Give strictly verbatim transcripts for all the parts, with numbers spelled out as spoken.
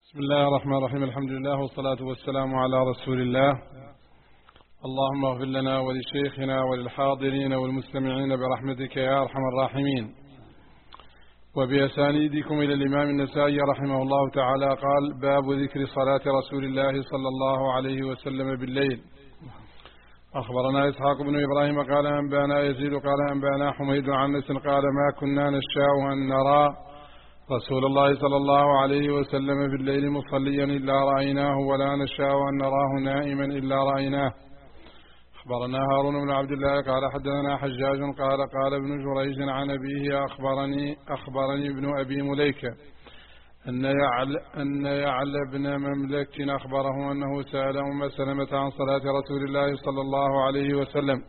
بسم الله الرحمن الرحيم. الحمد لله والصلاة والسلام على رسول الله. اللهم اغفر لنا ولشيخنا وللحاضرين والمستمعين برحمتك يا أرحم الراحمين. وبأسانيدكم إلى الإمام النسائي رحمه الله تعالى قال: باب ذكر صلاة رسول الله صلى الله عليه وسلم بالليل. أخبرنا إسحاق بن إبراهيم قال أنبانا يزيد قال أنبانا حميد عن أنس قال ما كنا نشاء أن نرى رسول الله صلى الله عليه وسلم بالليل مصليا إلا رأيناه ولا نشاء أن نراه نائما إلا رأيناه. أخبرنا هارون بن عبد الله قال حدثنا حجاج قال قال ابن جريج عن أبيه أخبرني أخبرني ابن أبي مليكة أن يعل أن يعل بن مملك أخبره أنه سأل أم سلمة عن صلاة رسول الله صلى الله عليه وسلم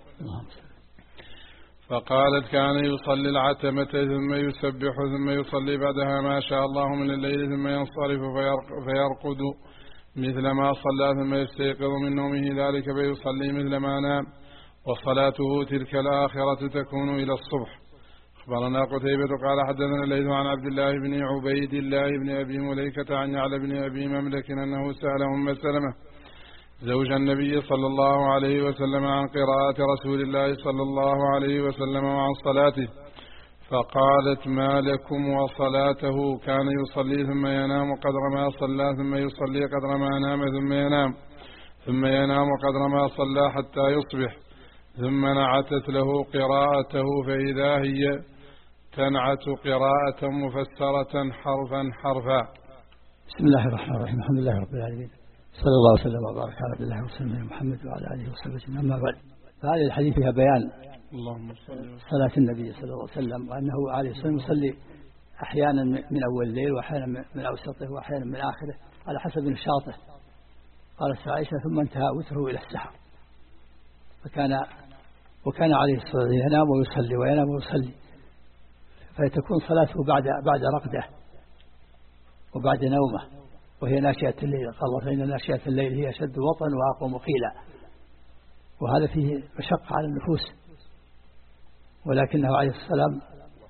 فقالت كان يصلي العتمة ثم يسبح ثم يصلي بعدها ما شاء الله من الليل ثم ينصرف فيرقد مثل ما صلى ثم يستيقظ من نومه ذلك فيصلي مثل ما نام وصلاته تلك الآخرة تكون إلى الصبح. أخبرنا قتيبة قال حدثنا الليث عن عبد الله بن عبيد الله بن أبي مليكة عن يعلى بن أبي مملك أنه سأل أم سلمة زوج النبي صلى الله عليه وسلم عن قراءة رسول الله صلى الله عليه وسلم وعن صلاته فقالت ما لكم وصلاته كان يصلي ثم ينام قدر ما صلى ثم يصلي قدر ما نام ثم ينام ثم ينام قدر ما صلى حتى يصبح ثم نعتت له قراءته فإذا هي تنعت قراءة مفسرة حرفا حرفا. بسم الله الرحمن الرحيم. الحمد لله رب العالمين، صلى الله وسلم وبارك على عبد الله ورسوله محمد وعلى اله وصحبه اجمعين. اما بعد، فهذه الحديث فيها بيان صلاة النبي صلى الله عليه وسلم وانه عليه الصلاه والسلام يصلي احيانا من اول الليل واحيانا من اوسطه واحيانا من اخره على حسب نشاطه. قالت عائشه ثم انتهى وتره الى السحر، فكان وكان عليه الصلاه والسلام ينام ويصلي وينام ويصلي، فتكون صلاته بعد بعد رقده وبعد نومه، وهي ناشئة الليل. قال الله فإن ناشئة الليل هي أشد وطئا وأقوم قيلا، وهذا فيه مشقة على النفوس، ولكنه عليه السلام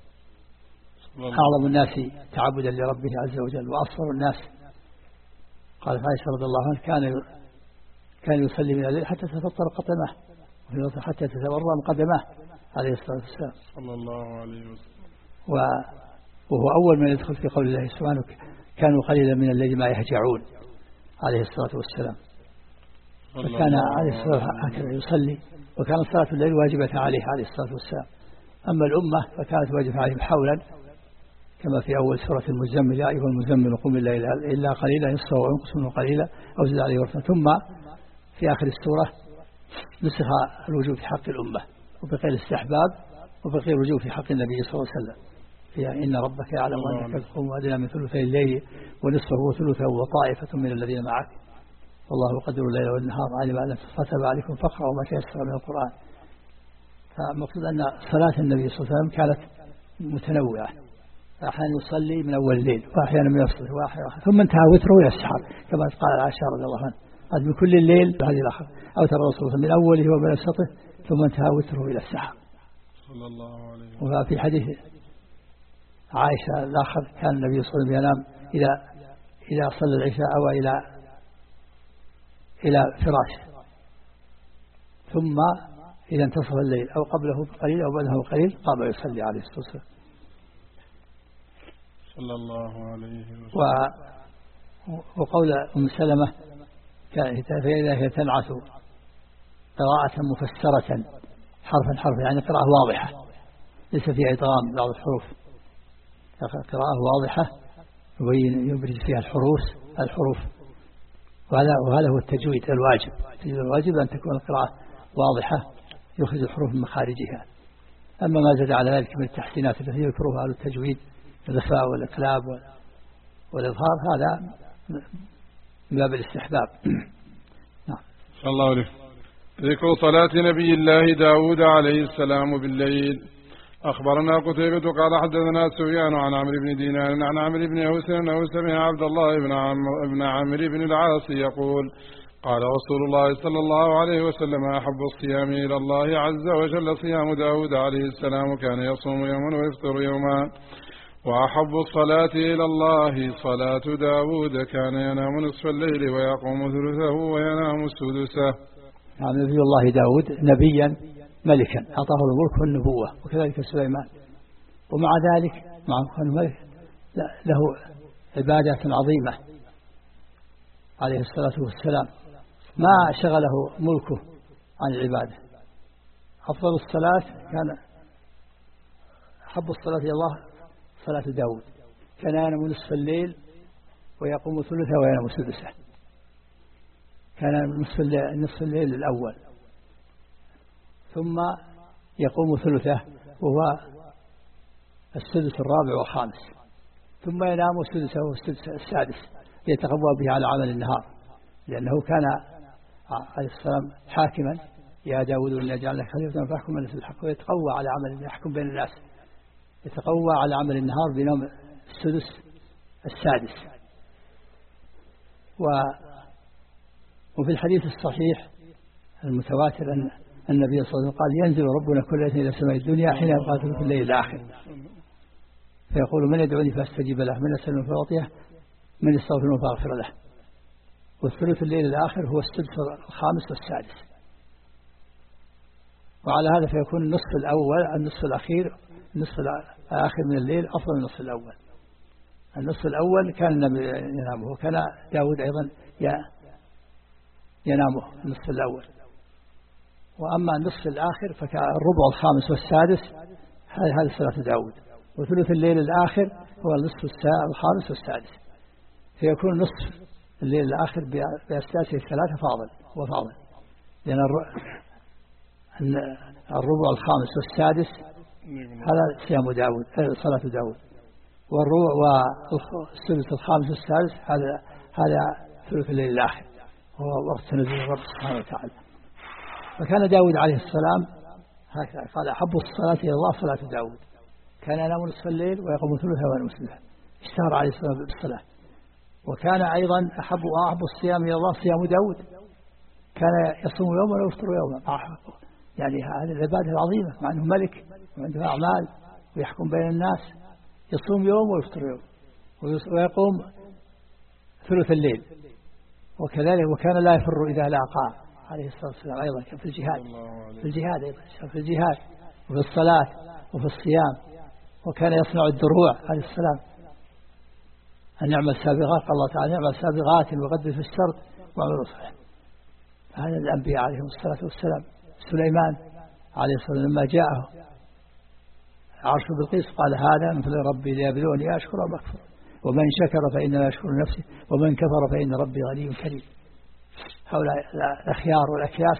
أعظم الناس تعبدا لربه عز وجل وأصبر الناس. قال عائشة رضي الله عنها كان كان يصلي من الليل حتى تفطر قدمه وفي حتى تتورم قدمه عليه الصلاة والسلام صلى الله عليه وسلم، وهو أول من يدخل في قول الله سبحانه كانوا قليلا من الليل ما يهجعون عليه الصلاة والسلام. فكان عليه الصلاة هكذا يصلي، وكانت صلاة الليل واجبة عليه عليه الصلاة والسلام. أما الأمة فكانت واجبة عليهم حولا كما في أول سورة المزمل يا أيها المزمل قم الليل إلا قليلا نصفه أو انقص منه قليلا أو زد عليه ورثا. ثم في آخر السورة نسخ الوجوب في حق الأمة وبقي الاستحباب وبقي الوجوب في حق النبي صلى الله عليه وسلم فيها إن ربك يعلم أنك تقوم أدنى من ثلثي الليل ونصفه وثلثه وطائفة من الذين معك والله يقدر الليل والنهار علم أن كتب عليكم فاقرأوا ما تيسر من القرآن. فالمقصود أن صلاة النبي صلى الله عليه وسلم كانت متنوعة، أحيانا يصلي من أول الليل وأحيانا من يصلي وأحيانا ثم انتهى وتره إلى السحر كما قال عائشة رضي الله عنها قد من كل الليل هذه الآخر أو ترى رسول من أوله ومن أوسطه ثم انتهى وتره إلى السحر صلى الله عليه وسلم. وفي حديث عائشة الآخر كان النبي صلى الله عليه وسلم ينام إذا إذا صلى العشاء أو إلى إلى فراشه، ثم إذا انتصف الليل أو قبله بقليل أو بعده بقليل قام يصلي عليه الصلاة والسلام صلى الله عليه وسلم. وقول أم سلمة فإذا هي تنعت قراءة مفسرة حرفا حرفا يعني قراءة واضحة ليس فيها إدغام بعض الحروف، قراءة واضحة يبين يبرز فيها الحروف الحروف وهذا وهذا هو التجويد الواجب. التجويد الواجب أن تكون القراءة واضحة يخرج الحروف من مخارجها. أما ما زاد على ذلك من التحسينات التي يذكرها أهل التجويد الإخفاء والإقلاب والإظهار هذا من باب الاستحباب. نعم. صلى الله عليه. ذكر صلاة نبي الله داود عليه السلام بالليل. أخبرنا قتيبة قال حدثنا سفيان عن عمرو بن دينار عن عمرو بن أوس أنه سمع عبد الله بن عمرو بن عمرو بن العاص يقول قال رسول الله صلى الله عليه وسلم أحب الصيام إلى الله عز وجل صيام داود عليه السلام كان يصوم يوما ويفطر يوما وأحب الصلاة إلى الله صلاة داود كان ينام نصف الليل ويقوم ثلثه وينام سدسه. يعني نبي الله داود نبيا ملكا أعطاه الملك والنبوة، وكذلك سليمان، ومع ذلك مع كونه ملك له عبادات عظيمة عليه الصلاة والسلام، ما شغله ملكه عن العبادة. أفضل الصلاة كان أحب الصلاة إلى الله صلاة داود كان ينام نصف الليل ويقوم ثلثه وينام سدسه. كان نصف الليل, نصف الليل الأول ثم يقوم ثلثه وهو السدس الرابع والخامس، ثم ينام سدسه والسدس السادس يتقوى به على عمل النهار، لأنه كان عليه السلام حاكما. يا داود إنا جعلناك خليفة فاحكم الناس بالحق، ويتقوى على عمل يحكم بين الناس، يتقوى على عمل النهار بنوم السدس السادس. و وفي الحديث الصحيح المتواتر أن النبي صلى الله عليه وسلم قال ينزل ربنا كل ليلة إلى سماء الدنيا حين يبقى ثلث الليل الآخر فيقول من يدعوني فاستجيب له، من يسألني فأعطيه، من يستغفرني فأغفر له. والثلث الليل الآخر هو السدس الخامس والسادس. وعلى هذا فيكون النصف الأول النصف الأخير النصف الآخر من الليل أفضل من النصف الأول. النصف الأول كان النبي ينامه، وكان داود أيضا ينامه النصف الأول. وأما النصف الآخر فكان الربع الخامس والسادس هذه صلاة داود. وثلث الليل الآخر هو النصف الخامس والسادس، فيكون نصف الليل الآخر بأساسه الثلاثة فاضل وفاضل، لأن الربع الخامس والسادس هذا صيام داود صلاة داود، والربع والثلث الخامس والسادس هذا هذا ثلث الليل الآخر وهو وقت نزول الرب سبحانه وتعالى. فكان داود عليه السلام هكذا قال أحب الصلاة إلى الله صلاة داود كان ينام نصف الليل ويقوم ثلثه وينام سدسه. اشتهر عليه السلام بالصلاة. وكان أيضا أحب أحب الصيام إلى الله صيام داود، كان يصوم يوما ويفطر يوما. يعني هذه العبادة العظيمة، مع أنه ملك وعنده أعمال ويحكم بين الناس، يصوم يوم ويفطر يوم ويقوم ثلث الليل. وكذلك وكان لا يفر إذا لاقى عليه الصلاة والسلام أيضا في الجهاد في الجهاد أيضا في الجهاد وفي الصلاة وفي الصيام. وكان يصنع الدروع عليه السلام، النعمة السابغات، قال الله تعالى نعمة السابغات وقدر في السرد وعمل صحيح. هذا الأنبياء عليهم الصلاة والسلام. سليمان عليه الصلاة والسلام لما جاءه عرش بلقيس قال هذا من فضل ربي ليبلوني أشكر أم أكفر، ومن شكر فإنما يشكر نفسه ومن كفر فإن ربي غني كريم. هؤلاء الأخيار والأكياس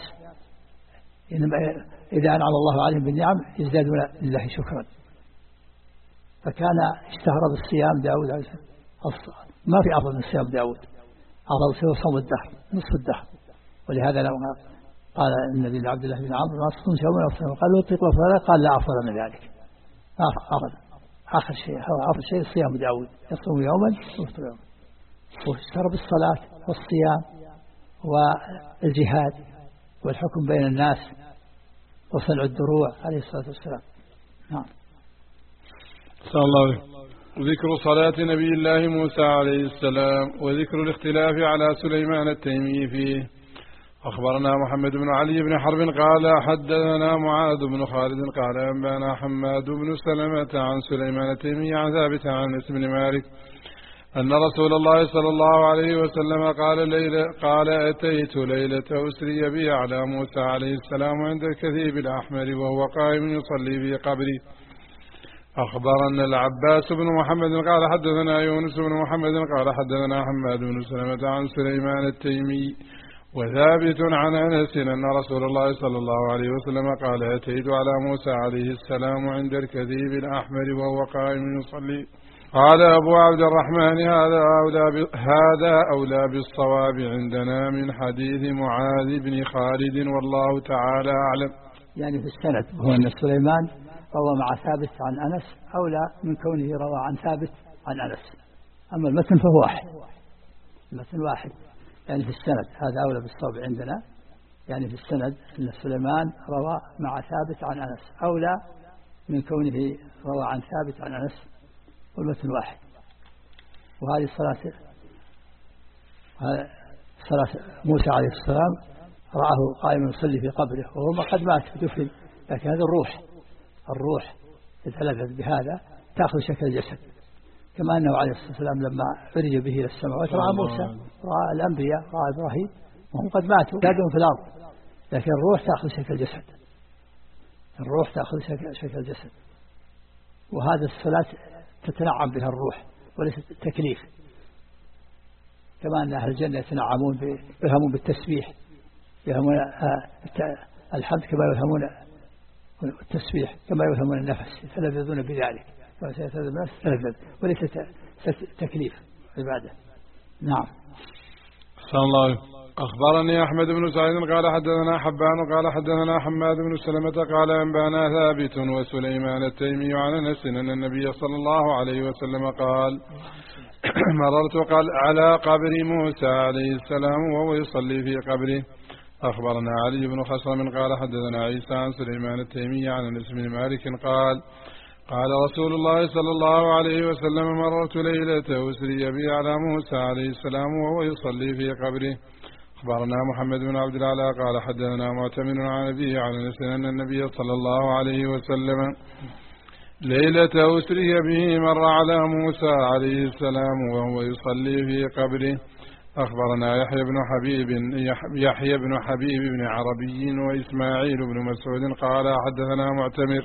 إذا أنعم الله عليهم بالنعم يزدادون لله شكرا. فكان اشتهر بالصيام داود عليه السلام. ما في أفضل من صيام داود، أفضل صيام صوم الدهر نصف الدهر. ولهذا لو قال النبي لعبد الله بن عمرو ما تصوم يوما وصوم قال له اطلق وفلا، قال لا أفضل من ذلك. أفضل آخر شيء هو أفضل شيء صيام داود يصوم يوما ويفطر يوما. واشتهر بالصلاة والصيام والجهاد والحكم بين الناس وصنع الدروع عليه الصلاة والسلام. نعم. صلى الله عليه وسلم. ذكر صلاة نبي الله موسى عليه السلام وذكر الاختلاف على سليمان التيمي فيه. أخبرنا محمد بن علي بن حرب قال حدثنا معاذ بن خالد قال أنبانا حماد بن سلمة عن سليمان التيمي عن ثابت عن اسم مالك أن رسول الله صلى الله عليه وسلم قال ليلة قال أتيت ليلة أسري بي على موسى عليه السلام عند الكثيب الأحمر وهو قائم يصلي في قبري. أخبرنا العباس بن محمد قال حدثنا يونس بن محمد قال حدثنا حماد بن سلمة عن سليمان التيمي وثابت عن أنس أن رسول الله صلى الله عليه وسلم قال أتيت على موسى عليه السلام عند الكثيب الأحمر وهو قائم يصلي. قال أبو عبد الرحمن هذا أولى هذا أولى بالصواب عندنا من حديث معاذ بن خالد والله تعالى أعلم. يعني في السند هو أن سليمان روى مع ثابت عن أنس أولى من كونه روى عن ثابت عن أنس. أما المتن فهو واحد، المتن واحد يعني في السند هذا أولى بالصواب عندنا. يعني في السند أن سليمان روى مع ثابت عن أنس أولى من كونه روى عن ثابت عن أنس والمتن واحد. وهذه الصلاة صلاة موسى عليه السلام رآه قائما يصلي في قبره وهو قد مات دفن، لكن هذا الروح الروح تتلذذ بهذا تأخذ شكل الجسد، كما أنه عليه الصلاة والسلام لما عرج به إلى السماوات رأى موسى رأى الأنبياء رأى إبراهيم وهم قد ماتوا زادوا في الأرض، لكن الروح تأخذ شكل الجسد، الروح تأخذ شكل الجسد. وهذا الصلاة تتنعم بها الروح وليس تكليف، كما أن أهل الجنة يتنعمون يفهمون بالتسبيح، يفهمون الحمد كما يفهمون التسبيح، كما يفهمون النفس، يتلذذون بذلك كما سيتلذذ النفس تلذذ، وليس تكليف عبادة. نعم. صلى الله. أخبرني أحمد بن سعيد قال حدثنا حبان قال حدثنا حماد بن سلمة قال أنبانا ثابت وسليمان التيمي عن أنس أن النبي صلى الله عليه وسلم قال مررت قال على قبر موسى عليه السلام وهو يصلي في قبره. أخبرنا علي بن خصرم قال حدثنا عيسى عن سليمان التيمي عن أنس بن مالك قال قال رسول الله صلى الله عليه وسلم مررت ليلة أسري بي على موسى عليه السلام وهو يصلي في قبره. أخبرنا محمد بن عبد العلا قال حدثنا معتمر عن أبيه عن أنس أن النبي صلى الله عليه وسلم ليلة أسري به مر على موسى عليه السلام وهو يصلي في قبره. أخبرنا يحيى بن حبيب يحيى بن حبيب بن عربي وإسماعيل بن مسعود قال حدثنا معتمر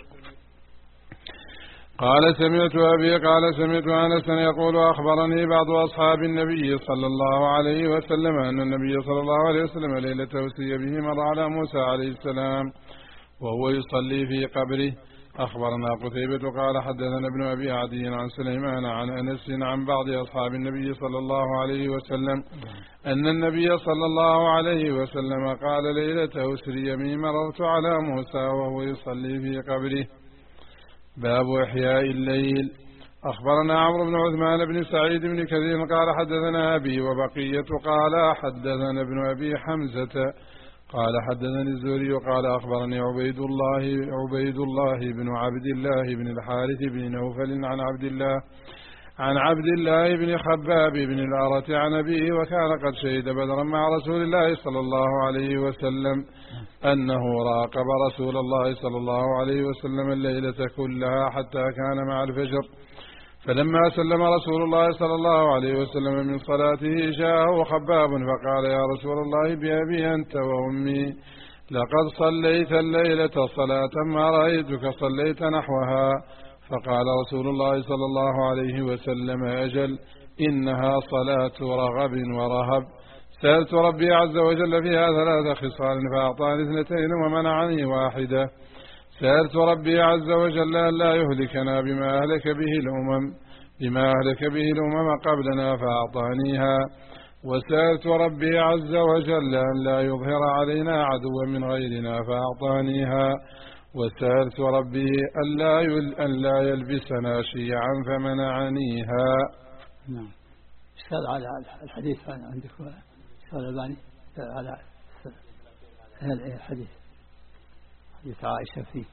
قال سمعت أبي قال سمعت أنس يقول أخبرني بعض أصحاب النبي صلى الله عليه وسلم أن النبي صلى الله عليه وسلم ليلة أسري به مر على موسى عليه السلام وهو يصلي في قبره. أخبرنا قتيبة قال حدثنا ابن أبي عدي عن سليمان عن أنس عن بعض أصحاب النبي صلى الله عليه وسلم أن النبي صلى الله عليه وسلم قال ليلة أسري بي مررت على موسى وهو يصلي في قبره. باب إحياء الليل. أخبرنا عمرو بن عثمان بن سعيد بن كثير قال حدثنا أبي وبقية قال حدثنا ابن أبي حمزة قال حدثني الزهري قال أخبرني عبيد الله عبيد الله بن عبد الله بن الحارث بن نوفل عن عبد الله عن عبد الله بن خباب بن الأرت عن أبيه وكان قد شهد بدرا مع رسول الله صلى الله عليه وسلم أنه راقب رسول الله صلى الله عليه وسلم الليلة كلها حتى كان مع الفجر. فلما سلم رسول الله صلى الله عليه وسلم من صلاته جاءه خباب فقال يا رسول الله بأبي أنت وأمي لقد صليت الليلة صلاة ما رأيتك صليت نحوها. فقال رسول الله صلى الله عليه وسلم أجل إنها صلاة رغب ورهب. سألت ربي عز وجل فيها ثلاث خصال فأعطاني اثنتين ومنعني واحدة. سألت ربي عز وجل أن لا يهلكنا بما أهلك به الأمم بما أهلك به الأمم قبلنا فأعطانيها. وسألت ربي عز وجل أن لا يظهر علينا عدوا من غيرنا فأعطانيها. وسألت ربي أن لا أن لا يلبسنا شيعا فمنعنيها. نعم. اشتغل على الحديث عندك اشتغل الباني على الحديث حديث عائشة فيه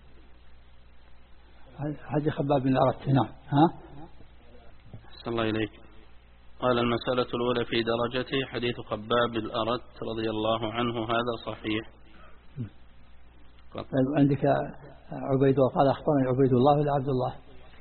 حديث خباب بن الأرت. نعم. ها صلى الله إليك. قال المسألة الأولى في درجته حديث خباب بن الأرت رضي الله عنه هذا صحيح. عندك عبيد الله قال أخبرني عبيد الله ولا عبد الله؟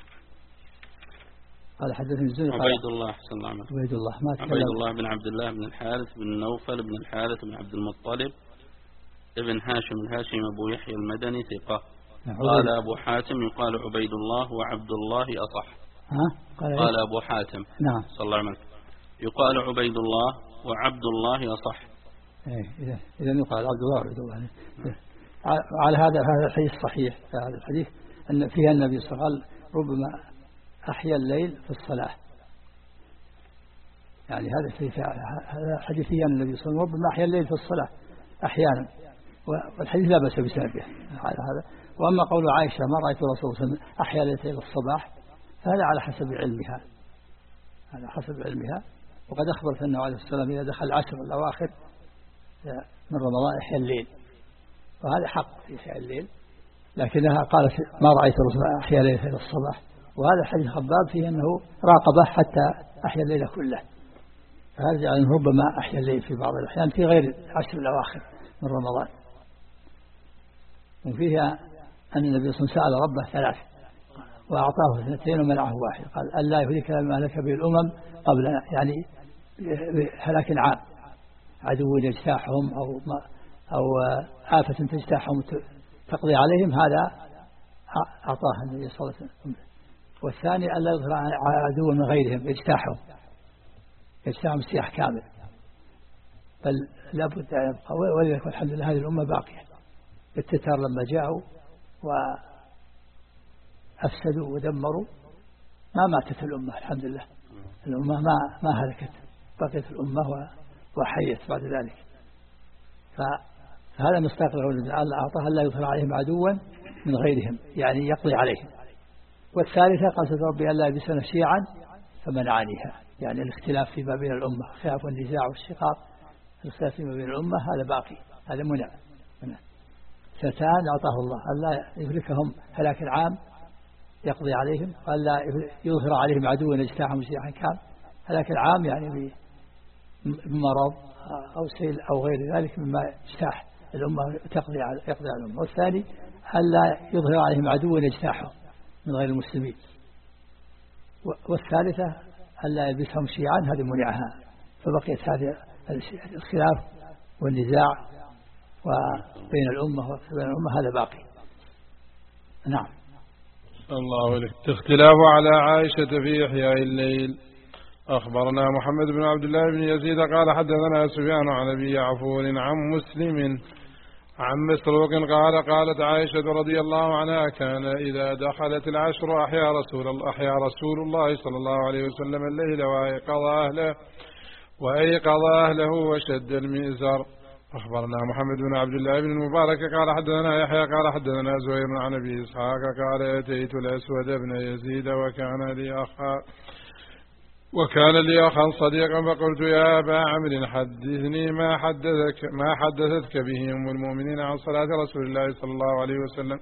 قال حدثني الزهري عبيد الله أحسن الله عمله عبيد الله ما تكلم عبيد الله بن عبد الله بن الحارث بن نوفل بن الحارث بن عبد المطلب ابن هاشم الهاشم أبو يحيى المدني ثقة. قال أبو حاتم يقال عبيد الله وعبد الله أصح. ها؟ قال, قال أبو حاتم نعم صلى الله عليه وسلم يقال عبيد الله وعبد الله أصح. إيه إذا إذا يقال عبد الله وعبد الله. على هذا هذا الحديث صحيح. هذا الحديث أن فيها النبي صلى الله عليه وسلم ربما أحيا الليل في الصلاة، يعني هذا هذا حديث فيها النبي صلى الله عليه وسلم ربما أحيا الليل في الصلاة أحيانا، والحديث لا بأس بسببه على هذا. وأما قول عائشة ما رأيت الرسول صلى الله عليه وسلم أحيا الليل إلى الصباح فهذا على حسب علمها على حسب علمها وقد أخبرت أنه عليه السلام إذا دخل العشر الأواخر من رمضان أحيا الليل، وهذا حق في إحياء الليل، لكنها قالت ما رأيت الرسول أحيا الليل إلى الصباح وهذا الحديث خباب فيه أنه راقبه حتى أحيا الليل كله، فهذا يعني ربما أحيا الليل في بعض الأحيان في غير العشر الأواخر من رمضان. وفيها أن النبي صلى الله عليه وسلم سأل ربه ثلاث وأعطاه اثنتين ومنعه واحد، قال ألا يهلك ما هلك به الأمم قبلنا، يعني هلاك عام، عدو يجتاحهم أو أو آفة تجتاحهم تقضي عليهم، هذا أعطاه النبي صلى الله عليه وسلم. والثاني ألا يظهر عدو من غيرهم يجتاحهم يجتاحهم سياح كامل، بل لابد أن يبقى. ولذلك الحمد لله هذه الأمة باقية. التتار لما جاءوا وأفسدوا ودمروا ما ماتت الأمة، الحمد لله الأمة ما ما هلكت، بقيت الأمة وحيت بعد ذلك. فهذا مستقر الله أعطاها لا يظهر عليهم عدوا من غيرهم، يعني يقضي عليهم. والثالثة قال ربي ألا يلبسنا شيعا فمنعنيها، يعني الاختلاف فيما بين الأمة، خلاف والنزاع والشقاق، الاختلاف فيما بين الأمة هذا باقي، هذا منع. فتان أعطاه الله ألا يهلكهم هلاك العام يقضي عليهم، وألا يظهر عليهم عدوا يجتاحهم شيعا كام. هلاك العام يعني بمرض أو سيل أو غير ذلك مما يجتاح الأمة تقضي على يقضي على الأمة. والثاني ألا يظهر عليهم عدوا يجتاحهم من غير المسلمين. والثالثة ألا يلبسهم شيعا، هذه منعها، فبقيت هذه الخلاف والنزاع وبين الأمة وبين الأمة هذا باقي. نعم. الله عليك. اختلاف على عائشة في إحياء الليل. أخبرنا محمد بن عبد الله بن يزيد قال حدثنا سفيان عن أبي يعفور عن مسلم عن مسروق قال قالت عائشة رضي الله عنها كان إذا دخلت العشر أحيا رسول الله أحيا رسول الله صلى الله عليه وسلم الليل وأيقظ أهله وأيقظ أهله وشد المئزر. أخبرنا محمد بن عبد الله بن المبارك قال حدثنا يحيى قال حدثنا زهير عن أبي إسحاق قال أتيت الأسود بن يزيد وكان لي أخا وكان لي أخا صديقا فقلت يا أبا عمرو حدثني ما حدثك ما حدثتك به أم المؤمنين عن صلاة رسول الله صلى الله عليه وسلم.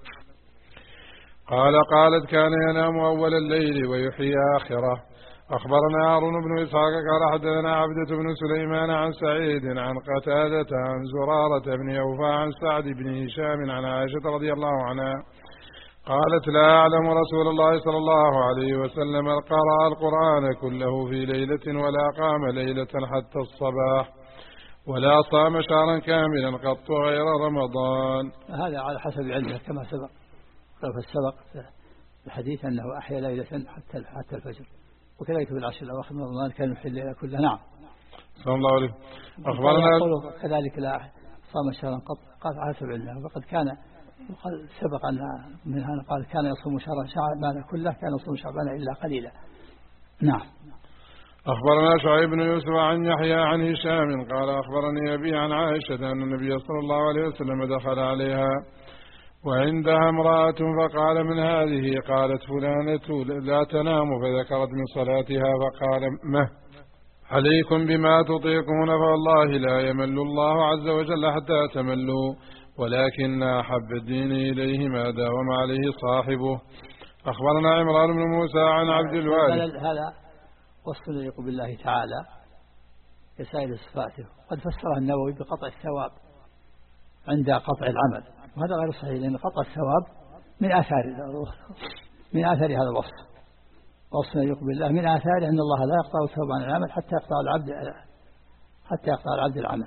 قال قالت كان ينام أول الليل ويحيي آخره. أخبرنا هارون بن إسحاق قال حدثنا عبدة بن سليمان عن سعيد عن قتادة عن زرارة بن أوفى عن سعد بن هشام عن عائشة رضي الله عنها قالت لا أعلم رسول الله صلى الله عليه وسلم قرأ القرآن كله في ليلة ولا قام ليلة حتى الصباح ولا صام شهرا كاملا قط غير رمضان. هذا على حسب علمه كما سبق فالسبق في الحديث أنه أحيا ليلة حتى حتى الفجر، وكذلك في العشر الأواخر من رمضان كان يحيي الليلة كلها. نعم. صلى الله عليه. أخبرنا كذلك لا صام شهرا قط قال على حسب علمه، وقد كان وقد سبق أن من هذا قال كان يصوم شهر شعبان كله كان يصوم شعبان إلا قليلا. نعم. أخبرنا شعيب بن يوسف عن يحيى عن هشام قال أخبرني أبي عن عائشة أن النبي صلى الله عليه وسلم دخل عليها وعندها امرأة فقال من هذه؟ قالت فلانة لا تنام، فذكرت من صلاتها فقال مه عليكم بما تطيقون فوالله لا يمل الله عز وجل حتى تملوا ولكن أحب الدين إليه ما داوم عليه صاحبه. أخبرنا عمران بن موسى عن عبد الوارث. هذا وصف يليق بالله تعالى كسائر صفاته، قد فسره النووي بقطع الثواب عند قطع العمل، وهذا غير صحيح لأن قطع الثواب من آثار من آثار هذا الوصف. وصف يليق بالله من آثار أن الله لا يقطع الثواب عن العمل حتى يقطع العبد حتى يقطع العبد العمل.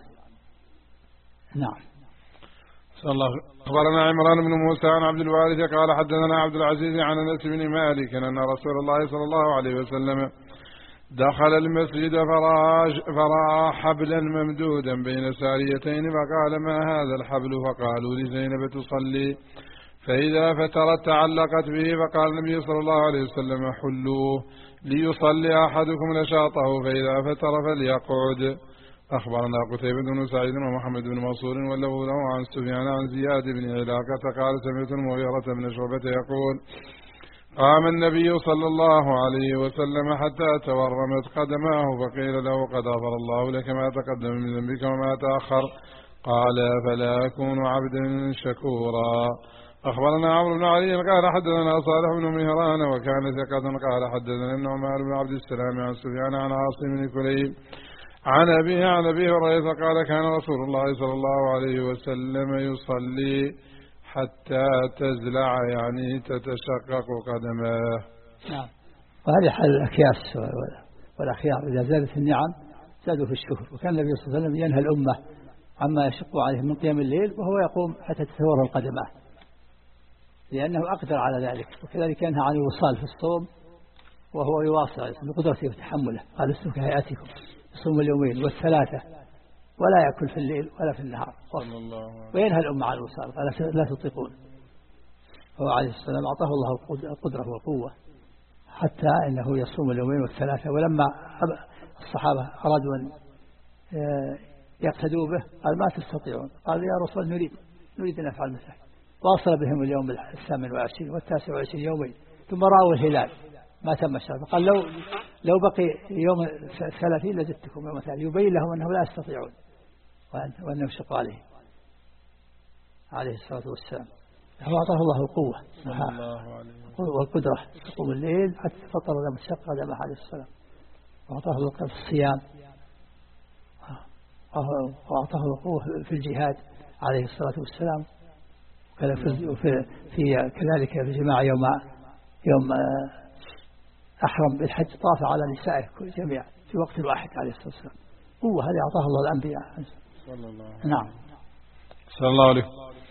نعم. الله. أخبرنا عمران بن موسى عن عبد الوارث قال حدثنا عبد العزيز عن أنس بن مالك أن رسول الله صلى الله عليه وسلم دخل المسجد فرأى حبلا ممدودا بين ساريتين فقال ما هذا الحبل؟ فقالوا لزينب تصلي، فإذا فترت تعلقت به، فقال النبي صلى الله عليه وسلم حلوه ليصلي أحدكم نشاطه فإذا فتر فليقعد. أخبرنا قتيبة بن سعيد ومحمد بن منصور واللفظ له عن سفيان عن زياد بن علاقة قال سمعت المغيرة بن شعبة يقول قام النبي صلى الله عليه وسلم حتى تورمت قدماه فقيل له قد غفر الله لك ما تقدم من ذنبك وما تأخر، قال فلا أكون عبدا شكورا. أخبرنا عمرو بن علي قال حدثنا صالح بن مهران وكان ثقة قال حدثنا النعمان بن عبد السلام عن سفيان عن عاصم بن كليب عن أبيه عن أبي هريرة قال كان رسول الله صلى الله عليه وسلم يصلي حتى تزلع يعني تتشقق قدماه. نعم. وهذه حال الأكياس والأخيار إذا زادت النعم زادوا في الشكر. وكان النبي صلى الله عليه وسلم ينهى الأمة عما يشق عليه من قيام الليل وهو يقوم حتى تتورى القدماه لأنه أقدر على ذلك. وكذلك ينهى عن الوصال في الصوم وهو يواصل بقدرته وتحمله. قال لستم كهيئتكم يصوم اليومين والثلاثة ولا يأكل في الليل ولا في النهار. وينهى الأمة عن الوصال قال لا تطيقون. هو عليه السلام أعطاه الله القدرة والقوة حتى إنه يصوم اليومين والثلاثة. ولما الصحابة أرادوا أن يقتدوا به قال ما تستطيعون. قال يا رسول نريد نريد أن نفعل مثله. واصل بهم اليوم الثامن والعشرين والتاسع والعشرين يومين ثم رأوا الهلال ما تم الشهر. قال لو لو بقي يوم ثلاثين لزدتكم يوم ثلاثين يبين لهم أنه لا يستطيعون وأنه شق عليه عليه الصلاة والسلام. هو أعطاه الله القوة والقدرة تقوم الليل حتى فطر دم الشق دم عليه السلام. وأعطاه القوة في الصيام وأعطاه القوة في الجهاد عليه الصلاة والسلام. وفي في كذلك في جماعة يوم يوم أحرم بالحج طاف على نسائه جميعا في وقت واحد عليه الصلاة والسلام. قوة هذه أعطاها الله الأنبياء. نعم. صلى الله عليه.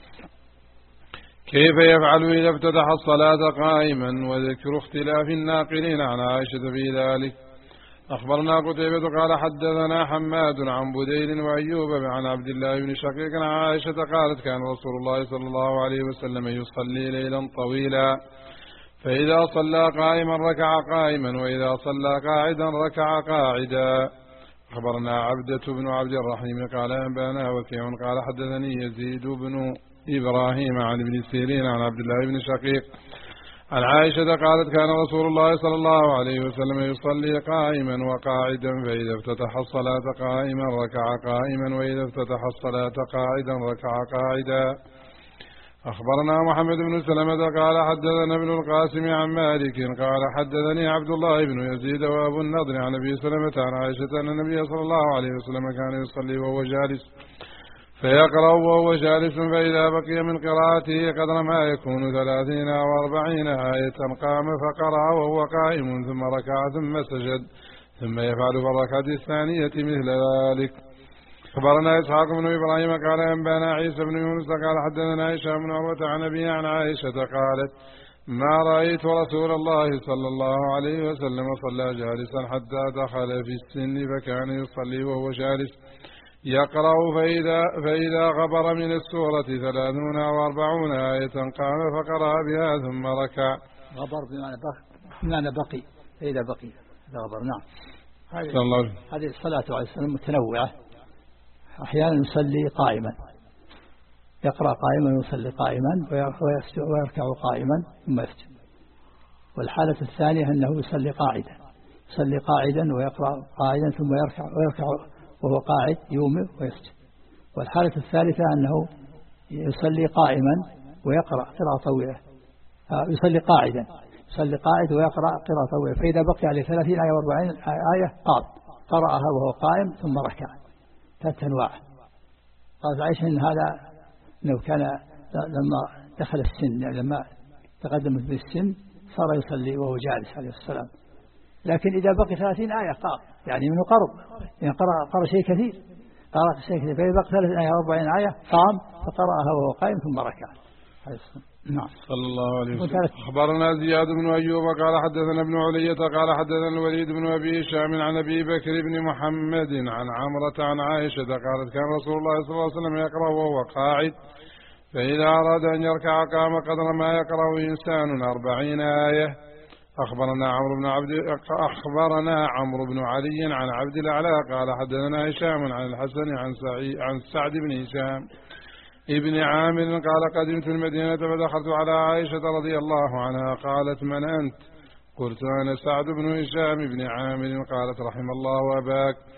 كيف يفعل إذا افتتح الصلاة قائما وذكر اختلاف الناقلين عن عائشة في ذلك. أخبرنا قتيبة قال حدثنا حماد عن بديل وأيوب عن عبد الله بن شقيق عن عائشة قالت كان رسول الله صلى الله عليه وسلم يصلي ليلا طويلا فإذا صلى قائما ركع قائما وإذا صلى قاعدا ركع قاعدا. أخبرنا عبدة بن عبد الرحيم قال أنبانا وكيع قال حدثني يزيد بن إبراهيم عن ابن سيرين عن عبد الله بن شقيق عن عائشة قالت كان رسول الله صلى الله عليه وسلم يصلي قائما وقاعدا فإذا افتتح الصلاة قائما ركع قائما وإذا افتتح الصلاة قاعدا ركع قاعدا. أخبرنا محمد بن سلمة قال حدثنا ابن القاسم عن مالك قال حدثني عبد الله بن يزيد وأبو النضر عن أبي سلمة عن عائشة أن النبي صلى الله عليه وسلم كان يصلي وهو جالس فيقرأ وهو جالس فإذا بقي من قراءته قدر ما يكون ثلاثين أو أربعين آية قام فقرأ وهو قائم ثم ركع ثم سجد ثم يفعل في الركعة الثانية مثل ذلك. أخبرنا إسحاق بن إبراهيم قال أنبانا عيسى بن يونس قال حدثنا هشام بن عروة عن أبي عن عائشة قالت ما رأيت رسول الله صلى الله عليه وسلم صلى جالسا حتى دخل في السن فكان يصلي وهو جالس يقرأ فإذا, فإذا غبر من السورة ثلاثون أو أربعون آية قام فقرأ بها ثم ركع. غبر بمعنى بقي, بمعنى بقي فإذا بقي غبر. نعم. هذه الصلاة عليه السلام متنوعة. أحيانا يصلي قائما يقرأ قائما ويصلي قائما ويركع قائما ثم يسجد. والحالة الثانية أنه يصلي قاعدا يصلي قاعدا ويقرأ قاعدا ثم يركع ويركع وهو قاعد يومئ ويسجد. والحالة الثالثة أنه يصلي قائما ويقرأ قراءة طويلة يصلي قاعدا يصلي قاعد ويقرأ قراءة طويلة فإذا بقي عليه ثلاثين آية وأربعين آية قام قرأها وهو قائم ثم ركع. ثلاث أنواع. قالت عائشة إن هذا إنه كان لما دخل السن يعني لما تقدمت بالسن صار يصلي وهو جالس عليه السلام. لكن إذا بقي ثلاثين آية قام يعني منه قرب يعني قرأ, قرأ شيء كثير قرأ شيء كثير فإذا بقي ثلاثين آية وأربعين آية قام فقرأها وهو قائم ثم ركع. نعم. صلى الله عليه وسلم. أخبرنا زياد بن أيوب قال حدثنا ابن علية قال حدثنا الوليد بن أبي هشام عن أبي بكر بن محمد عن عمرة عن عائشة قالت كان رسول الله صلى الله عليه وسلم يقرأ وهو قاعد فإذا أراد أن يركع قام قدر ما يقرأ إنسان أربعين آية. أخبرنا عمرو بن عبد أخبرنا عمرو بن علي عن عبد الأعلى قال حدثنا هشام عن الحسن عن سعيد عن سعد بن هشام ابن عامر قال قدمت المدينة فدخلت على عائشة رضي الله عنها قالت من أنت؟ قلت أنا سعد بن هشام بن عامر قالت رحم الله أباك.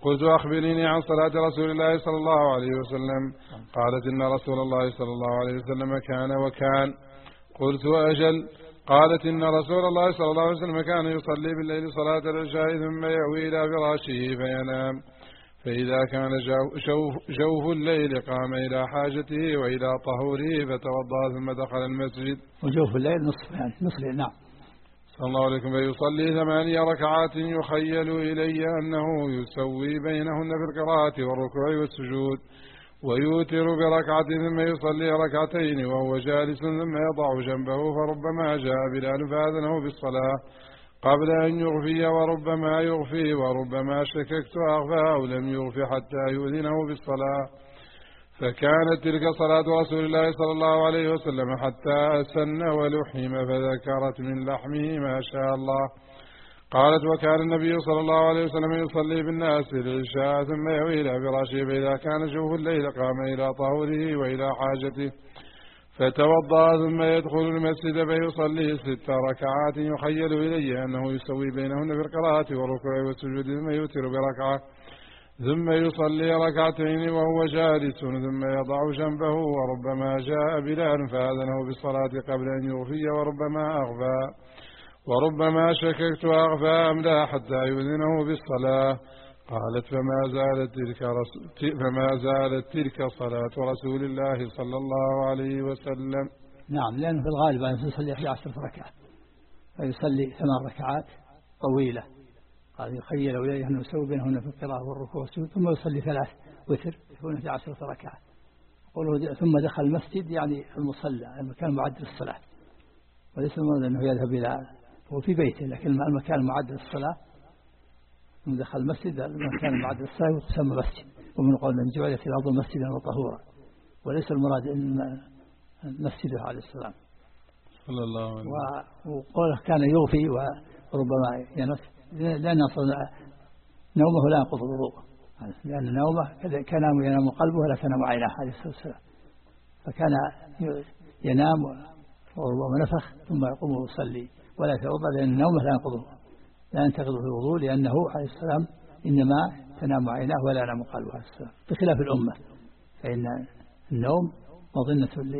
قلت أخبريني عن صلاة رسول الله صلى الله عليه وسلم. قالت إن رسول الله صلى الله عليه وسلم كان وكان. قلت أجل. قالت إن رسول الله صلى الله عليه وسلم كان يصلي بالليل صلاة العشاء ثم يأوي إلى فراشه فينام، فإذا كان جوف, جوف الليل قام إلى حاجته وإلى طهوره فتوضأ ثم دخل المسجد. وجوف الليل نصف يعني نصف نعم. صلى الله عليه وسلم فيصلي ثمانية ركعات يخيل إلي أنه يسوي بينهن في القراءة والركوع والسجود، ويوتر بركعة ثم يصلي ركعتين وهو جالس ثم يضع جنبه، فربما جاء بلال فأذنه بالصلاة قبل أن يغفي وربما يغفي وربما شككت أغفى أو لم يغفي حتى يؤذنه بالصلاة. فكانت تلك صلاة رسول الله صلى الله عليه وسلم حتى أسن ولحم فذكرت من لحمه ما شاء الله. قالت وكان النبي صلى الله عليه وسلم يصلي بالناس العشاء ثم يأوي إلى فراشه، فإذا كان جوف الليل قام إلى طهوره وإلى حاجته فتوضأ ثم يدخل المسجد فيصلي ست ركعات يخيل إليه أنه يسوي بينهن في القراءة والركوع والسجود، ثم يوتر بركعة ثم يصلي ركعتين وهو جالس ثم يضع جنبه، وربما جاء بلال فأذنه بالصلاة قبل أن يغفي وربما أغفى وربما شككت أغفى أم لا حتى يؤذنه بالصلاة. قالت فما زالت تلك رس... فما زالت تلك صلاة رسول الله صلى الله عليه وسلم. نعم، لأنه في الغالب أن يصلي أحد عشرة ركعة فيصلي ثمان ركعات طويلة، قال يخيل إليه أنه يسوي بينهن في القراءة والركوع والسجود، ثم يصلي ثلاث وتر يكون في عشرة ركعات. قوله ثم دخل المسجد يعني المصلى المكان المعد للصلاة، وليس المراد أنه يذهب إلى هو في بيته، لكن المكان المعد للصلاة من دخل المسجد المكان المعد للصلاة يسمى مسجد، ومن قول من جعلت الأرض مسجدا وطهورا، وليس المراد أن مسجده عليه السلام صلى الله عليه وسلم. وقوله كان يوفي وربما ينس، لأن نومه لا ينقض الوضوء، لأن نومه كان ينام قلبه ولا تنام عيناه عليه الصلاة والسلام، فكان ينام وربما نفخ ثم يقوم ويصلي ولا يتوضأ، لأن النوم لا ينقضه لا ينتقضه في الوضوء، لأنه عليه السلام إنما تنام عيناه ولا ينام قلبه عليه السلام، بخلاف الأمة فإن النوم مظنة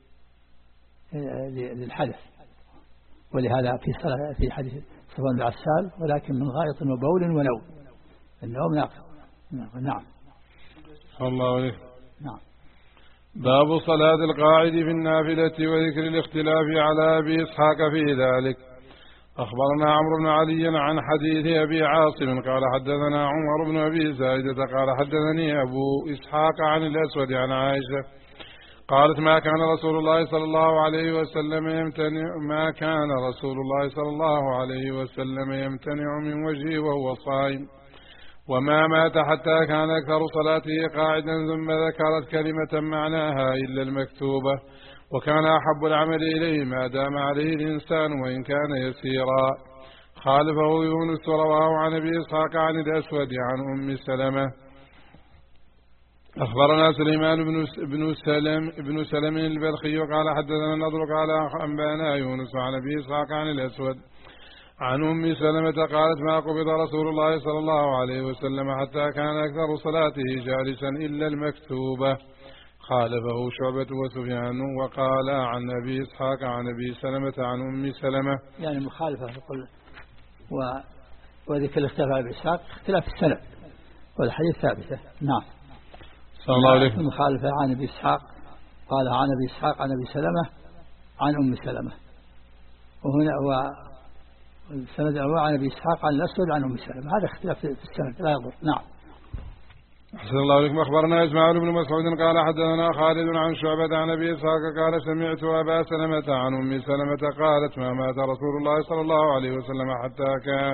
للحدث، ولهذا في صلاة في حديث صفوان بن عسال ولكن من غائط وبول ونوم، النوم ناقض. نعم. الله عليه. نعم. باب صلاة القاعد في النافلة وذكر الاختلاف على أبي إسحاق في ذلك. أخبرنا عمرو بن علي عن حديث أبي عاصم قال حدثنا عمر بن أبي زايدة قال حدثني أبو إسحاق عن الأسود عن عائشة قالت ما كان رسول الله صلى الله عليه وسلم يمتنع ما كان رسول الله صلى الله عليه وسلم يمتنع من وجهه وهو صائم، وما مات حتى كان أكثر صلاته قاعدا، ثم ذكرت كلمة معناها إلا المكتوبة، وكان أحب العمل إليه ما دام عليه الإنسان وإن كان يسيرا. خالفه يونس رواه عن أبي إسحاق عن الأسود عن أم سلمة. أخبرنا سليمان بن سلم بن سلم البلخي قال حدثنا النضر قال أنبأنا يونس عن أبي إسحاق عن الأسود عن أم سلمة قالت ما قبض رسول الله صلى الله عليه وسلم حتى كان أكثر صلاته جالسا إلا المكتوبة. خالفه شعبة وسفيان وقال عن أبي إسحاق عن أبي سلمة عن أم سلمة، يعني مخالفة يقول و... وذكر الاختلاف على أبي إسحاق اختلاف السند والحديث ثابتة. نعم. صلى الله عليه وسلم. مخالفة عن أبي إسحاق قال عن أبي إسحاق عن أبي سلمة عن أم سلمة، وهنا والسند الأول عن أبي إسحاق عن الأسود عن أم سلمة، هذا اختلاف في السند لا يضر. نعم. أحسن الله عليكم. أخبرنا إسماعيل بن مسعود قال حدثنا خالد عن شعبة عن أبي إسحاق قال سمعت أبا سلمة عن أم سلمة قالت ما مات رسول الله صلى الله عليه وسلم حتى كان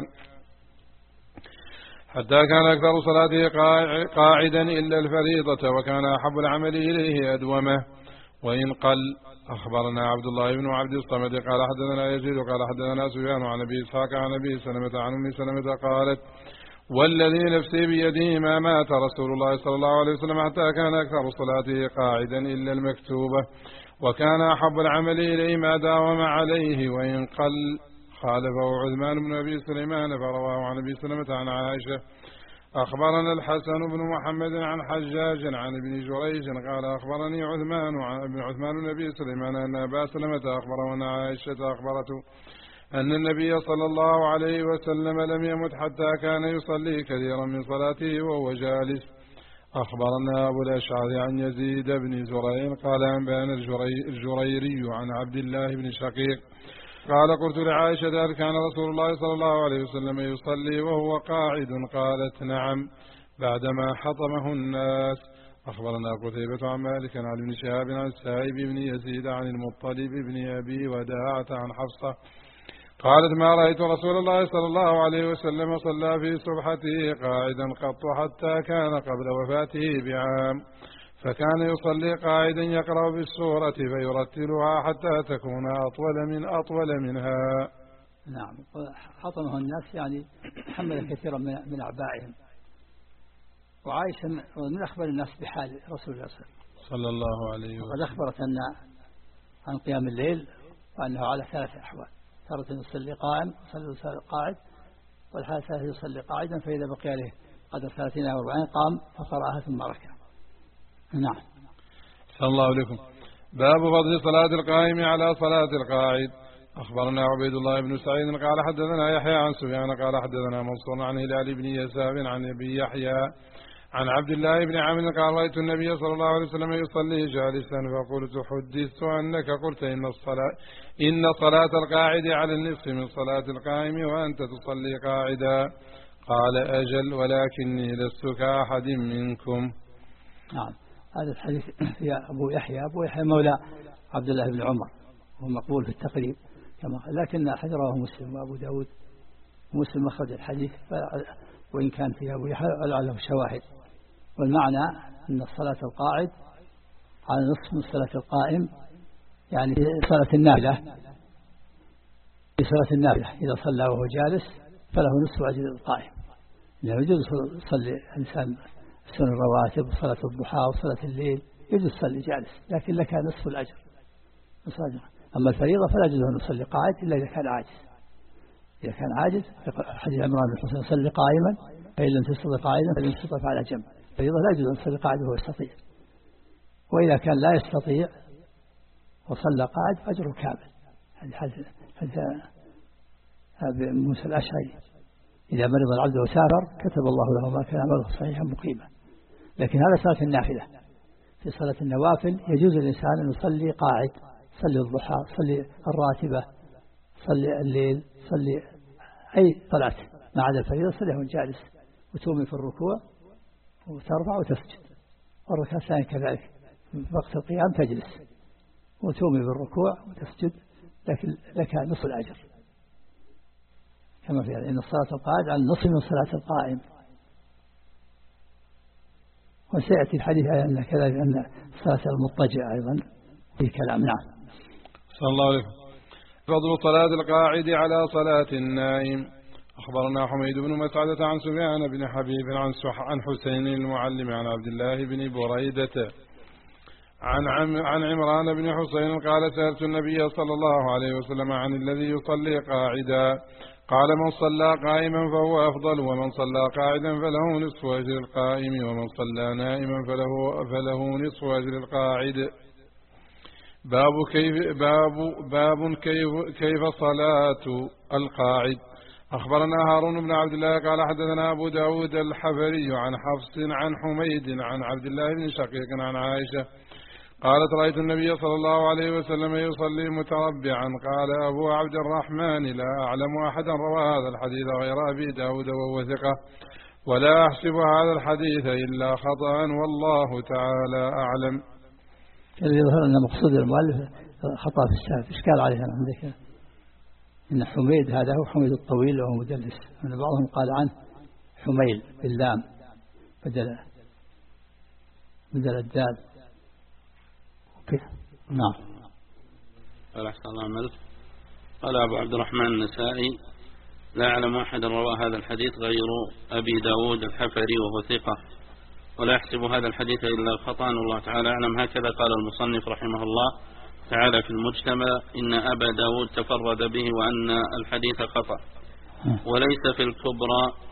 حتى كان أكثر صلاته قاعدا إلا الفريضة، وكان أحب العمل إليه أدومه وإن قل. أخبرنا عبد الله بن عبد الصمد قال حدثنا يزيد قال حدثنا سفيان عن أبي إسحاق عن أبي سلمة عن أم سلمة قالت والذي نفسي بيده ما مات رسول الله صلى الله عليه وسلم حتى كان أكثر صلاته قاعدا إلا المكتوبة، وكان أحب العمل إليه ما داوم عليه وإن قل. خالفه عثمان بن أبي سليمان فرواه عن أبي سلمة عن عائشة. أخبرنا الحسن بن محمد عن حجاج عن ابن جريج قال أخبرني عثمان عن ابن عثمان النبي سليمان أن أبا سلمة أخبره أن عائشة أخبرته أن النبي صلى الله عليه وسلم لم يمت حتى كان يصلي كثيرا من صلاته وهو جالس. أخبرنا أبو الأشعث عن يزيد بن زريع قال أنبأنا الجريري عن عبد الله بن شقيق قال قلت لعائشة هل كان رسول الله صلى الله عليه وسلم يصلي وهو قاعد؟ قالت نعم بعدما حطمه الناس. أخبرنا قتيبة عن مالك عن ابن شهاب عن سائب بن يزيد عن المطلب بن أبي وداعة عن حفصة قالت ما رأيت رسول الله صلى الله عليه وسلم صلى في سبحته قاعدا قط حتى كان قبل وفاته بعام، فكان يصلي قاعدا يقرأ بالسورة فيرتلها حتى تكون أطول من أطول منها. نعم. حطمه الناس يعني حمل كثيرا من أعبائهم. وعائشة من أخبر الناس بحال رسول الله صلى الله عليه وسلم، وقد أخبرت أن عن قيام الليل وأنه على ثلاث أحوال، تارة يصلي قائم وصلي قاعد، والحالة الثالثة يصلي قاعدا فإذا بقي له قدر ثلاثين أو أربعين قام فقرأها ثم ركع. نعم. صلى الله عليكم. باب فضل صلاة القائم على صلاة القاعد. أخبرنا عبيد الله بن سعيد قال حدثنا يحيى عن سفيان قال حدثنا منصور عن هلال بن يساب عن أبي يحيى عن عبد الله بن عمرو قال رأيت النبي صلى الله عليه وسلم يصلي جالسا فقلت حدثت أنك قلت إن الصلاة إن صلاة القاعد على النصف من صلاة القائم وأنت تصلي قاعدا. قال أجل ولكني لست كأحد منكم. نعم. هذا الحديث في أبو يحيى أبو يحيى مولى عبد الله بن عمر وهو مقبول في التقريب كما قال، لكن حجره مسلم وأبو داود مسلم أخرج الحديث وإن كان في أبو يحيى له شواهد. والمعنى أن صلاة القاعد على نصف من صلاة القائم، يعني في صلاة النافلة في صلاة النافلة إذا صلى وهو جالس فله نصف أجر القائم، لأنه يجوز يصلي الإنسان سنن الرواتب وصلاة الضحى وصلاة الليل يجوز يصلي جالس، لكن لك نصف الأجر. أما الفريضة فلا يجوز أن يصلي قاعد إلا إذا كان عاجز. إذا كان عاجز حديث عمران بن حسين يصلي قائما فإن لم تستطع قائدا فإن تستطع على جنب. الفريضة لا يجوز أن يصلي قاعد وهو يستطيع، وإذا كان لا يستطيع وصلى قاعد أجره كامل. هذا هذا موسى الأشعري إذا مرض العبد وسافر كتب الله له ما كان عمله صحيحا مقيما. لكن هذا صلاة النافلة. في صلاة النوافل يجوز الإنسان أن يصلي قاعد، صلي الضحى، صلي الراتبة، صلي الليل، صلي أي صلاة ما عدا الفريضة صليه جالس، وتومي في الركوع وترفع وتسجد، والركعة الثانية كذلك وقت القيام تجلس وتومي بالركوع وتسجد، لكن لك نصف الأجر كما في إن الصلاة القاعد على نصف من صلاة القائم. وسيأتي الحديث أن كذلك أن صلاة المضطجع أيضا في كلام. نعم. صلى الله عليه وسلم. فضل صلاة القاعد على صلاة النائم. أخبرنا حميد بن مسعدة عن سفيان بن حبيب عن عن حسين المعلم عن عبد الله بن بريدة عن عم عن عمران بن حسين قال سألت النبي صلى الله عليه وسلم عن الذي يصلي قاعدا قال من صلى قائما فهو أفضل، ومن صلى قاعدا فله نصف أجر القائم، ومن صلى نائما فله فله نصف أجر القاعد. باب كيف باب باب كيف كيف صلاة القاعد. أخبرنا هارون بن عبد الله قال حدثنا أبو داود الحفري عن حفص عن حميد عن عبد الله بن شقيق عن عائشة قالت رأيت النبي صلى الله عليه وسلم يصلي متربعا. قال أبو عبد الرحمن لا أعلم أحدا روى هذا الحديث غير أبي داود وهو ثقة، ولا أحسب هذا الحديث إلا خطأ والله تعالى أعلم. الذي يظهر أن مقصود المؤلف خطأ في السند، إشكال عليه عندك إن حميد هذا هو حميد الطويل وهو مدلس، أن بعضهم قال عنه حميل باللام بدل بدل الدال. نعم. قال أحسن الله عملك. قال أبو عبد الرحمن النسائي لا أعلم أحدا روى هذا الحديث غير أبي داود الحفري وهو ثقة، ولا يحسب هذا الحديث إلا خطأ والله تعالى أعلم. هكذا قال المصنف رحمه الله تعالى في المجتمع إن أبا داود تفرد به وأن الحديث خطأ، وليس في الكبرى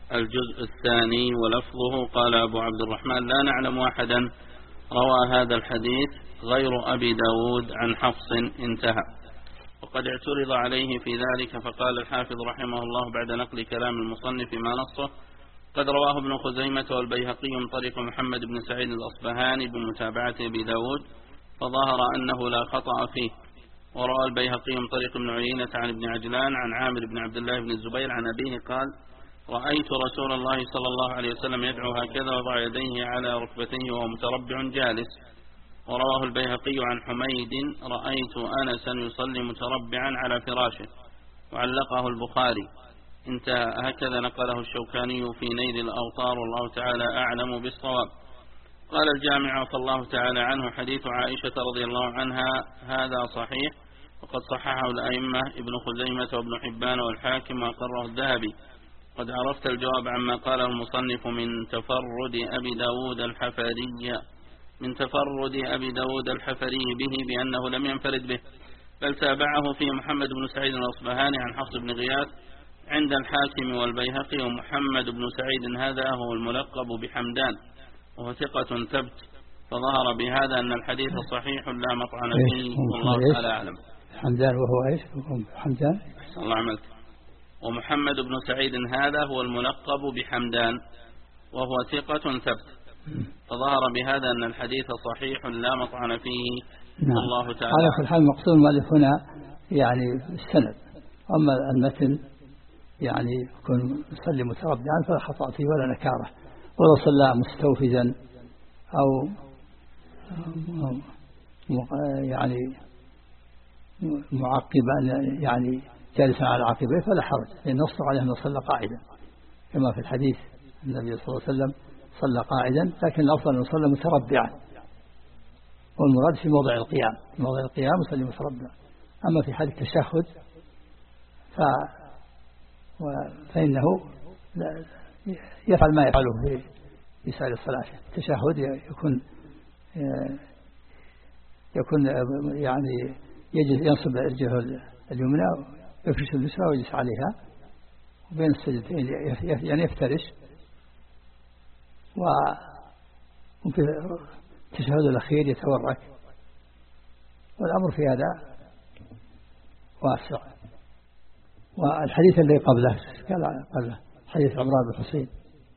الجزء الثاني ولفظه قال أبو عبد الرحمن لا نعلم أحدا روى هذا الحديث غير أبي داود عن حفص انتهى. وقد اعترض عليه في ذلك فقال الحافظ رحمه الله بعد نقل كلام المصنف ما نصه قد رواه ابن خزيمة والبيهقي من طريق محمد بن سعيد الأصبهاني بمتابعة أبي داود فظهر أنه لا خطأ فيه. وروى البيهقي من طريق ابن عيينة عن ابن عجلان عن عامر بن عبد الله بن الزبير عن أبيه قال رأيت رسول الله صلى الله عليه وسلم يدعو هكذا وضع يديه على ركبتيه وهو متربع جالس. ورواه البيهقي عن حميد رأيت أنسا يصلي متربعا على فراشه وعلقه البخاري انتهى. هكذا نقله الشوكاني في نيل الأوطار والله تعالى أعلم بالصواب. قال الجامع فالله تعالى عنه حديث عائشة رضي الله عنها هذا صحيح وقد صححه الأئمة ابن خزيمة وابن حبان والحاكم وأقره الذهبي. قد عرفت الجواب عما قاله المصنف من تفرد أبي داود الحفري من تفرد أبي داود الحفري به بأنه لم ينفرد به بل تابعه في محمد بن سعيد الأصبهاني عن حفص بن غياث عند الحاكم والبيهقي. ومحمد بن سعيد هذا هو الملقب بحمدان وهو ثقة ثبت فظهر بهذا أن الحديث صحيح لا مطعن فيه والله تعالى أعلم. حمدان وهو إيش حمدان الله عملك. ومحمد بن سعيد هذا هو الملقب بحمدان وهو ثقة ثبت فظهر بهذا أن الحديث صحيح لا مطعن فيه نعم. والله تعالى على كل حال مقصود المؤلف هنا يعني السند. أما المتن يعني يكون يصلي متربعا فلا خطأ فيه ولا نكارة ولا صلى مستوفزا أو يعني معقبا يعني جالسا على عقبيه فلا حرج لأن نص عليه أنه صلى قاعدا كما في الحديث النبي صلى الله عليه وسلم صلى قاعدا لكن الأفضل أنه صلى متربعا والمراد في موضع القيام في موضع القيام يصلي متربعا. أما في حال التشهد ف فإنه يفعل ما يفعله في في سائر الصلاة. التشهد يكون يكون يعني يجلس ينصب رجله اليمنى ويفرش اليسرى ويجلس عليها وبين السجدتين يعني يفترش وفي التشهد الأخير يتورك والأمر في هذا واسع. والحديث الذي قبله قبله حديث عمران بن حسين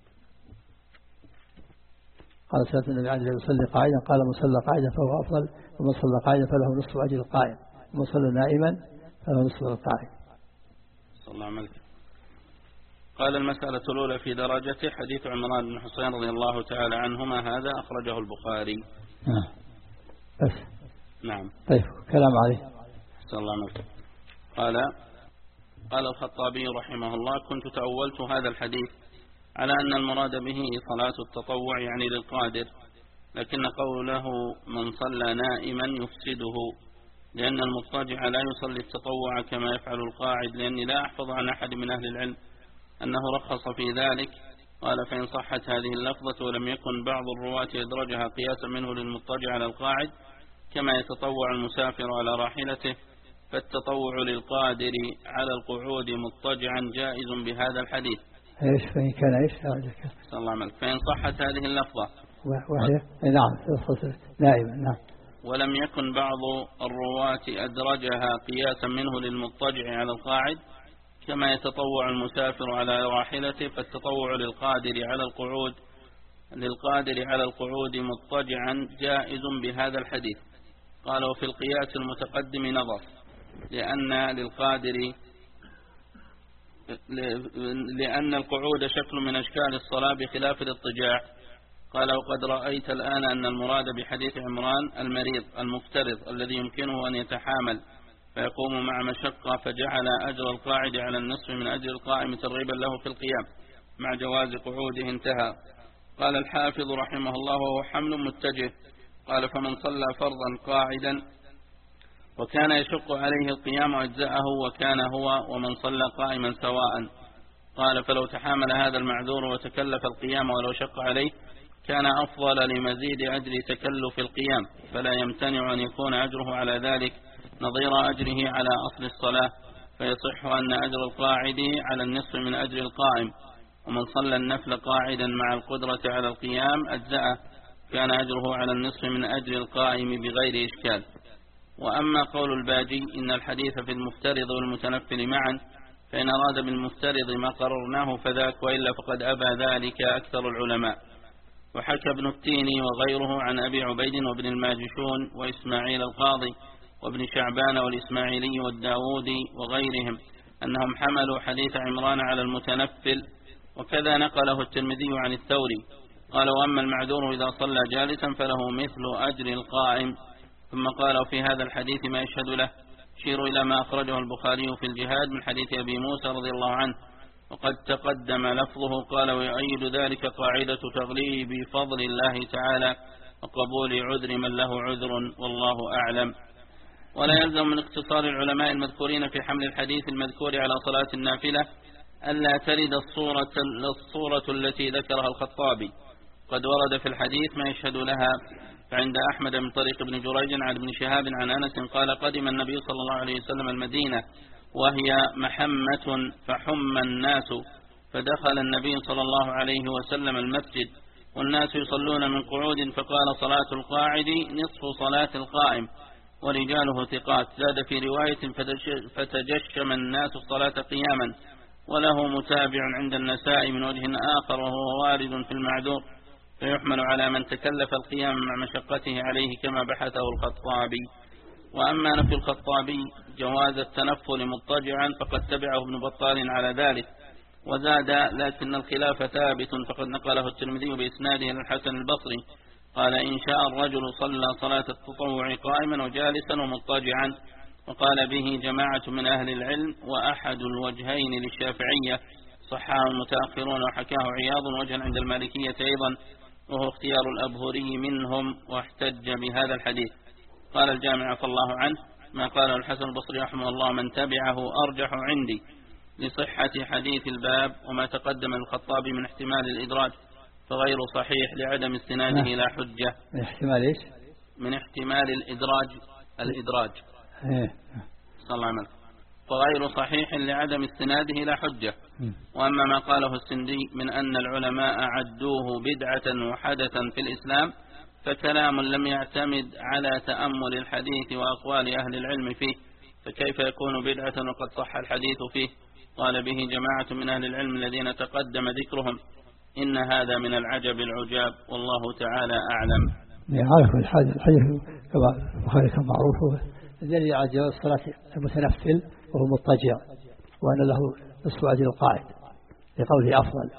قال سألت النبي عليه الصلاة والسلام يصلي قاعدا قال من صلى قاعدا فهو أفضل ومن صلى قاعدا فله نصف أجر القائم ومن صلى نائما فله نصف القائم. صلى الله عليه وسلم. قال المسألة الأولى في درجته حديث عمران بن حسين رضي الله تعالى عنهما هذا أخرجه البخاري. نعم بس نعم طيب كلام عليه. صلى الله عليه وسلم. قال قال الخطابي رحمه الله كنت تأولت هذا الحديث على أن المراد به صلاة التطوع يعني للقادر لكن قوله من صلى نائما يفسده لأن المضطجع لا يصلي التطوع كما يفعل القاعد لأني لا أحفظ عن أحد من أهل العلم أنه رخص في ذلك. قال فإن صحت هذه اللفظة ولم يكن بعض الرواة يدرجها قياسا منه للمضطجع على القاعد كما يتطوع المسافر على راحلته فالتطوع للقادر على القعود مضطجعا جائز بهذا الحديث. ايش فإن كان ايش صلى الله عليه وسلم. فإن صحت هذه اللفظة وهي نعم نائما نعم ولم يكن بعض الرواة أدرجها قياسا منه للمضطجع على القاعد كما يتطوع المسافر على راحلته فالتطوع للقادر على القعود للقادر على القعود مضطجعا جائز بهذا الحديث. قال وفي القياس المتقدم نظر لأن للقادر لأن القعود شكل من أشكال الصلاة بخلاف الاضطجاع. قال وقد رأيت الآن أن المراد بحديث عمران المريض المفترض الذي يمكنه أن يتحامل فيقوم مع مشقة فجعل أجر القاعد على النصف من أجر القائم ترغيبا له في القيام مع جواز قعوده انتهى. قال الحافظ رحمه الله وهو حمل متجه. قال فمن صلى فرضا قاعدا وكان يشق عليه القيام أجزأه وكان هو ومن صلى قائما سواء. قال فلو تحامل هذا المعذور وتكلف القيام ولو شق عليه كان أفضل لمزيد أجر تكلف القيام فلا يمتنع أن يكون أجره على ذلك نظير أجره على أصل الصلاة فيصح أن أجر القاعد على النصف من أجر القائم. ومن صلى النفل قاعدا مع القدرة على القيام أجزأه، كان أجره على النصف من أجر القائم بغير إشكال. وأما قول الباجي إن الحديث في المفترض والمتنفل معا، فإن أراد بالمفترض ما قررناه فذاك، وإلا فقد أبى ذلك أكثر العلماء. وحكى ابن التيني وغيره عن أبي عبيد وابن الماجشون وإسماعيل القاضي وابن شعبان والإسماعيلي والداودي وغيرهم أنهم حملوا حديث عمران على المتنفل، وكذا نقله الترمذي عن الثوري قال: وأما المعذور إذا صلى جالسا فله مثل أجر القائم. ثم قالوا في هذا الحديث ما يشهد له، شيروا إلى ما أخرجه البخاري في الجهاد من حديث أبي موسى رضي الله عنه، وقد تقدم لفظه. قال: ويؤيد ذلك قاعدة تغليب فضل الله تعالى وقبول عذر من له عذر، والله أعلم. ولا يلزم من اقتصار العلماء المذكورين في حمل الحديث المذكور على صلاة النافلة ألا ترد الصورة, الصورة التي ذكرها الخطابي. قد ورد في الحديث ما يشهد لها، فعند أحمد من طريق ابن جريج عن ابن شهاب عن أنس قال: قدم النبي صلى الله عليه وسلم المدينة وهي محمة فحم الناس، فدخل النبي صلى الله عليه وسلم المسجد والناس يصلون من قعود، فقال: صلاة القاعد نصف صلاة القائم، ورجاله ثقات. زاد في رواية: فتجشم الناس الصلاة قياما. وله متابع عند النساء من وجه آخر وهو وارد في المعذور، فيحمل على من تكلف القيام مع مشقته عليه كما بحثه الخطابي. وأما نفي الخطابي جواز التنفل مضطجعا فقد تبعه ابن بطال على ذلك، وزاد: لكن الخلاف ثابت، فقد نقله الترمذي بإسناده للحسن البصري قال: إن شاء الرجل صلى صلاة التطوع قائما وجالسا ومضطجعا. وقال به جماعة من أهل العلم، وأحد الوجهين للشافعية صححه المتأخرون، وحكاه عياض وجها عند المالكية أيضا، وهو اختيار الأبهري منهم، واحتج بهذا الحديث. قال الجامع عفى الله عنه: ما قاله الحسن البصري رحمه الله من تبعه أرجح عندي لصحة حديث الباب، وما تقدم الخطابي من احتمال الإدراج فغير صحيح لعدم استناده إلى حجة. من احتمال إيش؟ من احتمال الإدراج الإدراج صلى الله عليه وسلم، فغير صحيح لعدم استناده إلى حجة. وأما ما قاله السندي من أن العلماء عدوه بدعة وحدثا في الإسلام، فكلام لم يعتمد على تأمل الحديث وأقوال أهل العلم فيه، فكيف يكون بدعة وقد صح الحديث فيه؟ قال به جماعة من أهل العلم الذين تقدم ذكرهم: إن هذا من العجب العجاب، والله تعالى أعلم. يعرف الحديث كما البخاري كما معروف الذي على جواز صلاة المتنفل وهو مضطجع، وأن له نصف أجر القاعد لقوله أفضل.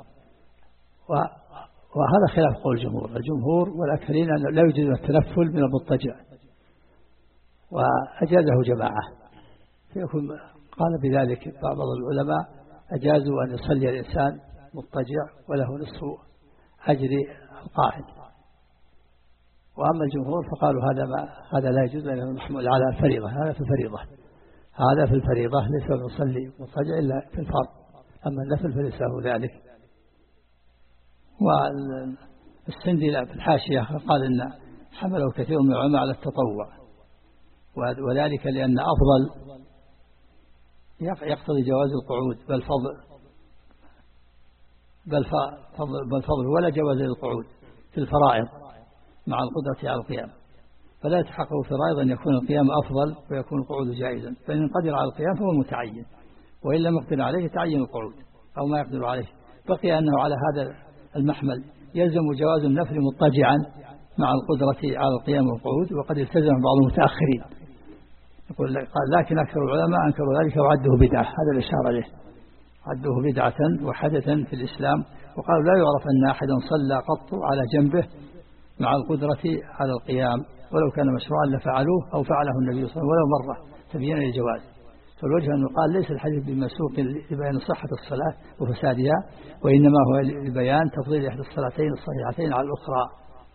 وهذا خلاف قول الجمهور. الجمهور والأكثرين أن لا يوجد التنفل من المضطجع، وأجازه جماعة، فيكون قال بذلك بعض العلماء أجازوا أن يصلي الإنسان مضطجع وله نصف أجر القاعد. وأما الجمهور فقالوا هذا ما هذا لا يجوز لأنه محمول على الفريضة. هذا في الفريضة هذا في الفريضة ليس يصلي مضطجع إلا في الفرض، أما النفل فليس له ذلك. والسندي في الحاشية قال إن حمله كثير من العلماء على التطوع، وذلك لأن أفضل يقتضي جواز القعود بل فضل بل فضل, بل فضل ولا جواز للقعود في الفرائض مع القدرة على القيام، فلا يتحقق في الفرائض أن يكون القيام أفضل ويكون القعود جائزا، فإن قدر على القيام فهو متعين، وإن لم يقدر عليه تعين القعود أو ما يقدر عليه. بقي أنه على هذا المحمل يلزم جواز النفل مضطجعا مع القدرة على القيام والقعود، وقد التزم بعض المتأخرين يقول لكن أكثر العلماء أنكروا ذلك وعدوه بدعة. هذا الإشارة له، عدوه بدعة وحدثا في الإسلام، وقالوا لا يعرف أن أحدا صلى قط على جنبه مع القدرة على القيام، ولو كان مشروعا لفعلوه أو فعله النبي صلى الله عليه وسلم ولو مرة تبينا للجواز. فالوجه أنه قال ليس الحديث بمسوق لبيان صحة الصلاة وفسادها، وإنما هو لبيان تفضيل إحدى الصلاتين الصحيحتين على الأخرى،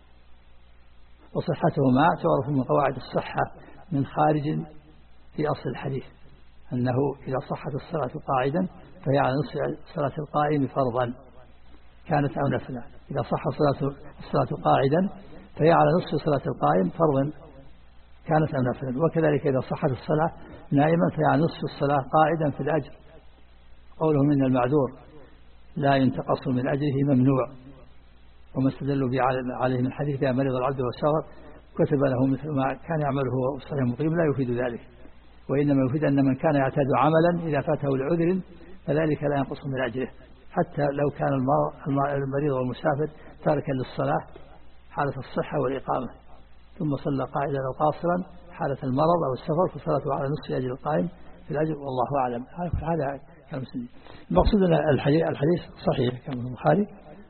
وصحتهما تعرف من قواعد الصحة من خارج في أصل الحديث، أنه إذا صحت الصلاة قاعدا فهي على نصف صلاة القائم فرضا كانت أو نفلا، إذا صح الصلاة الصلاة قاعدا فهي على نصف صلاة القائم فرضا كانت أو نفلا، وكذلك إذا صحت الصلاة نائما فهي على نصف الصلاة قاعدا في الأجر. قوله من المعذور لا ينتقص من أجره ممنوع. وما استدلوا به عليه من حديث إذا مرض العبد والسفر كتب له مثل ما كان يعمله وهو صحيح مقيم لا يفيد ذلك، وإنما يفيد أن من كان يعتاد عملا إذا فاته لعذر فذلك لا ينقص من أجره، حتى لو كان المريض والمسافر تاركا للصلاة حالة الصحة والإقامة ثم صلى قائدا أو قاصرا حالة المرض أو السفر فصلاته على نصف أجر القائم في الأجر، والله أعلم. هذا كلام سليم. المقصود أن الحديث صحيح كما في البخاري،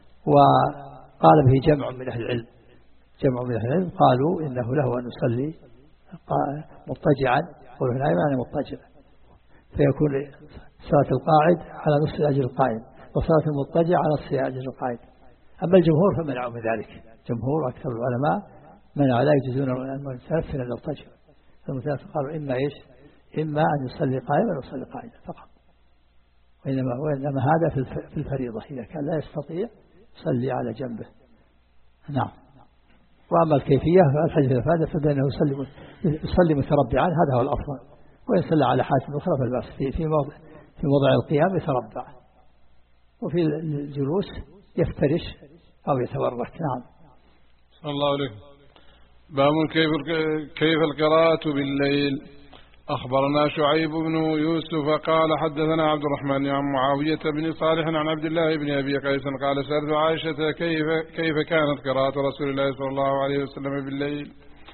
وقال به جمع من أهل العلم جمع من أهل العلم قالوا إنه له أن يصلي مضطجعا، قولوا هنا يعني مضطجع، فيكون صلاة القاعد على نصف أجر القائم وصلاة المضطجع على نصف أجر القائد. أما الجمهور فمنعوا من ذلك، جمهور أكثر العلماء منعوا لا يجوزون المتنفل أن يضطجع. المتنفل قالوا إما إيش إما أن يصلي قائما أو يصلي قائدا فقط، وإنما, وإنما هذا في الفريضة إذا كان لا يستطيع يصلي على جنبه. نعم. وأما الكيفية فالحديث الفادة فبأنه يصلي يصلي متربعا هذا هو الأفضل، وإن صلى على حالة أخرى فالبأس في في موضع في موضع القيام يتربع، وفي الجلوس يفترش أو يتورك. نعم. صلى الله عليه. باب كيف كيف القراءة بالليل. أخبرنا شعيب بن يوسف قال حدثنا عبد الرحمن عن معاوية بن صالح عن عبد الله بن أبي قيس قال سألت عائشة كيف كيف كانت قراءة رسول الله صلى الله عليه وسلم بالليل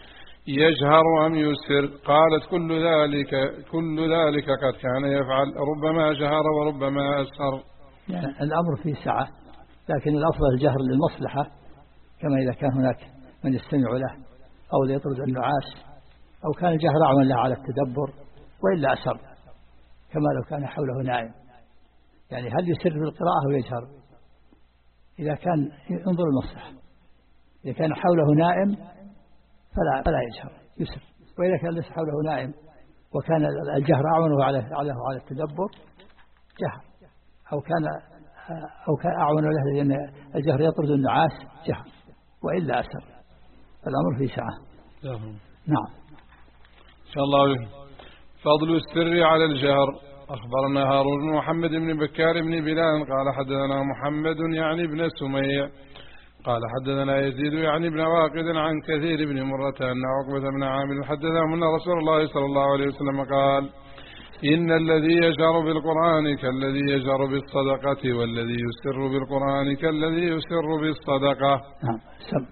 يجهر أم يسر؟ قالت كل ذلك كل ذلك قد كان يفعل، ربما جهر وربما أسر. يعني الأمر فيه سعة، لكن الأفضل الجهر للمصلحة، كما إذا كان هناك من يستمع له أو ليطرد النعاس أو كان الجهر أعون له على التدبر، وإلا أسر كما لو كان حوله نائم. يعني هل يسر في القراءة أو يجهر؟ إذا كان انظر المصلحة، إذا كان حوله نائم فلا فلا يجهر يسر، وإذا كان ليس حوله نائم وكان الجهر أعونه على على على التدبر جهر، أو كان أو كان أعون له لأن الجهر يطرد النعاس جهر، وإلا أسر. الأمر في سعة. نعم. إن شاء الله. فضل السر على الجهر. أخبرنا هارون بن محمد بن بكار بن بلال قال حدثنا محمد يعني ابن سمية قال حدثنا يزيد يعني ابن واقد عن كثير بن مرة أن عقبة بن عامر حدثهم أن رسول الله صلى الله عليه وسلم قال إن الذي يجهر بالقرآن كالذي يجهر بالصدقة، والذي يسر بالقرآن كالذي يسر بالصدقة. نعم. سم.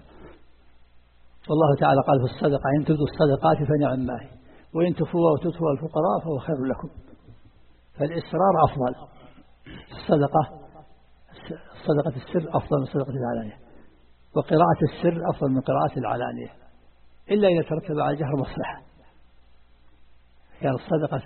والله تعالى قال في الصدقة إن تبدوا الصدقات فنعم ما هي، وإن تخفوها وتؤتوها الفقراء فهو خير لكم. فالإسرار أفضل، الصدقة صدقة السر أفضل من صدقة العلانية، وقراءة السر أفضل من قراءة العلانية، إلا إذا ترتب على الجهر مصلحة. كان الصدقة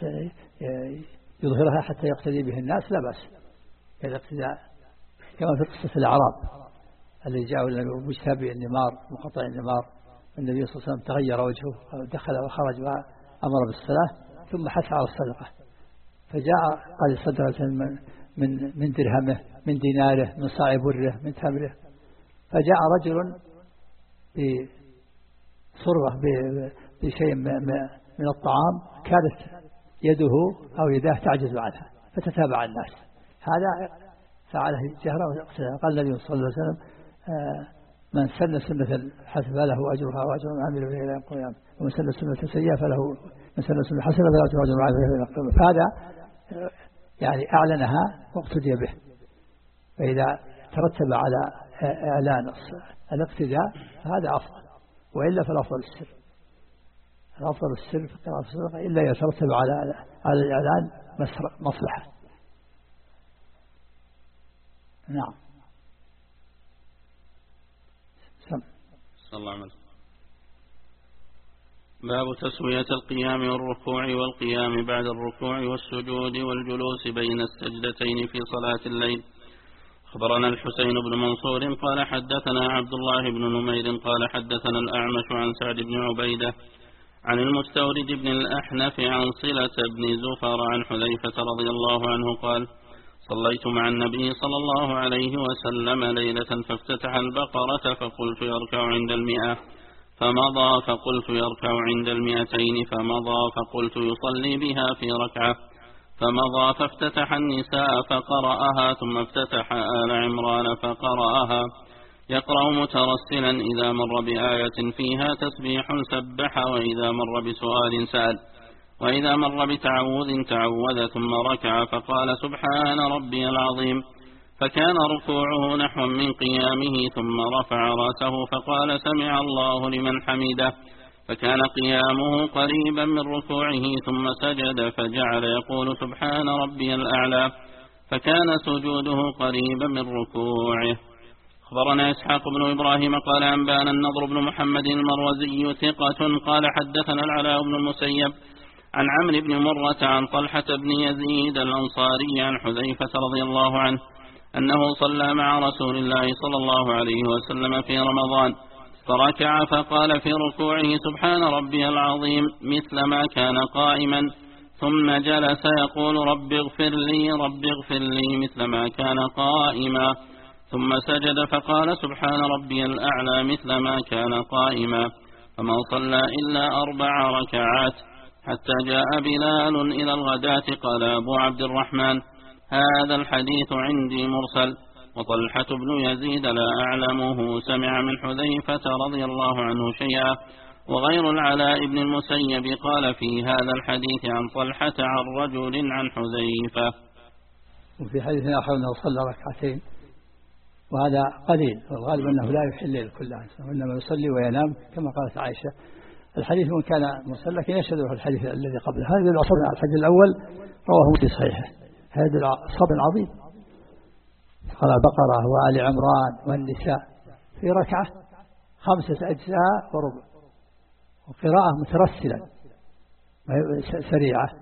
يظهرها حتى يقتدي به الناس لا بأس، الاقتداء كما في قصة الأعراب الذي جاءوا مجتبي النمار مقطع النمار، النبي صلى الله عليه وسلم تغير وجهه دخل وخرج وأمر بالصلاة ثم حث على الصدقة، فجاء قال صدقة من من من درهمه من ديناره من صاع بره من تمره، فجاء رجل بصرة بشيء من الطعام كانت يده أو يداه تعجز عنها فتتابع الناس، هذا فعله جهرا واقتداء. قال النبي صلى الله عليه وسلم من سن سنة حسنة له أجرها وأجر من عمل بها إلى يوم القيامة، ومن سن سنة سيئة فله من سن سنة حسنة فله أجر من عمل بها إلى يوم القيامة. فهذا يعني أعلنها واقتدي به، فإذا ترتب على إعلان الاقتداء فهذا أفضل، وإلا فالأفضل السر، الأفضل السر في قراءة الصدقة إلا يترتب على على الإعلان مصلحة. نعم. سم. صلى الله عليه وسلم. باب تسوية القيام والركوع والقيام بعد الركوع والسجود والجلوس بين السجدتين في صلاة الليل. أخبرنا الحسين بن منصور قال حدثنا عبد الله بن نمير قال حدثنا الأعمش عن سعد بن عبيدة عن المستورد بن الأحنف عن صلة بن زفر عن حذيفة رضي الله عنه قال صليت مع النبي صلى الله عليه وسلم ليلة فافتتح البقرة فقلت يركع عند المئة فمضى فقلت يركع عند المئتين فمضى فقلت يصلي بها في ركعة فمضى فافتتح النساء فقرأها ثم افتتح آل عمران فقرأها يقرأ مترسلا إذا مر بآية فيها تسبيح سبح، وإذا مر بسؤال سأل، وإذا مر بتعوذ تعوذ، ثم ركع فقال سبحان ربي العظيم، فكان ركوعه نحو من قيامه، ثم رفع رأسه فقال سمع الله لمن حمده، فكان قيامه قريبا من ركوعه، ثم سجد فجعل يقول سبحان ربي الأعلى، فكان سجوده قريبا من ركوعه. أخبرنا إسحاق بن إبراهيم قال أنبانا النضر بن محمد المروزي ثقة قال حدثنا العلاء بن المسيب عن عمرو بن مرة عن طلحة بن يزيد الأنصاري عن حذيفة رضي الله عنه أنه صلى مع رسول الله صلى الله عليه وسلم في رمضان، فركع فقال في ركوعه سبحان ربي العظيم مثل ما كان قائما، ثم جلس يقول رب اغفر لي رب اغفر لي مثل ما كان قائما، ثم سجد فقال سبحان ربي الأعلى مثل ما كان قائما، فما صلى إلا أربع ركعات حتى جاء بلال إلى الغداة. قال أبو عبد الرحمن هذا الحديث عندي مرسل، وطلحة بن يزيد لا أعلمه سمع من حذيفة رضي الله عنه شيئا، وغير العلاء بن المسيب قال في هذا الحديث عن طلحة عن رجل عن حذيفة. وفي حديث آخر أنه صلى ركعتين، وهذا قليل، والغالب أنه لا يحل الليل كله، وإنما يصلي وينام كما قالت عائشة. الحديث من كان مرسل لكن يشهد له الحديث الذي قبله. هذا العصر على الحديث الأول رواه في صحيحه، هذا الصبر العظيم قال البقرة وآل عمران والنساء في ركعة خمسة أجزاء وربع، وقراءة مترسلا سريعة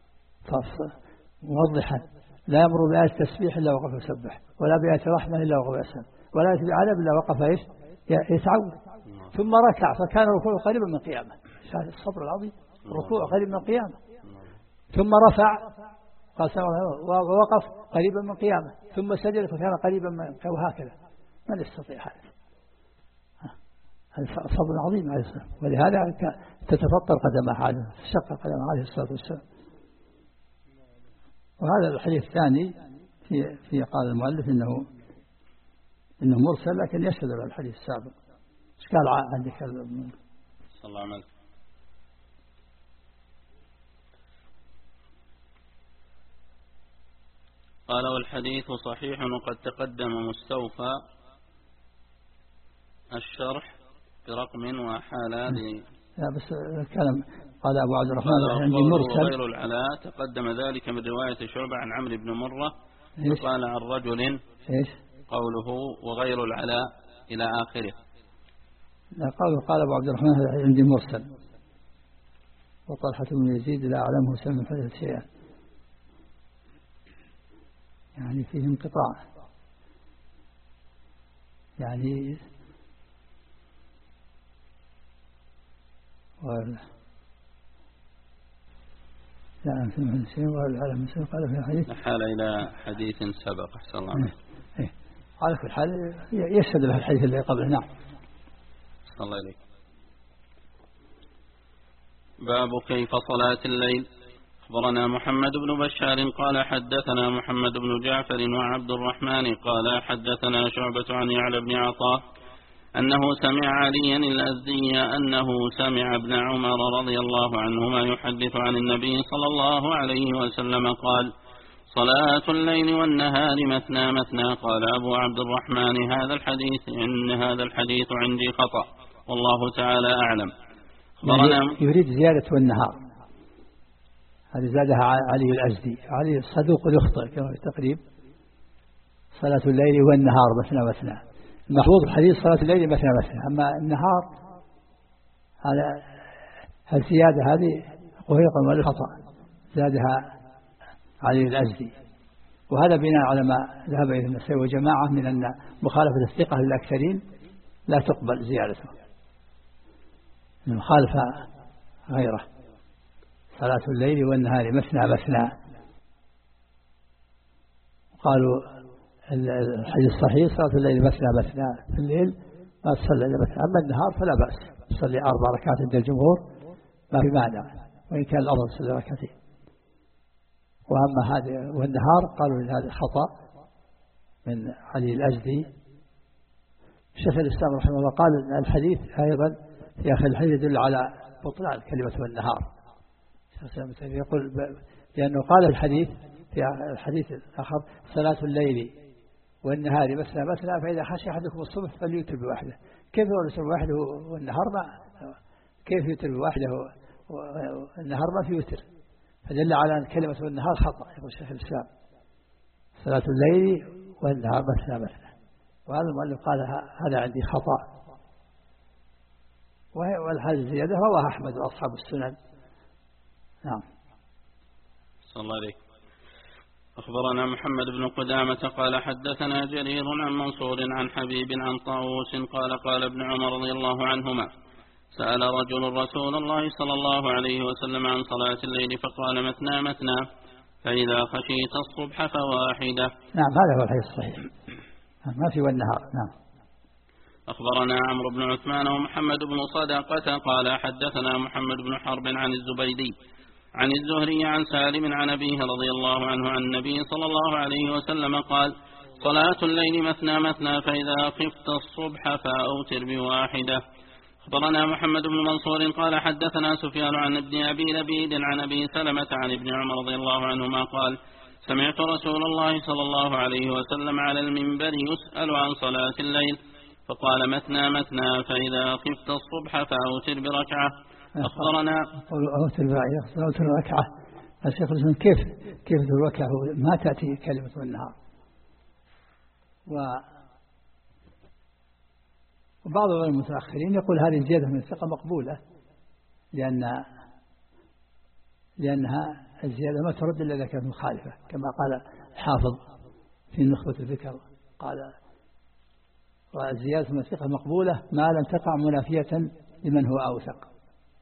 موضحا، لا يمر بآية تسبيح إلا وقف يسبح، ولا بآية رحمة إلا وقف يسلم، ولا آية عذاب إلا وقف إيش يتعود، ثم ركع فكان ركوعه قريبا من قيامه. هذا الصبر العظيم، ركوع قريب من قيامه، ثم رفع قال ووقف قريبا من قيامه، ثم سجد فكان قريبا من، وهكذا. من يستطيع هذا؟ هذا صبر عظيم عليه الصلاة، ولهذا تتفطر قدمه عليه، تشق قدمه عليه الصلاة والسلام. وهذا الحديث الثاني في في قال المؤلف إنه إنه مرسل لكن يشهد له الحديث السابق. إيش قال عندك؟ صلى الله عليه وسلم. قال والحديث صحيح وقد تقدم مستوفى الشرح برقم وحال هذه. لا بس الكلام قال أبو عبد الرحمن عندي مرسل غير العلاء تقدم ذلك من رواية شعبة عن عمرو بن مرة قال عن رجل إيش قوله وغير العلاء إلى آخره. لا قال قال أبو عبد الرحمن عندي مرسل، وطلحة بن يزيد لا أعلمه سمع حدث شيئا، يعني فيه انقطاع، يعني ولا لا أنسمع حدث شيئا ولا أعلم شيئا قال في الحديث حال إلى حديث سبق. أحسن الله عليك. إيه. على كل حال يشهد له الحديث اللي قبله. نعم. أحسن الله عليك. باب كيف صلاة الليل. أخبرنا محمد بن بشار قال حدثنا محمد بن جعفر وعبد الرحمن قال حدثنا شعبة عن يعلى بن عطاء أنه سمع عليا الأزدي أنه سمع ابن عمر رضي الله عنهما يحدث عن النبي صلى الله عليه وسلم قال صلاة الليل والنهار مثنى مثنى. قال أبو عبد الرحمن هذا الحديث إن هذا الحديث عندي خطأ والله تعالى أعلم. يريد زيادة والنهار، هذه زادها علي الأزدي. علي الصدوق يخطئ كما في التقريب. صلاة الليل والنهار مثنى مثنى، المحفوظ الحديث صلاة الليل مثنى مثنى، أما النهار هذا الزيادة هذه قهيقا والخطأ زادها علي الأزدي، وهذا بناء على ما ذهب إليه النسائي وجماعة من أن مخالفة الثقة للأكثرين لا تقبل زيادته، المخالفة غيره. صلاة الليل والنهار مثنى مثنى. قالوا الحديث الصحيح صلاة الليل مثنى مثنى، في الليل ما تصلي إلا مثنى، أما النهار فلا بأس تصلي أربع ركعات عند الجمهور ما في مانع، وإن كان الأفضل تصلي ركعتين. وأما هذا والنهار قالوا إن هذا خطأ من علي الأزدي. شيخ الإسلام رحمه الله قال أن الحديث أيضا في آخر الحديث يدل على بطلان كلمة والنهار. شيخ الإسلام يقول لأنه قال الحديث في الحديث الآخر صلاة الليل والنهار مثنى مثنى فإذا خشي أحدكم الصبح فليوتر بواحدة. كيف يوتر بواحده والنهار ما كيف يوتر بواحده والنهار ما في يوتر؟ فدل على أن كلمة والنهار خطأ. يقول شيخ الإسلام صلاة الليل والنهار مثنى مثنى، وهذا المؤلف قال هذا عندي خطأ. والحديث الزيادة رواه أحمد وأصحاب السنن. نعم. صلى الله عليه. أخبرنا محمد بن قدامة قال حدثنا جرير عن منصور عن حبيب عن طاووس قال قال ابن عمر رضي الله عنهما سأل رجل رسول الله صلى الله عليه وسلم عن صلاة الليل فقال مثنى مثنى فإذا خشيت الصبح فواحدة. نعم هذا هو الحديث الصحيح ما في والنهار. نعم. أخبرنا عمرو بن عثمان ومحمد بن صدقة قال حدثنا محمد بن حرب عن الزبيدي عن الزهري عن سالم عن أبيه رضي الله عنه عن النبي صلى الله عليه وسلم قال صلاة الليل مثنى مثنى فإذا خفت الصبح فأوتر بواحدة. أخبرنا محمد بن منصور قال حدثنا سفيان عن ابن أبي لبيد عن أبي سلمة عن ابن عمر رضي الله عنهما قال سمعت رسول الله صلى الله عليه وسلم على المنبر يسأل عن صلاة الليل فقال مثنى مثنى فإذا خفت الصبح فأوتر بركعة. أخبرنا أوتر بركعة. الشيخ الإسلام كيف كيف الركعة ما تأتي كلمة والنهار. وبعض المتأخرين يقول هذه الزيادة من الثقة مقبولة لأن لأنها الزيادة ما ترد إلا إذا كانت مخالفة كما قال الحافظ في نخبة الفكر قال والزيادة من الثقة مقبولة ما لم تقع منافية لمن هو أوثق.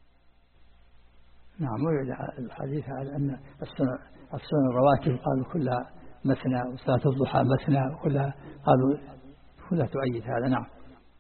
نعم. ويرد الحديث على أن السنن الرواتب قالوا كلها مثنى وصلاة الضحى مثنى وكلها قالوا كلها تؤيد هذا. نعم.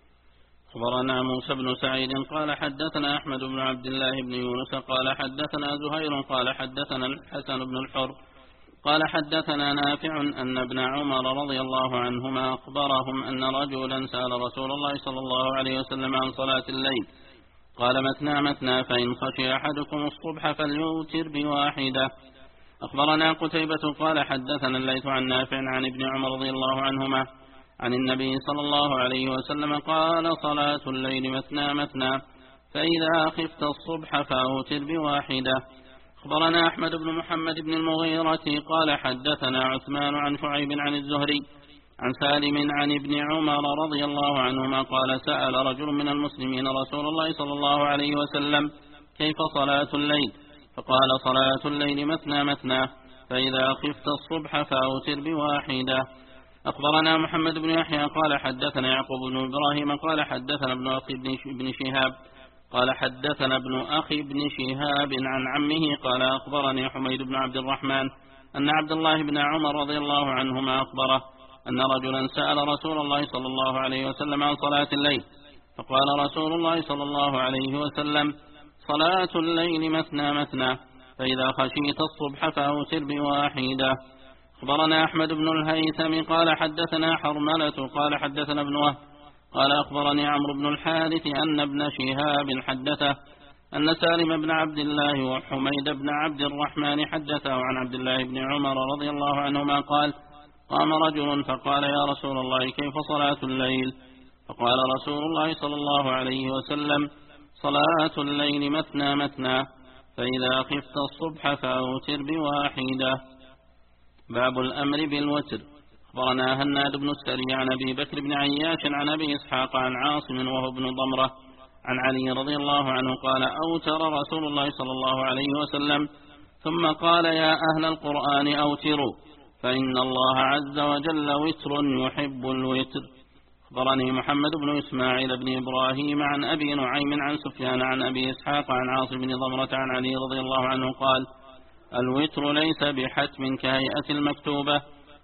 أخبرنا موسى بن سعيد قال حدثنا أحمد بن عبد الله بن يونس قال حدثنا زهير قال حدثنا الحسن بن الحر قال حدثنا نافع أن ابن عمر رضي الله عنهما أخبرهم أن رجلا سأل رسول الله صلى الله عليه وسلم عن صلاة الليل قال مثنى مثنى فإن خشي أحدكم الصبح فليوتر بواحدة. أخبرنا قتيبة قال حدثنا الليث عن نافع عن ابن عمر رضي الله عنهما عن النبي صلى الله عليه وسلم قال صلاة الليل مثنى مثنى فإذا خفت الصبح فأوتر بواحدة. أخبرنا أحمد بن محمد بن المغيرة قال حدثنا عثمان عن شعيب عن الزهري عن سالم عن ابن عمر رضي الله عنهما قال سأل رجل من المسلمين رسول الله صلى الله عليه وسلم كيف صلاة الليل فقال صلاة الليل مثنى مثنى فإذا خفت الصبح فأوتر بواحدة. أخبرنا محمد بن يحيى قال حدثنا يعقوب بن إبراهيم قال حدثنا ابن أخي بن شهاب قال حدثنا ابن أخي بن شهاب عن عمه قال أخبرني حميد بن عبد الرحمن أن عبد الله بن عمر رضي الله عنهما أخبره أن رجلا سأل رسول الله صلى الله عليه وسلم عن صلاة الليل فقال رسول الله صلى الله عليه وسلم صلاة الليل مثنى مثنى فإذا خشيت الصبح فأوتر بواحدة. أخبرنا أحمد بن الهيثم قال حدثنا حرملة قال حدثنا ابن وهب قال أخبرني عمرو بن الحارث أن ابن شهاب حدثه أن سالم بن عبد الله وحميد بن عبد الرحمن حدثه عن عبد الله بن عمر رضي الله عنهما قال قام رجل فقال يا رسول الله كيف صلاة الليل فقال رسول الله صلى الله عليه وسلم صلاة الليل مثنى مثنى فإذا خفت الصبح فأوتر بواحدة. باب الأمر بالوتر. أخبرنا هناد بن السري عن أبي بكر بن عياش عن أبي إسحاق عن عاصم وهو ابن ضمرة عن علي رضي الله عنه قال أوتر رسول الله صلى الله عليه وسلم ثم قال يا أهل القرآن أوتروا فإن الله عز وجل وتر يحب الوتر. أخبرني محمد بن إسماعيل بن إبراهيم عن أبي نعيم عن سفيان عن أبي إسحاق عن عاصم بن ضمرة عن علي رضي الله عنه قال الوتر ليس بحتم كهيئة المكتوبة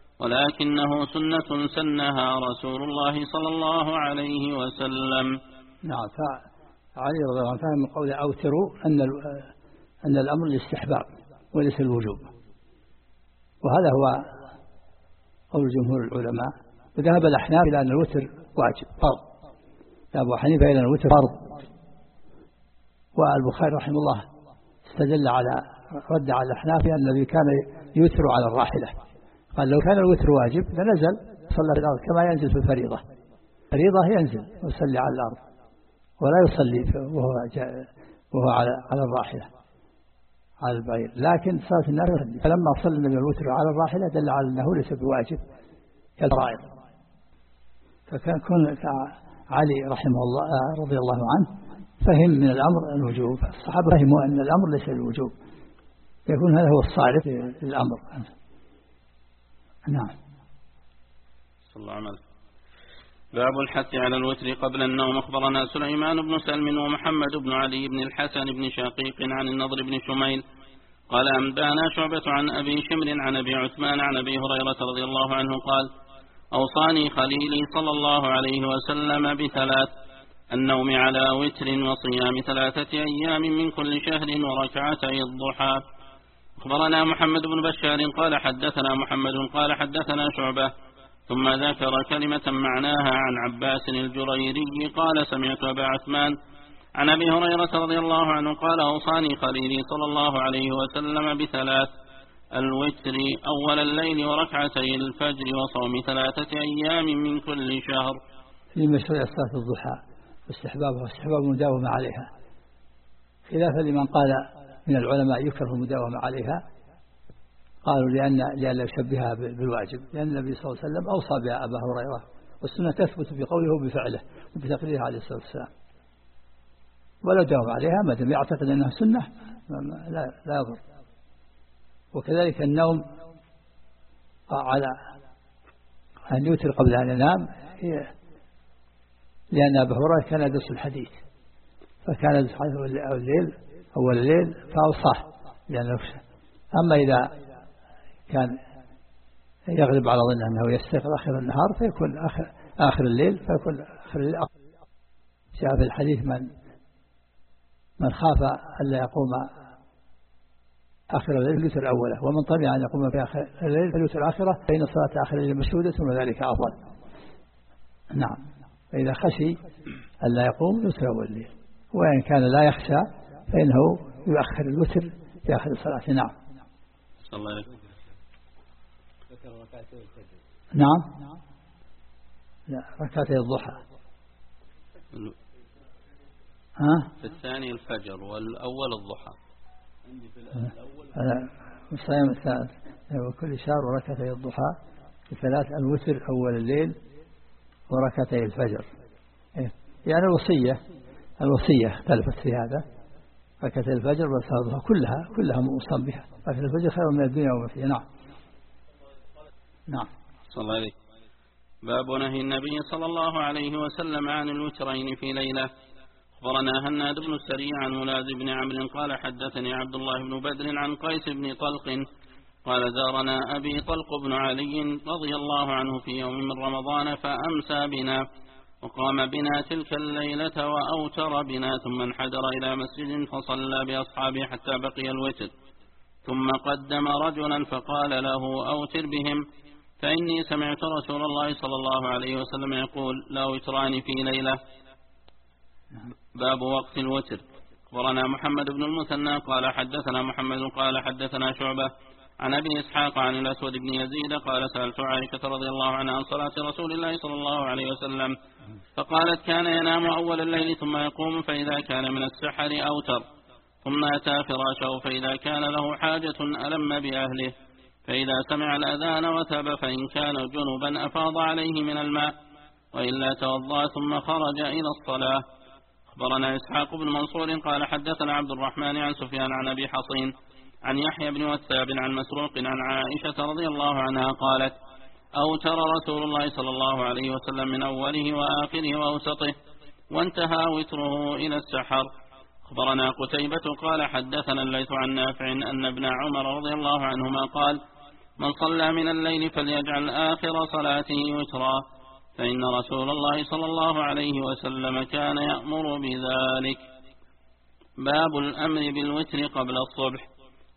ولكنه سنة سنها رسول الله صلى الله عليه وسلم. نعم. فعلي رضي الله عنه فهم من قول أوتروا أن أن الأمر الاستحباب وليس الوجوب وهذا هو قول جمهور العلماء. وذهب الأحناف إلى أن الوتر واجب فرض، أبو حنيفة إلى أن الوتر فرض. والبخاري رحمه الله استدل على رد على الأحناف أن الذي كان يوتر على الراحلة، قال لو كان الوتر واجب لنزل صلى في الأرض كما ينزل في الفريضة، فريضة ينزل ويصلي على الأرض ولا يصلي وهو, وهو على على الراحلة على البعير، لكن صلاة النار يصلي. فلما صلى النبي الوتر على الراحلة دل على أنه ليس بواجب كالفرائض. فكان كون علي رحمه الله رضي الله عنه فهم من الأمر الوجوب، الصحابة فهموا أن الأمر ليس الوجوب، يكون هذا هو الصارف للأمر. نعم. صلى الله عليه وسلم. باب الحث على الوتر قبل النوم. أخبرنا سليمان بن سلم ومحمد بن علي بن الحسن بن شقيق عن النضر بن شميل قال أنبانا شعبة عن أبي شمر عن أبي عثمان عن أبي هريرة رضي الله عنه قال أوصاني خليلي صلى الله عليه وسلم بثلاث: النوم على وتر وصيام ثلاثة أيام من كل شهر وركعتي الضحى. أخبرنا محمد بن بشار قال حدثنا محمد قال حدثنا شعبة ثم ذكر كلمة معناها عن عباس الجريري قال سمعت أبا عثمان عن أبي هريرة رضي الله عنه قال أوصاني خليلي صلى الله عليه وسلم بثلاث: الوتر أول الليل وركعتي الفجر وصوم ثلاثة أيام من كل شهر. في مشروع صلاة الضحى واستحبابها واستحباب المداومة عليها، خلافا لمن قال من العلماء يكره المداومة عليها، قالوا لأن لأن يشبهها بالواجب، لأن النبي صلى الله عليه وسلم أوصى بها أبا هريرة، والسنة تثبت بقوله وبفعله وبتقريره عليه الصلاة والسلام، ولو داوم عليها ما دام يعتقد أنها سنة لا لا يضر. وكذلك النوم على أن يوتر قبل أن ينام، لأن أبا هريرة كان يدرس الحديث، فكان يدرس الليل أول الليل فأوصاه لأنه. أما إذا كان يغلب على ظنه أنه يستيقظ آخر النهار فيكون آخر, آخر الليل فيكون آخر الليل. جاء في الحديث من من خاف ألا يقوم آخر الليل فليوتر أوله، ومن طمع أن يقوم في آخر الليل فليوتر آخره، فإن صلاة آخر الليل مشهودة وذلك أفضل. نعم. فإذا خشي ألا يقوم يوتر أول الليل، وإن كان لا يخشى فإنه يؤخر الوتر في آخر الصلاة. نعم. صلى الله عليه وسلم. نعم. لا، ركعتي الضحى. ها؟ في الثاني الفجر والأول الضحى. أنا صيام الثالث وكل شهر وركعتي الضحى في ثلاث: الوتر أول الليل وركعتي الفجر. يعني الوصية الوصية اختلفت في هذا، ركعتي الفجر والصلاة كلها كلها موصى بها، ركعتي الفجر خير من الدنيا وما فيها. نعم. نعم. صلى الله عليه. باب نهي النبي صلى الله عليه وسلم عن الوترين في ليلة. أخبرنا هناد بن السري عن ملاذ بن عمرو قال حدثني عبد الله بن بدر عن قيس بن طلق قال زارنا أبي طلق بن علي رضي الله عنه في يوم من رمضان فأمسى بنا وقام بنا تلك الليلة وأوتر بنا، ثم انحدر إلى مسجد فصلى بأصحابه حتى بقي الوتر، ثم قدم رجلا فقال له أوتر بهم، فإني سمعت رسول الله صلى الله عليه وسلم يقول لا وتران في ليلة. باب وقت الوتر. أخبرنا محمد بن المثنى قال حدثنا محمد قال حدثنا شعبة عن أبي إسحاق عن الأسود بن يزيد قال سألت عائشة رضي الله عنها عن صلاة رسول الله صلى الله عليه وسلم فقالت كان ينام أول الليل ثم يقوم فإذا كان من السحر أوتر، ثم أتى فراشه فإذا كان له حاجة ألم بأهله، فإذا سمع الأذان وتاب، فإن كان جنبا أفاض عليه من الماء وإلا توضأ ثم خرج إلى الصلاة. أخبرنا إسحاق بن منصور قال حدثنا عبد الرحمن عن سفيان عن أبي حصين عن يحيى بن وثاب عن مسروق عن عائشة رضي الله عنها قالت أوتر رسول الله صلى الله عليه وسلم من أوله وآخره وأوسطه وانتهى وتره إلى السحر. أخبرنا قتيبة قال حدثنا الليث عن نافع أن ابن عمر رضي الله عنهما قال من صلى من الليل فليجعل آخر صلاته وترا، فإن رسول الله صلى الله عليه وسلم كان يأمر بذلك. باب الأمر بالوتر قبل الصبح.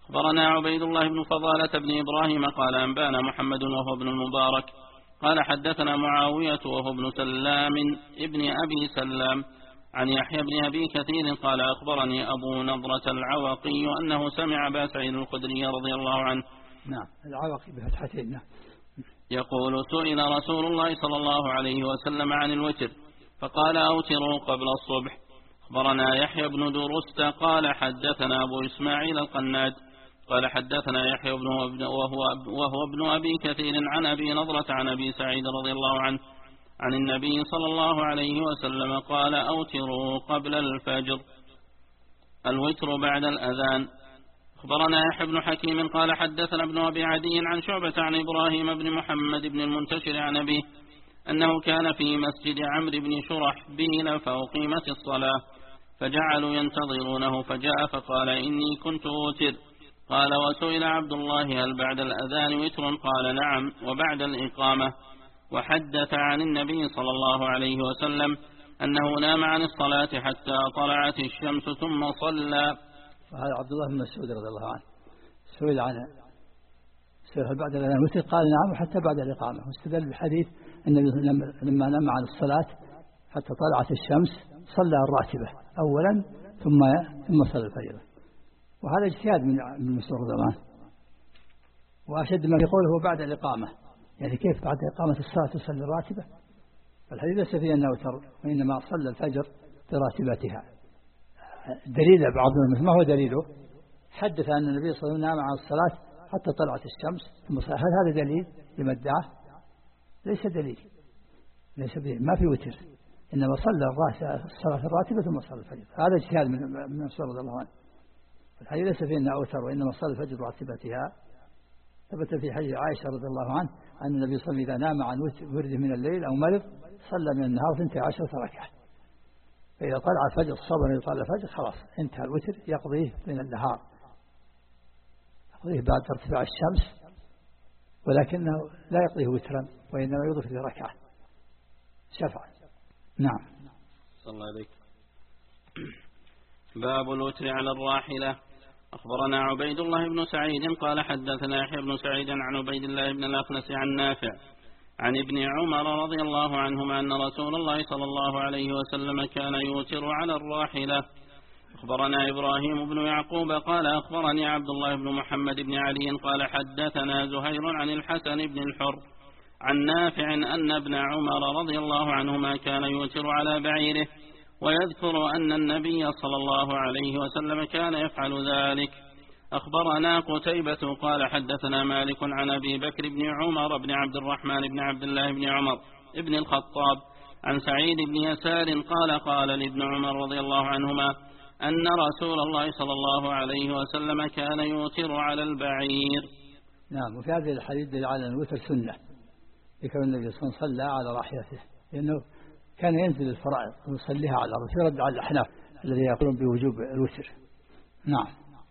أخبرنا عبيد الله بن فضالة بن إبراهيم قال أنبانا محمد وهو ابن المبارك قال حدثنا معاوية وهو ابن سلام ابن أبي سلام عن يحيى بن أبي كثير قال أخبرني أبو نضرة العوقي أنه سمع أبا سعيد الخدري رضي الله عنه. نعم العوقي بفتحتين. يقول سئل رسول الله صلى الله عليه وسلم عن الوتر فقال أوتروا قبل الصبح. أخبرنا يحيى بن درست قال حدثنا أبو إسماعيل القناد قال حدثنا يحيى بن وهو, وهو ابن أبي كثير عن أبي نضرة عن أبي سعيد رضي الله عنه عن النبي صلى الله عليه وسلم قال أوتروا قبل الفجر الوتر بعد الأذان. أخبرنا يحيى بن حكيم قال حدثنا ابن أبي عدي عن شعبة عن إبراهيم بن محمد بن المنتشر عن أبيه أنه كان في مسجد عمرو بن شرحبيل فأقيمت الصلاة فجعلوا ينتظرونه فجاء فقال إني كنت أوتر. قال وسئل عبد الله هل بعد الأذان وتر قال نعم وبعد الإقامة. وحدث عن النبي صلى الله عليه وسلم أنه نام عن الصلاة حتى طلعت الشمس ثم صلى. وهذا عبد الله بن مسعود رضي الله عنه سئل عن سئل بعد الأذان وتر قال نعم وحتى بعد الإقامة واستدل بحديث النبي لما نام عن الصلاة حتى طلعت الشمس صلى الراتبة أولا ثم ثم صلى الفجر. وهذا اجتهاد من من مسعود رضي الله عنه. وأشد ما يقوله هو بعد الإقامة يعني كيف بعد إقامة الصلاة تصلي الراتبة. فالحديث ليس فيه أنه وتر وإنما صلى الفجر براتبتها. دليل بعض ما هو دليله حدث أن النبي صلى الله عليه وسلم نام عن الصلاة حتى طلعت الشمس ثم صلى. هل هذا دليل لما ادعاه؟ ليس دليل ليس به ما في وتر إنما صلى الصلاة الراتبة ثم صلى الفجر. هذا اجتهاد من من مسعود رضي الله عنه. الحديث ليس فيه أنه أوتر وإنما صلى الفجر براتبتها. ثبت في حديث عائشة رضي الله عنه أن النبي صلى الله عليه وسلم إذا نام عن ورده من الليل أو مرض صلى من النهار اثنتي عشرة ركعة. فإذا طلع الفجر صبر يطلع الفجر خلاص انتهى الوتر يقضيه من النهار يقضيه بعد ارتفاع الشمس ولكنه لا يقضيه وترا وإنما يضيف له ركعة شفعا. نعم. صلى الله عليك. باب الوتر على الراحلة. أخبرنا عبيد الله بن سعيد قال حدثنا يحيى بن سعيد عن عبيد الله بن الأخنس عن نافع عن ابن عمر رضي الله عنهما أن رسول الله صلى الله عليه وسلم كان يوتر على الراحلة. أخبرنا إبراهيم بن يعقوب قال أخبرني عبد الله بن محمد بن علي قال حدثنا زهير عن الحسن بن الحر عن نافع أن ابن عمر رضي الله عنهما كان يوتر على بعيره ويذكر أن النبي صلى الله عليه وسلم كان يفعل ذلك. أخبرنا قتيبة قال حدثنا مالك عن أبي بكر بن عمر بن عبد الرحمن بن عبد الله بن عمر ابن الخطاب عن سعيد بن يسار قال قال لابن عمر رضي الله عنهما أن رسول الله صلى الله عليه وسلم كان يوتر على البعير. نعم. وفي هذه الحديث دل على الوتر سنة ذكر النبي صلى الله عليه وسلم صلى على راحلته لأنه كان ينزل الفرائض ويصليها على الأرض يرد على الأحناف الذي يقولون بوجوب الوتر. نعم.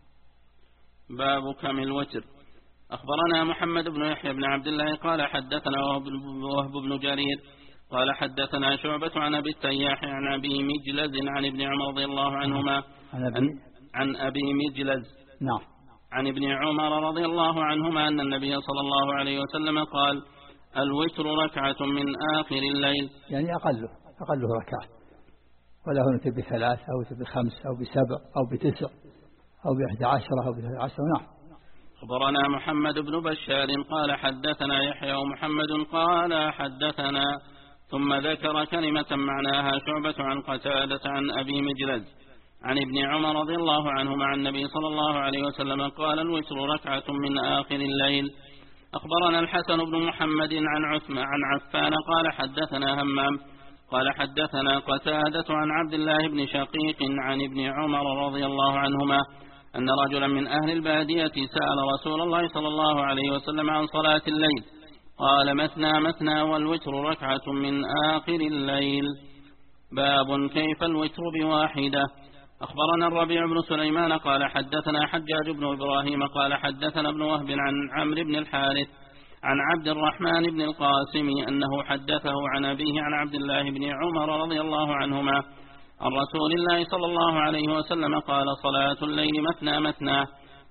باب كم الوتر. أخبرنا محمد بن يحيى بن عبد الله قال حدثنا وهب بن جرير قال حدثنا شعبة عن أبي التياح عن أبي مجلز عن ابن عمر رضي الله عنهما عن أبي, عن أبي مجلز نعم عن ابن عمر رضي الله عنهما أن النبي صلى الله عليه وسلم قال الوتر ركعة من آخر الليل يعني أقله أقله ركعة وله نتر بثلاث أو بخمس أو بسبع أو بتسع أو بإحدى عشرة أو بثلاث عشرة. نعم. أخبرنا محمد بن بشار قال حدثنا يحيى ومحمد قال حدثنا ثم ذكر كلمة معناها شعبة عن قتادة عن أبي مجلد عن ابن عمر رضي الله عنهما عن النبي صلى الله عليه وسلم قال الوتر ركعة من آخر الليل. أخبرنا الحسن بن محمد عن عثمان عن عفان قال حدثنا همام قال حدثنا قتادة عن عبد الله بن شقيق عن ابن عمر رضي الله عنهما أن رجلا من أهل البادية سأل رسول الله صلى الله عليه وسلم عن صلاة الليل قال مثنى مثنى والوتر ركعة من آخر الليل. باب كيف الوتر بواحدة. أخبرنا الربيع بن سليمان قال حدثنا حجاج بن إبراهيم قال حدثنا ابن وهب عن عمرو بن الحارث عن عبد الرحمن بن القاسم أنه حدثه عن أبيه عن عبد الله بن عمر رضي الله عنهما عن رسول الله صلى الله عليه وسلم قال صلاة الليل مثنى مثنى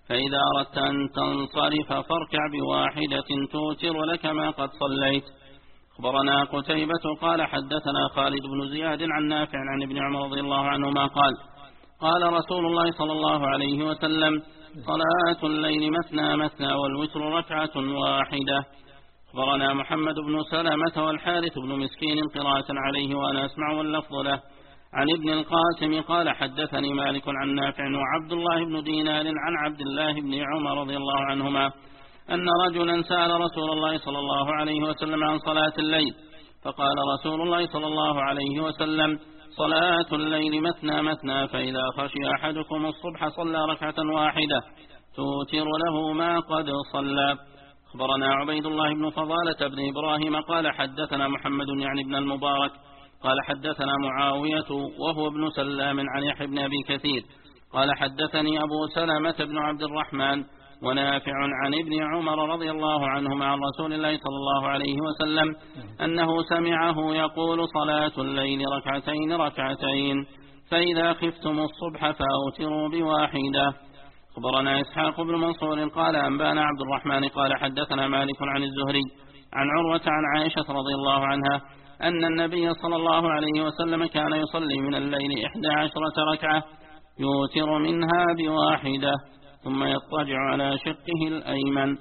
فإذا أردت أن تنصرف فاركع بواحدة توتر لك ما قد صليت. أخبرنا قتيبة قال حدثنا خالد بن زياد عن نافع عن ابن عمر رضي الله عنهما قال قال رسول الله صلى الله عليه وسلم صلاة الليل مثنى مثنى والوتر ركعة واحدة. أخبرنا محمد بن سلمة والحارث بن مسكين قراءة عليه وأنا أسمع واللفظ له عن ابن القاسم قال حدثني مالك عن نافع وعبد الله بن دينار عن عبد الله بن عمر رضي الله عنهما أن رجلا سأل رسول الله صلى الله عليه وسلم عن صلاة الليل فقال رسول الله صلى الله عليه وسلم صلاة الليل مثنى مثنى فإذا خشي أحدكم الصبح صلى ركعة واحدة توتر له ما قد صلى. أخبرنا عبيد الله بن فضالة بن إبراهيم قال حدثنا محمد يعني ابن المبارك قال حدثنا معاوية وهو ابن سلام عن يحيى بن أبي كثير قال حدثني أبو سلمة بن عبد الرحمن ونافع عن ابن عمر رضي الله عنهما عن رسول الله صلى الله عليه وسلم أنه سمعه يقول صلاة الليل ركعتين ركعتين فإذا خفتم الصبح فأوتروا بواحدة. أخبرنا إسحاق بن منصور قال أنبانا عبد الرحمن قال حدثنا مالك عن الزهري عن عروة عن عائشة رضي الله عنها أن النبي صلى الله عليه وسلم كان يصلي من الليل إحدى عشرة ركعة يوتر منها بواحدة ثم يضطجع على شقه الأيمن.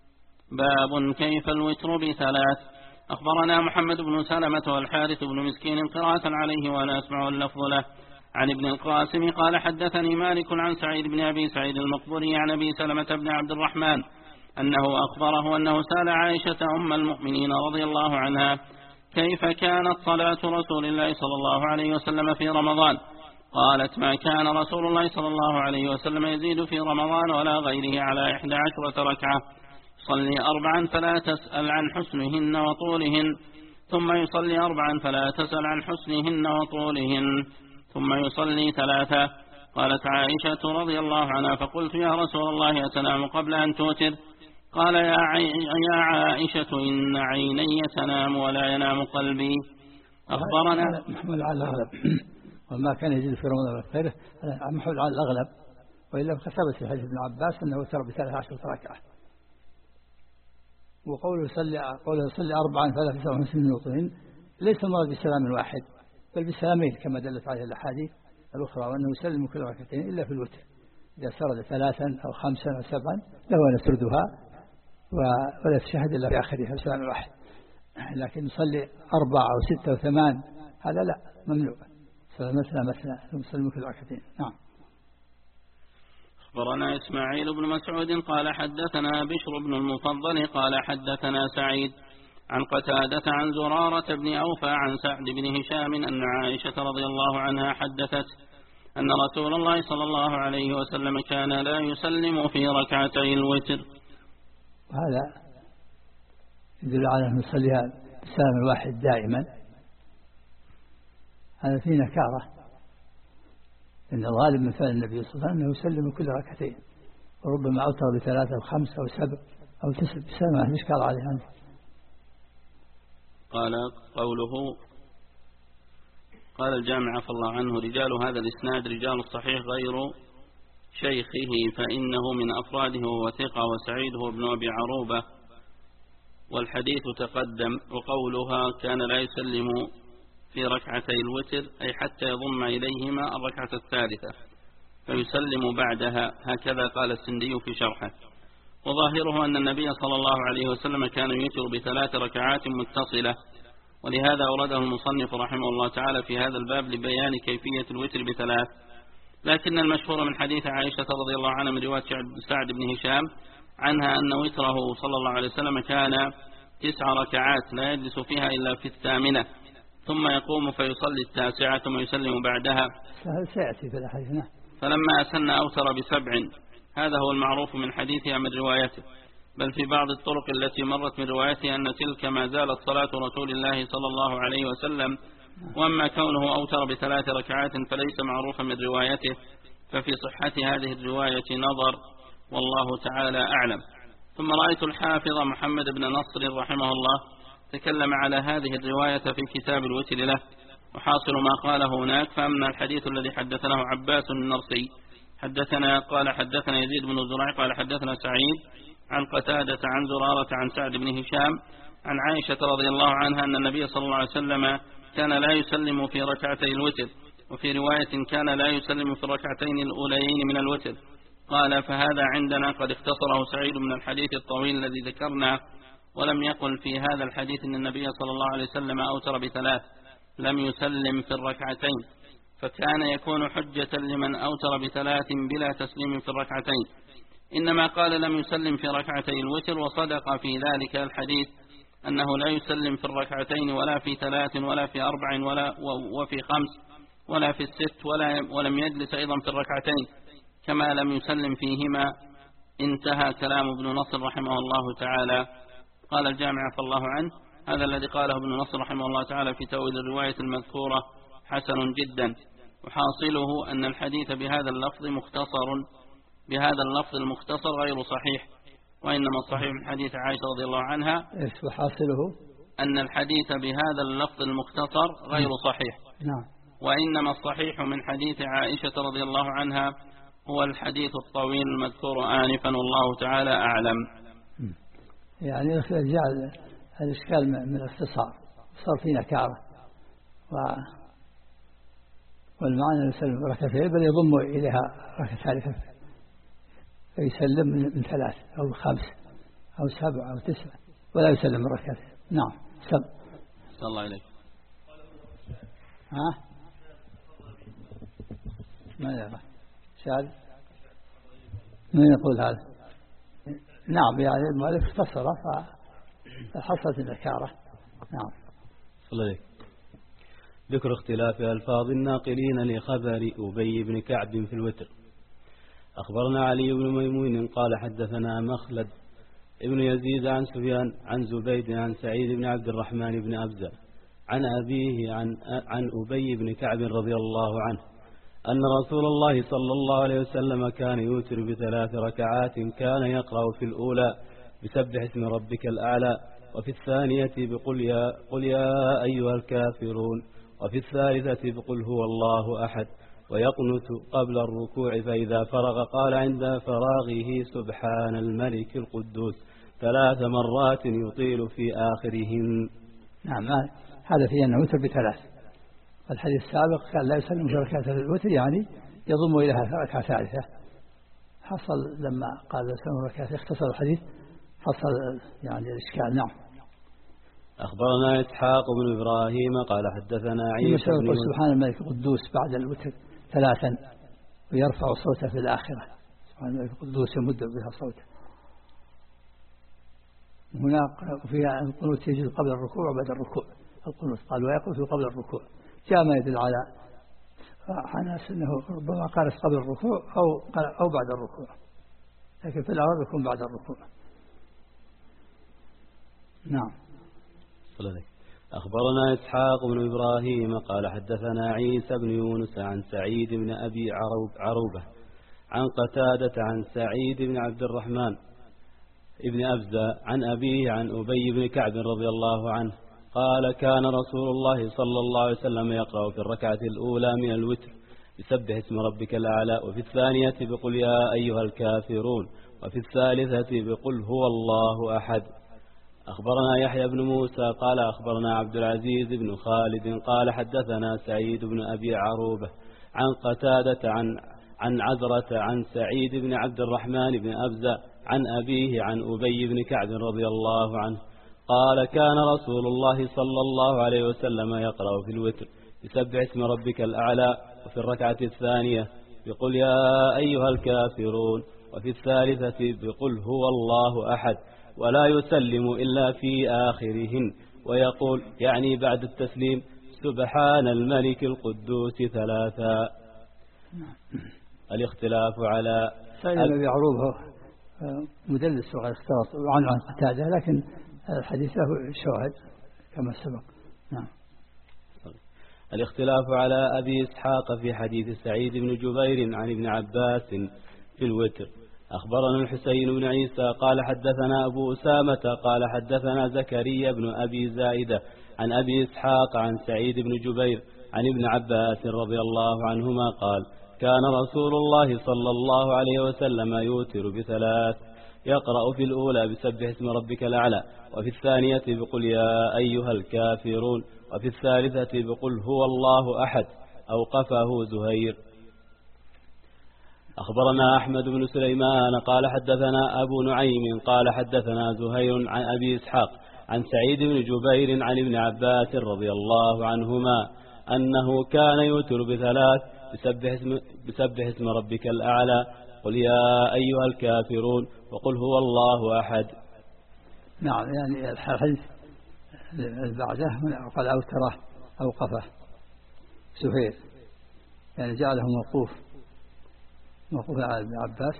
باب كيف الوتر بثلاث. أخبرنا محمد بن سلمة والحارث بن مسكين قراءة عليه وأنا أسمع اللفظ له عن ابن القاسم قال حدثني مالك عن سعيد بن أبي سعيد المقبري عن أبي سلمة بن عبد الرحمن أنه أخبره أنه سأل عائشة أم المؤمنين رضي الله عنها كيف كانت صلاة رسول الله صلى الله عليه وسلم في رمضان قالت ما كان رسول الله صلى الله عليه وسلم يزيد في رمضان ولا غيره على إحدى عشرة ركعة صلي أربعا فلا تسأل عن حسنهن وطولهن ثم يصلي أربعا فلا تسأل عن حسنهن وطولهن ثم يصلي ثلاثة. قالت عائشة رضي الله عنها فقلت يا رسول الله أتنام قبل أن توتر قال يا, عي... يا عائشة إن عيني تنام ولا ينام قلبي. أخبرنا محمد على الأغلب وما كان يزيد في رمضان غيره محمد على الأغلب وإلا ثبت في حديث ابن عباس أنه ترى بثلاث عشرة ركعة وقوله صلي قوله صلي أربعا فلا تسعة وخمسين نقطين ليس المراد بسلام واحد بل بسلامين كما دلت عليه الأحاديث الأخرى وأنه يسلم كل ركعتين إلا في الوتر إذا سرد ثلاثا أو خمسا أو سبعا له أن يسردها ولا تشهد إلا في آخرها بسلام واحد لكن يصلي أربعة أو ستة أو ثمان هذا لا ممنوع مثلا مثلا ثم يسلم كل ركعتين. نعم. أخبرنا إسماعيل بن مسعود قال حدثنا بشر بن المفضل قال حدثنا سعيد عن قتادة عن زرارة بن أوفى عن سعد بن هشام أن عائشة رضي الله عنها حدثت أن رسول الله صلى الله عليه وسلم كان لا يسلم في ركعتي الوتر. هذا يدل على أن يصليها بالسلام الواحد دائما هذا فيه نكارة إن الغالب من فعل النبي صلى الله عليه وسلم أنه يسلم كل ركعتين وربما أوتر بثلاثة أو خمسة أو سبع أو تسع بسلام ما إشكال عليه عنه. قال قوله قال الجامع عفى الله عنه رجال هذا الإسناد رجال الصحيح غير شيخه فإنه من أفراده وهو ثقة وسعيد هو ابن أبي عروبة والحديث تقدم. وقولها كان لا يسلم في ركعتي الوتر أي حتى يضم إليهما الركعة الثالثة فيسلم بعدها هكذا قال السندي في شرحه. وظاهره أن النبي صلى الله عليه وسلم كان يوتر بثلاث ركعات متصلة ولهذا أورده المصنف رحمه الله تعالى في هذا الباب لبيان كيفية الوتر بثلاث. لكن المشهور من حديث عائشة رضي الله عنها من رواية سعد بن هشام عنها أن وتره صلى الله عليه وسلم كان تسع ركعات لا يجلس فيها إلا في الثامنة ثم يقوم فيصلي التاسعة ثم يسلم بعدها سيأتي في الحديث. فلما أسن أوتر بسبع هذا هو المعروف من حديثها من روايته بل في بعض الطرق التي مرت من روايته أن تلك ما زالت صلاة رسول الله صلى الله عليه وسلم وأما كونه أوتر بثلاث ركعات فليس معروفا من روايته ففي صحة هذه الرواية نظر والله تعالى أعلم. ثم رأيت الحافظ محمد بن نصر رحمه الله تكلم على هذه الرواية في كتاب الوتر له وحاصل ما قاله هناك فأما الحديث الذي حدثناه عباس النرسي حدثنا قال حدثنا يزيد بن زرع قال حدثنا سعيد عن قتادة عن زرارة عن سعد بن هشام عن عائشة رضي الله عنها أن النبي صلى الله عليه وسلم كان لا يسلم في ركعتي الوتر، وفي رواية كان لا يسلم في الركعتين الأوليين من الوتر. قال فهذا عندنا قد اختصره سعيد من الحديث الطويل الذي ذكرنا، ولم يقل في هذا الحديث أن النبي صلى الله عليه وسلم أوتر بثلاث لم يسلم في الركعتين، فكان يكون حجة لمن أوتر بثلاث بلا تسليم في الركعتين، إنما قال لم يسلم في ركعتي الوتر، وصدق في ذلك الحديث أنه لا يسلم في الركعتين ولا في ثلاث ولا في أربع ولا وفي خمس ولا في الست ولا ولم يجلس أيضا في الركعتين كما لم يسلم فيهما. انتهى كلام ابن نصر رحمه الله تعالى. قال الجامع عفى الله عنه: هذا الذي قاله ابن نصر رحمه الله تعالى في تأويل الرواية المذكورة حسن جدا، وحاصله أن الحديث بهذا اللفظ مختصر بهذا اللفظ المختصر غير صحيح، وإنما الصحيح من حديث عائشة رضي الله عنها إيش وحاصله أن الحديث بهذا اللفظ المختصر غير صحيح. نعم. وإنما الصحيح من حديث عائشة رضي الله عنها هو الحديث الطويل المذكور آنفا، والله تعالى أعلم. يعني جعل الإشكال من الاختصار، صار في نكارة، و والمعنى يسلم ركعتين بل يضم إليها ركعتين فيسلم من ثلاث أو خمس أو سبع أو تسع ولا يسلم من ركعتين. نعم. سب صلى الله عليه. ها ما يرى شاذ من يقول هذا؟ نعم، يعني المؤلف اختصر فحصلت النكارة. نعم. صلى الله عليه. ذكر اختلاف ألفاظ الناقلين لخبر أبي بن كعب في الوتر. أخبرنا علي بن ميمون قال حدثنا مخلد ابن يزيد عن سفيان عن زبيد عن سعيد بن عبد الرحمن بن أبزة عن أبيه عن, عن أبي بن كعب رضي الله عنه أن رسول الله صلى الله عليه وسلم كان يوتر بثلاث ركعات، كان يقرأ في الأولى بسبح اسم ربك الأعلى، وفي الثانية بقل يا, قل يا أيها الكافرون، وفي الثالثة بقل هو الله أحد، ويقنت قبل الركوع، فإذا فرغ قال عند فراغه سبحان الملك القدوس ثلاث مرات يطيل في آخرهن. نعم، هذا فيه أنه يوتر بثلاث. الحديث السابق كان لا يسلم في ركعة الوتر، يعني يضم إليها ركعة ثالثة. حصل لما قال يسلم ركعة اختصر الحديث، حصل يعني الإشكال. نعم. أخبرنا إسحاق بن إبراهيم قال حدثنا عيسى بن سبحان الملك القدوس بعد الوتر ثلاثا ويرفع صوته في الآخرة. سبحان الملك القدوس يمد بها صوته. هناك فيها القنوت يجوز قبل الركوع وبعد الركوع. القنوت قال ويقنت قبل الركوع، جاء ما يدل على حناس أنه ربما قال قبل الركوع أو أو بعد الركوع، لكن في الأول يكون بعد الركوع. نعم. أخبرنا إسحاق بن إبراهيم قال حدثنا عيسى بن يونس عن سعيد بن أبي عروب عروبة عن قتادة عن سعيد بن عبد الرحمن ابن أبزة عن أبيه عن أبي بن كعب رضي الله عنه قال كان رسول الله صلى الله عليه وسلم يقرأ في الركعة الأولى من الوتر بسبح اسم ربك الأعلى، وفي الثانية بقل يا أيها الكافرون، وفي الثالثة بقل هو الله أحد. أخبرنا يحيى بن موسى قال أخبرنا عبد العزيز بن خالد قال حدثنا سعيد بن أبي عروبة عن قتادة عن عن عزرة عن سعيد بن عبد الرحمن بن أبزة عن أبيه عن أبي بن كعب رضي الله عنه قال كان رسول الله صلى الله عليه وسلم يقرأ في الوتر بسبح اسم ربك الأعلى، وفي الركعة الثانية بقل يا أيها الكافرون، وفي الثالثة بقل هو الله أحد، ولا يسلم إلا في آخرهن، ويقول يعني بعد التسليم سبحان الملك القدوس ثلاثا. الاختلاف على سعيد بن أبي عروبة مدلس وقد اختلط عن عن قتادة، لكن الحديث له شواهد كما سبق. نعم. الاختلاف على أبي إسحاق في حديث سعيد بن جبير عن ابن عباس في الوتر. أخبرنا الحسين بن عيسى قال حدثنا أبو أسامة قال حدثنا زكريا بن أبي زائدة عن أبي إسحاق عن سعيد بن جبير عن ابن عباس رضي الله عنهما قال كان رسول الله صلى الله عليه وسلم يوتر بثلاث، يقرأ في الأولى بسبح اسم ربك الأعلى، وفي الثانية بقل يا أيها الكافرون، وفي الثالثة بقل هو الله أحد. أوقفه زهير. أخبرنا أحمد بن سليمان قال حدثنا أبو نعيم قال حدثنا زهير عن أبي إسحاق عن سعيد بن جبير عن ابن عباس رضي الله عنهما أنه كان يوتر بثلاث بسبح اسم, بسبح اسم ربك الأعلى، قل يا أيها الكافرون، وقل هو الله أحد. نعم، يعني الحديث بعده قال أوتره أوقفه زهير، يعني جعله موقوف موقوف على ابن عباس،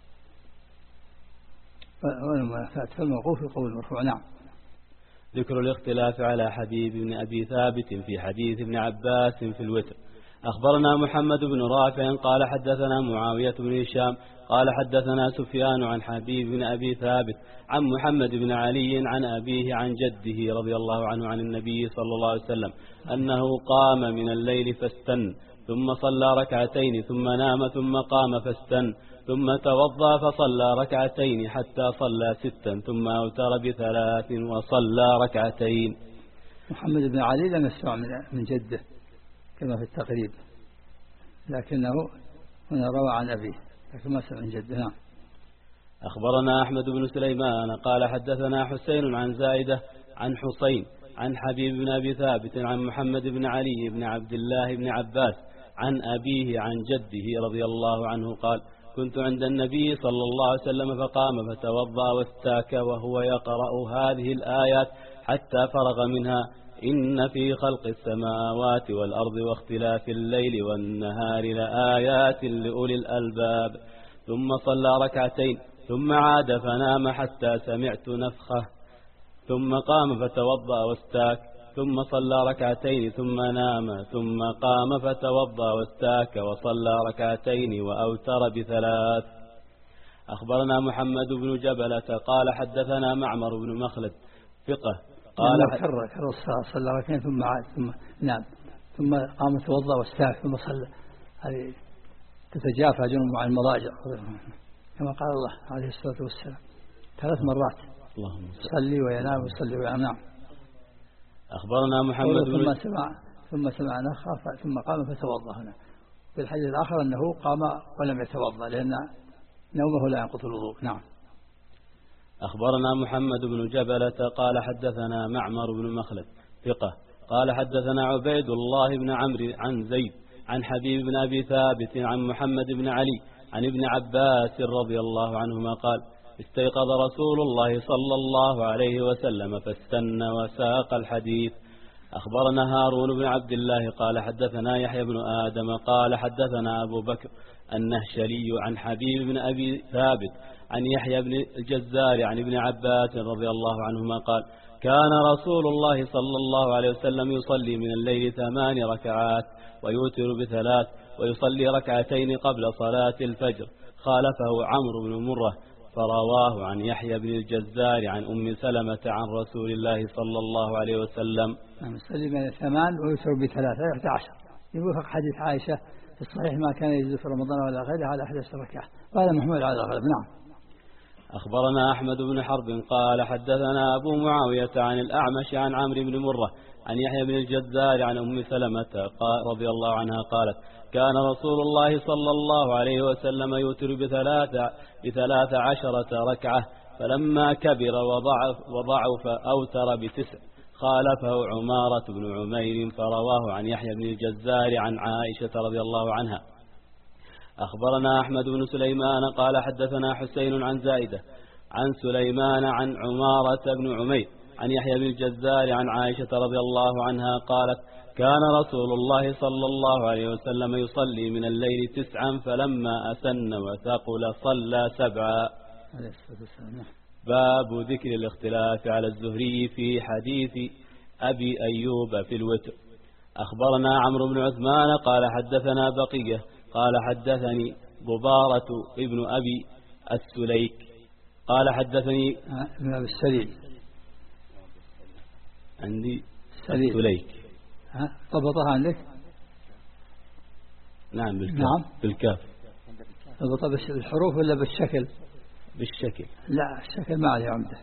فالموقوف يقول المرفوع. نعم. ذكر الاختلاف على حبيب بن أبي ثابت في حديث ابن عباس في الوتر. أخبرنا محمد بن رافع قال حدثنا معاوية بن هشام قال حدثنا سفيان عن حبيب بن أبي ثابت عن محمد بن علي عن أبيه عن جده رضي الله عنه عن النبي صلى الله عليه وسلم أنه قام من الليل فاستن، ثم صلى ركعتين، ثم نام، ثم قام فاستن، ثم توضأ فصلى ركعتين حتى صلى ستا، ثم أوتر بثلاث وصلى ركعتين. محمد بن علي لم يسمع من جده كما في التقريب، لكنه هنا روى عن أبيه لكن ما سمع من جده. نعم. أخبرنا أحمد بن سليمان قال حدثنا حسين عن زائدة عن حسين عن حبيب بن أبي ثابت عن محمد بن علي بن عبد الله بن عباس عن أبيه عن جده رضي الله عنه قال كنت عند النبي صلى الله عليه وسلم فقام فتوضأ واستاك وهو يقرأ هذه الآيات حتى فرغ منها: إن في خلق السماوات والأرض واختلاف الليل والنهار لآيات لأولي الألباب. ثم صلى ركعتين ثم عاد فنام حتى سمعت نفخه، ثم قام فتوضأ واستاك، ثم صلى ركعتين ثم نام، ثم قام فتوضأ واستاك وصلى ركعتين وأوتر بثلاث. أخبرنا محمد بن جبلة قال حدثنا معمر بن مخلد ثقة قال كرر كرر الصلاة، صلى ركعتين ثم عاد ثم نام، ثم قام توضأ واستاك، ثم صلى. هذه تتجافى جنوبهم عن المضاجع كما قال الله عليه الصلاة والسلام ثلاث مرات: اللهم صلي وينام وصلي وينام. نعم. أخبرنا محمد ثم سمع ثم سمع نخرة ثم قام فتوضأ. هنا في الحديث الآخر أنه قام ولم يتوضأ لأن نومه لا ينقض الوضوء. نعم. أخبرنا محمد بن جبلة قال حدثنا معمر بن مخلد ثقة قال حدثنا عبيد الله بن عمرو عن زيد عن حبيب بن أبي ثابت عن محمد بن علي عن ابن عباس رضي الله عنهما قال استيقظ رسول الله صلى الله عليه وسلم فاستنى وساق الحديث. أخبرنا هارون بن عبد الله قال حدثنا يحيى بن آدم قال حدثنا أبو بكر النهشلي عن حبيب بن أبي ثابت عن يحيى بن الجزار عن ابن عباس رضي الله عنهما قال كان رسول الله صلى الله عليه وسلم يصلي من الليل ثمان ركعات ويوتر بثلاث ويصلي ركعتين قبل صلاة الفجر. خالفه عمرو بن مرة فرواه عن يحيى بن الجزار عن أم سلمة عن رسول الله صلى الله عليه وسلم يصلي من ثمان ويوتر بثلاث إحدى عشر. يوافق حديث عائشة في الصحيح ما كان يجوز في رمضان ولا غيره على أحد عشر ركعة، وهذا محمول على الغالب. نعم. أخبرنا أحمد بن حرب قال حدثنا أبو معاوية عن الأعمش عن عمرو بن مرة عن يحيى بن الجزار عن أم سلمة رضي الله عنها قالت كان رسول الله صلى الله عليه وسلم يوتر بثلاث, بثلاث عشرة ركعة، فلما كبر وضعف, وضعف أوتر بتسع. خالفه عمارة بن عمير فرواه عن يحيى بن الجزار عن عائشة رضي الله عنها. أخبرنا أحمد بن سليمان قال حدثنا حسين عن زائدة عن سليمان عن عمارة بن عمير عن يحيى بن الجزار عن عائشة رضي الله عنها قالت كان رسول الله صلى الله عليه وسلم يصلي من الليل تسعا فلما أسن وثقل صلى سبعا. باب ذكر الاختلاف على الزهري في حديث أبي أيوب في الوتر. أخبرنا عمرو بن عثمان قال حدثنا بقية قال حدثني ضبارة ابن أبي السليك قال حدثني ابن أبي السليك عندي السليك. ها ضبطها عندك؟ نعم بالكاف. نعم بالكاف. اضبط بالحروف ولا بالشكل؟ بالشكل. لا الشكل ما عليه عمده.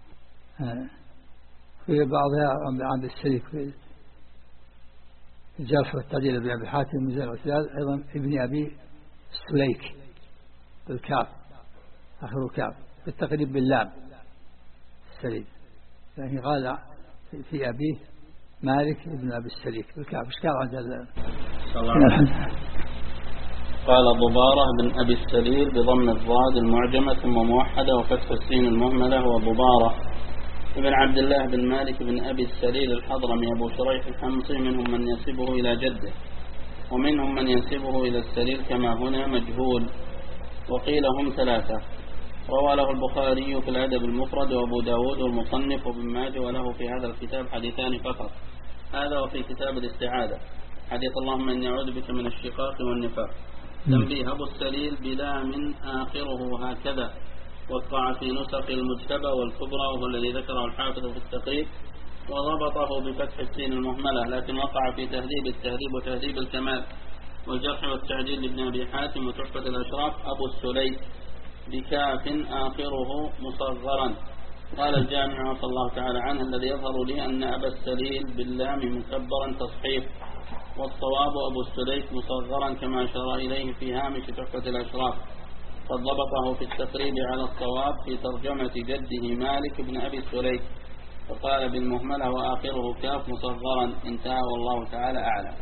في بعضها عند السليك في الجرح والتعديل ابن أبي حاتم ميزان الاعتدال، أيضا ابن أبي السليك بالكاف آخره كاف، بالتقريب باللام السليك، يعني قال في أبيه مالك ابن أبي السليك بالكاف. إيش قال عند قال ضبارة بن أبي السليل بضم الضاد المعجمة ثم موحدة وفتح السين المهملة، وضبارة ابن عبد الله بن مالك بن أبي السليل الحضرمي أبو شريح الحمصي، منهم من ينسبه إلى جده ومنهم من ينسبه إلى السليل كما هنا مجهول، وقيل هم ثلاثة. روى له البخاري في الأدب المفرد وأبو داود والمصنف وابن ماجه، وله في هذا الكتاب حديثان فقط، هذا وفي كتاب الاستعاذة حديث اللهم إني أعوذ بك من الشقاق والنفاق. تنبيه: أبو السليل بلا من آخره هكذا، وقع في نسخ المجتبى والكبرى وهو الذي ذكره الحافظ في التقريب، وضبطه بفتح السين المهملة، لكن وقع في تهذيب التهذيب وتهذيب الكمال والجرح والتعديل لابن أبي حاتم وتحفة الأشراف أبو السليل بكاف آخره مصغرا. قال الجامع عفى الله تعالى عنه: الذي يظهر لي أن أبا السليل باللام مكبرا تصحيف، والصواب أبو السليك مصغرا كما أشار إليه في هامش تحفة الأشراف، قد ضبطه في التقريب على الصواب في ترجمة جده مالك بن أبي السليك، وقال بالمهملة وآخره كاف مصغرا. انتهى والله تعالى أعلم.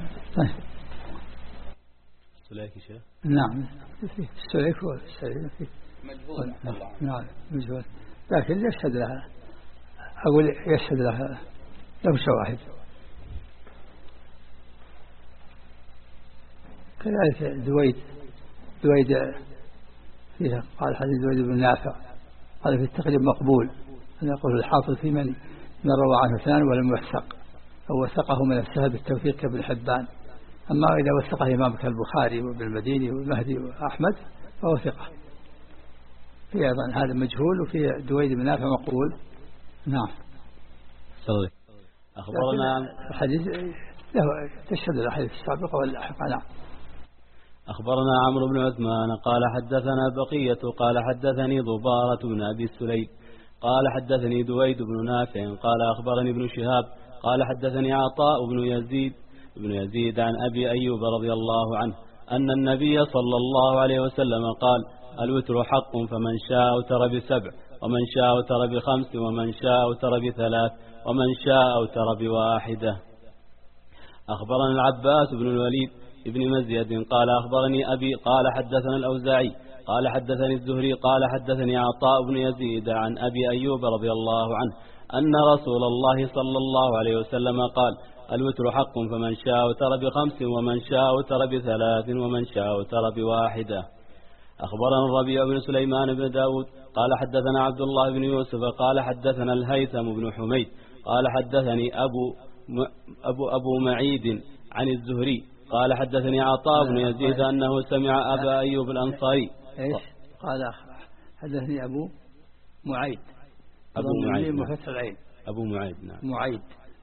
السليك شيء؟ نعم السليك هو السليك مجهول. نعم مجهول، لكن يشهد لها، أقول يشهد لها له شواهد. كذلك دويد دويد فيها قال حديث دويد بن نافع قال في التقريب مقبول، أن يقول الحافظ في من من روى عنه اثنان ولم يوثق، أو وثقه من السهل بالتوثيق كابن حبان. أما إذا وثقه الإمام كالبخاري وابن المديني والمهدي وأحمد فهو ثقة. في أيضا هذا مجهول، وفي دويد بن نافع مقبول. نعم. صدق. أخبرنا الحديث له تشهد الأحاديث السابقة واللاحقة. نعم. أخبرنا عمرو بن عثمان قال حدثنا بقية قال حدثني ضبارة بن أبي السليك قال حدثني دويد بن نافع قال أخبرني ابن شهاب قال حدثني عطاء بن يزيد بن يزيد عن أبي أيوب رضي الله عنه أن النبي صلى الله عليه وسلم قال: الوتر حق، فمن شاء أوتر بسبع، ومن شاء أوتر بخمس، ومن شاء أوتر بثلاث، ومن شاء أوتر بواحدة. أخبرنا العباس بن الوليد ابن مزيد قال أخبرني أبي قال حدثنا الأوزاعي قال حدثني الزهري قال حدثني عطاء بن يزيد عن أبي أيوب رضي الله عنه أن رسول الله صلى الله عليه وسلم قال: الوتر حق، فمن شاء أوتر بخمس، ومن شاء أوتر بثلاث، ومن شاء أوتر بواحدة. أخبرنا الربيع بن سليمان بن داود قال حدثنا عبد الله بن يوسف قال حدثنا الهيثم بن حميد قال حدثني أبو, أبو, أبو معيد عن الزهري قال حدثني عطاء بن يزيد أنه سمع أبا أيوب الأنصاري. إيش قال؟ حدثني أبو معيد. أبو معيد بفتح العين. أبو معيد. نعم. معيد.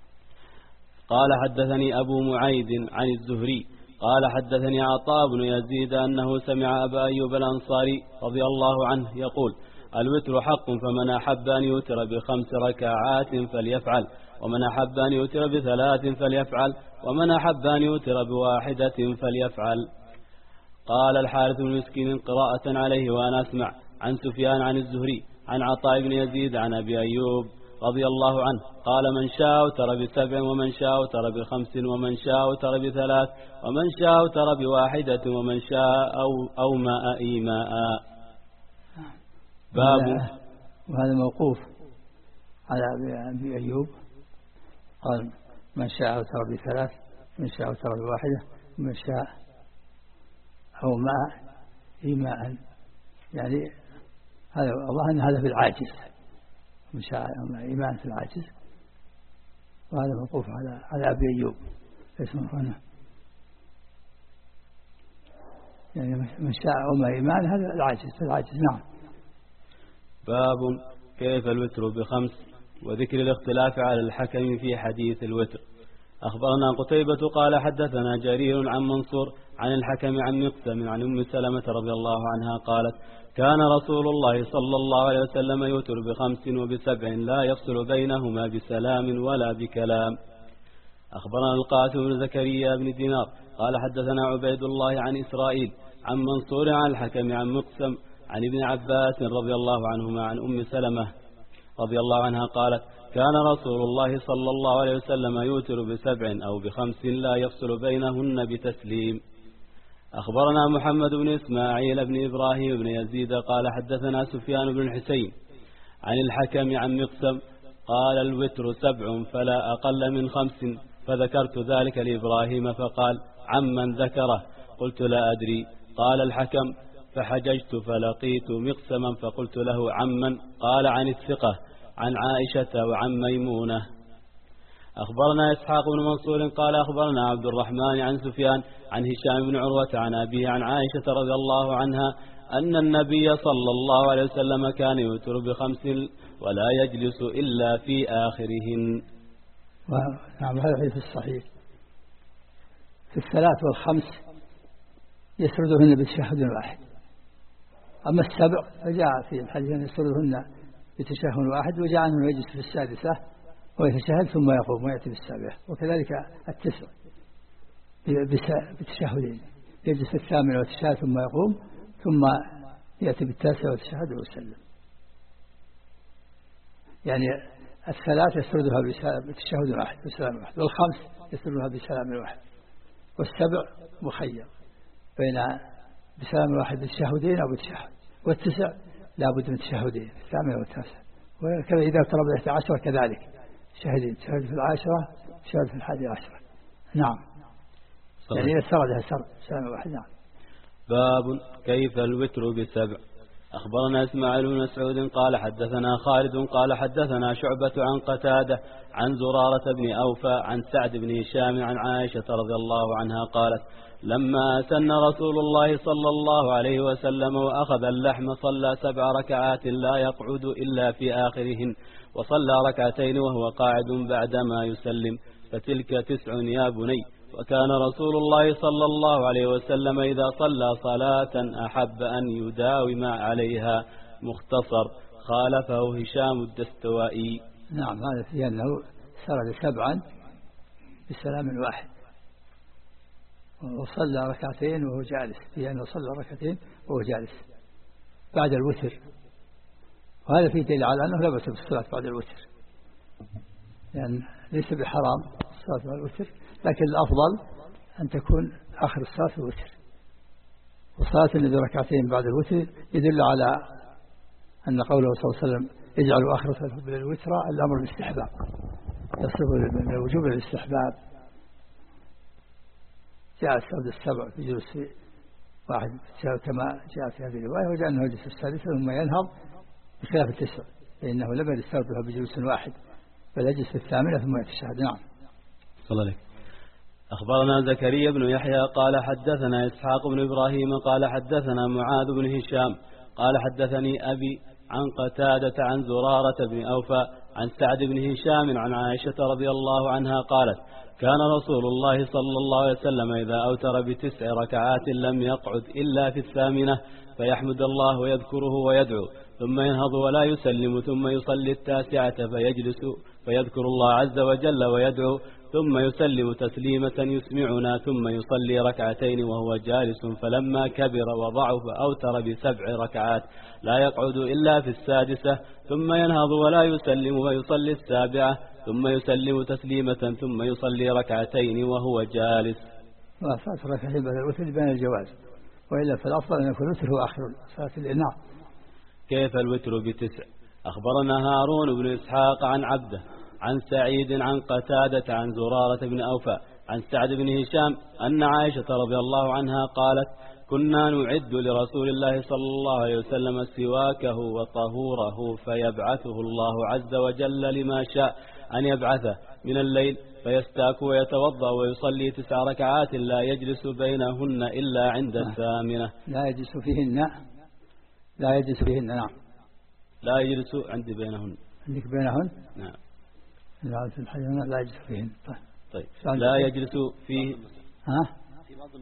قال حدثني أبو معيد عن الزهري قال حدثني عطاء بن يزيد أنه سمع أبا أيوب الأنصاري رضي الله عنه يقول: الوتر حق، فمن أحب أن يوتر بخمس ركعات فليفعل، ومن أحب أن يوتر بثلاث فليفعل، ومن أحب أن يوتر بواحدة فليفعل. قال الحارث بن مسكين قراءة عليه وأنا أسمع عن سفيان عن الزهري عن عطاء بن يزيد عن أبي أيوب رضي الله عنه قال: من شاء أوتر بسبع، ومن شاء أوتر بخمس، ومن شاء أوتر بثلاث، ومن شاء أوتر بواحدة، ومن شاء أو أومأ إيماء. باب. وهذا موقوف على أبي أيوب قال: من شاء أوتر بثلاث، من شاء أوتر بواحدة، من شاء أومأ إيماء. يعني هذا الله أن هذا في العاجز، من شاء إيمان في العاجز، وهذا موقوف على على أبي أيوب اسمه هنا، يعني من شاء أومأ إيمان هذا العاجز في العاجز. نعم. باب كيف الوتر بخمس، وذكر الاختلاف على الحكم في حديث الوتر. أخبرنا قتيبة قال حدثنا جرير عن منصور عن الحكم عن مقسم عن أم سلمة رضي الله عنها قالت كان رسول الله صلى الله عليه وسلم يوتر بخمس وبسبع لا يفصل بينهما بسلام ولا بكلام. أخبرنا القاسم بن زكريا بن دينار قال حدثنا عبيد الله عن إسرائيل عن منصور عن الحكم عن مقسم عن ابن عباس رضي الله عنهما عن أم سلمة رضي الله عنها قالت كان رسول الله صلى الله عليه وسلم يوتر بسبع أو بخمس لا يفصل بينهن بتسليم. أخبرنا محمد بن إسماعيل بن إبراهيم بن يزيد قال حدثنا سفيان بن الحسين عن الحكم عن مقسم قال الوتر سبع فلا أقل من خمس، فذكرت ذلك لإبراهيم فقال عمن ذكره؟ قلت لا أدري. قال الحكم فحججت فلقيت مقسما فقلت له عمن؟ قال عن الثقة عن عائشة وعن ميمونة. أخبرنا إسحاق بن منصور قال أخبرنا عبد الرحمن عن سفيان عن هشام بن عروة عن أبيه عن عائشة رضي الله عنها أن النبي صلى الله عليه وسلم كان يوتر بخمس ولا يجلس إلا في آخرهن. نعم هذا الحديث الصحيح. في الثلاث والخمس يسردهن بتشهد واحد، أما السبع فجاء في الحديث أن يسردهن بتشهد واحد، وجاء أنه يجلس في السادسة ويتشهد ثم يقوم ويأتي بالسابعة، وكذلك التسع بتشهدين يجلس الثامنة ويتشهد ثم يقوم ثم يأتي بالتاسع ويتشهد ويسلم. يعني الثلاث يسردها بتشهد واحد بسلام واحد، والخمس يسردها بسلام واحد، والسبع مخير بين بسلام واحد بالتشهدين أو بالتشهد، والتسع لا بد من تشهدين الثامنة والتاسع، وكذا إذا اقترب الإحدى عشرة كذلك شهدين، شهد في العاشرة شهد في الحادي عشرة. نعم صحيح. يعني إذا سردها سرد سلام واحد. نعم. باب كيف الوتر بسبع. أخبرنا إسماعيل بن مسعود قال حدثنا خالد قال حدثنا شعبة عن قتادة عن زرارة بن أوفى عن سعد بن هشام عن عائشة رضي الله عنها قالت لما سن رسول الله صلى الله عليه وسلم وأخذ اللحم صلى سبع ركعات لا يقعد إلا في آخرهن، وصلى ركعتين وهو قاعد بعدما يسلم، فتلك تسع يا بني. وكان رسول الله صلى الله عليه وسلم إذا صلى صلاة أحب أن يداوم عليها. مختصر. خالفه هشام الدستوائي. نعم هذا فيه أنه سرد سبعا بسلام واحد، وصلى ركعتين وهو جالس، فيه أنه صلى ركعتين وهو جالس بعد الوتر، وهذا فيه دليل على أنه لا بأس بالصلاة بعد الوتر، لأن يعني ليس بحرام الصلاة بعد الوتر، لكن الأفضل أن تكون آخر الصلاة الوتر. وصلاة النبي ركعتين بعد الوتر يدل على أن قوله صلى الله عليه وسلم اجعلوا آخر صلاة بالوتر الأمر الاستحباب، يصرف من الوجوب الاستحباب. جاء السرد السبع في جلوس واحد كما جاء في هذه الرواية، وجاء أنه يجلس السادسة ثم ينهض بخلاف التسع، فإنه لم يستردها بجلوس واحد بل يجلس في الثامنة ثم يتشهد. نعم. صلى الله عليه. أخبرنا زكريا بن يحيى قال حدثنا إسحاق بن إبراهيم قال حدثنا معاذ بن هشام قال حدثني أبي عن قتادة عن زرارة بن أوفى عن سعد بن هشام عن عائشة رضي الله عنها قالت كان رسول الله صلى الله عليه وسلم إذا أوتر بتسع ركعات لم يقعد إلا في الثامنة فيحمد الله ويذكره ويدعو ثم ينهض ولا يسلم ثم يصلي التاسعة فيجلس فيذكر الله عز وجل ويدعو ثم يسلم تسليمة يسمعنا ثم يصلي ركعتين وهو جالس، فلما كبر وضعف أوتر بسبع ركعات لا يقعد إلا في السادسة ثم ينهض ولا يسلم ويصلي السابعة ثم يسلم تسليمة ثم يصلي ركعتين وهو جالس. وفات ركعتين بعد الوتر بين الجواز، وإلا فالأفضل أن يكون الوتر هو آخر صلاة الإناء. كيف الوتر بتسع. أخبرنا هارون بن إسحاق عن عبده عن سعيد عن قتادة عن زرارة بن أوفى عن سعد بن هشام أن عائشة رضي الله عنها قالت كنا نعد لرسول الله صلى الله عليه وسلم سواكه وطهوره فيبعثه الله عز وجل لما شاء أن يبعثه من الليل فيستاك ويتوضأ ويصلي تسع ركعات لا يجلس بينهن إلا عند الثامنة. لا يجلس فيهن لا يجلس فيهن نعم لا يجلس عندي بينهن. عندك بينهن؟ نعم. لا في الحديث لا يجلس فيهن. طيب, طيب. لا يجلس فيه ها؟ في بعض النسخ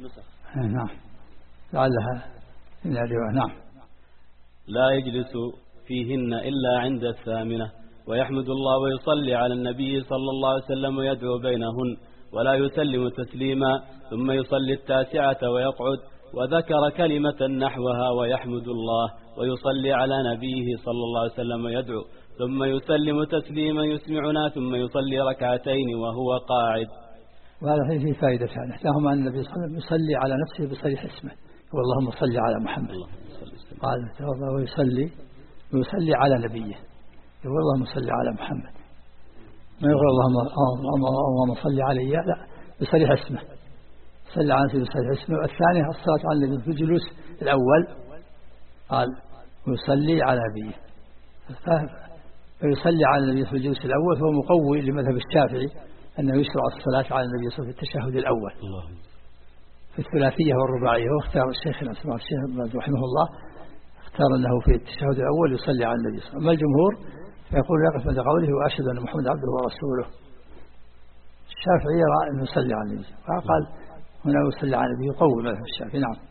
نعم لعلها من الرواية. نعم. لا يجلس فيهن إلا عند الثامنة ويحمد الله ويصلي على النبي صلى الله عليه وسلم ويدعو بينهن ولا يسلم تسليما ثم يصلي التاسعة ويقعد وذكر كلمة نحوها ويحمد الله ويصلي على نبيه صلى الله عليه وسلم ويدعو ثم يسلم تسليما يسمعنا ثم يصلي ركعتين وهو قاعد. وهذا فيه فائدتان، إحداهما أن النبي صلى الله عليه وسلم يصلي على نفسه بصريح اسمه واللهم صل على محمد، قال ويصلي ويصلي على نبيه يقول اللهم صل على محمد، ما يقول اللهم اللهم صل علي، لا بصريح اسمه، صلى على نبيه بصريح اسمه. والثاني الصلاة على النبي في الجلوس الأول قال ويصلي على نبيه، فيصلي على النبي في الجلوس الأول فهو مقوي لمذهب الشافعي أنه يشرع الصلاة على النبي صلى الله عليه وسلم في التشهد الأول في الثلاثية والرباعية. واختار الشيخ الأسماء الشيخ رحمه الله اختار أنه في التشهد الأول يصلي على النبي صلى الله عليه وسلم. أما الجمهور فيقول يقف عند قوله وأشهد أن محمد عبده ورسوله. الشافعي يرى أنه يصلي على النبي فقال هنا يصلي على النبي يقوي مذهب الشافعي. نعم.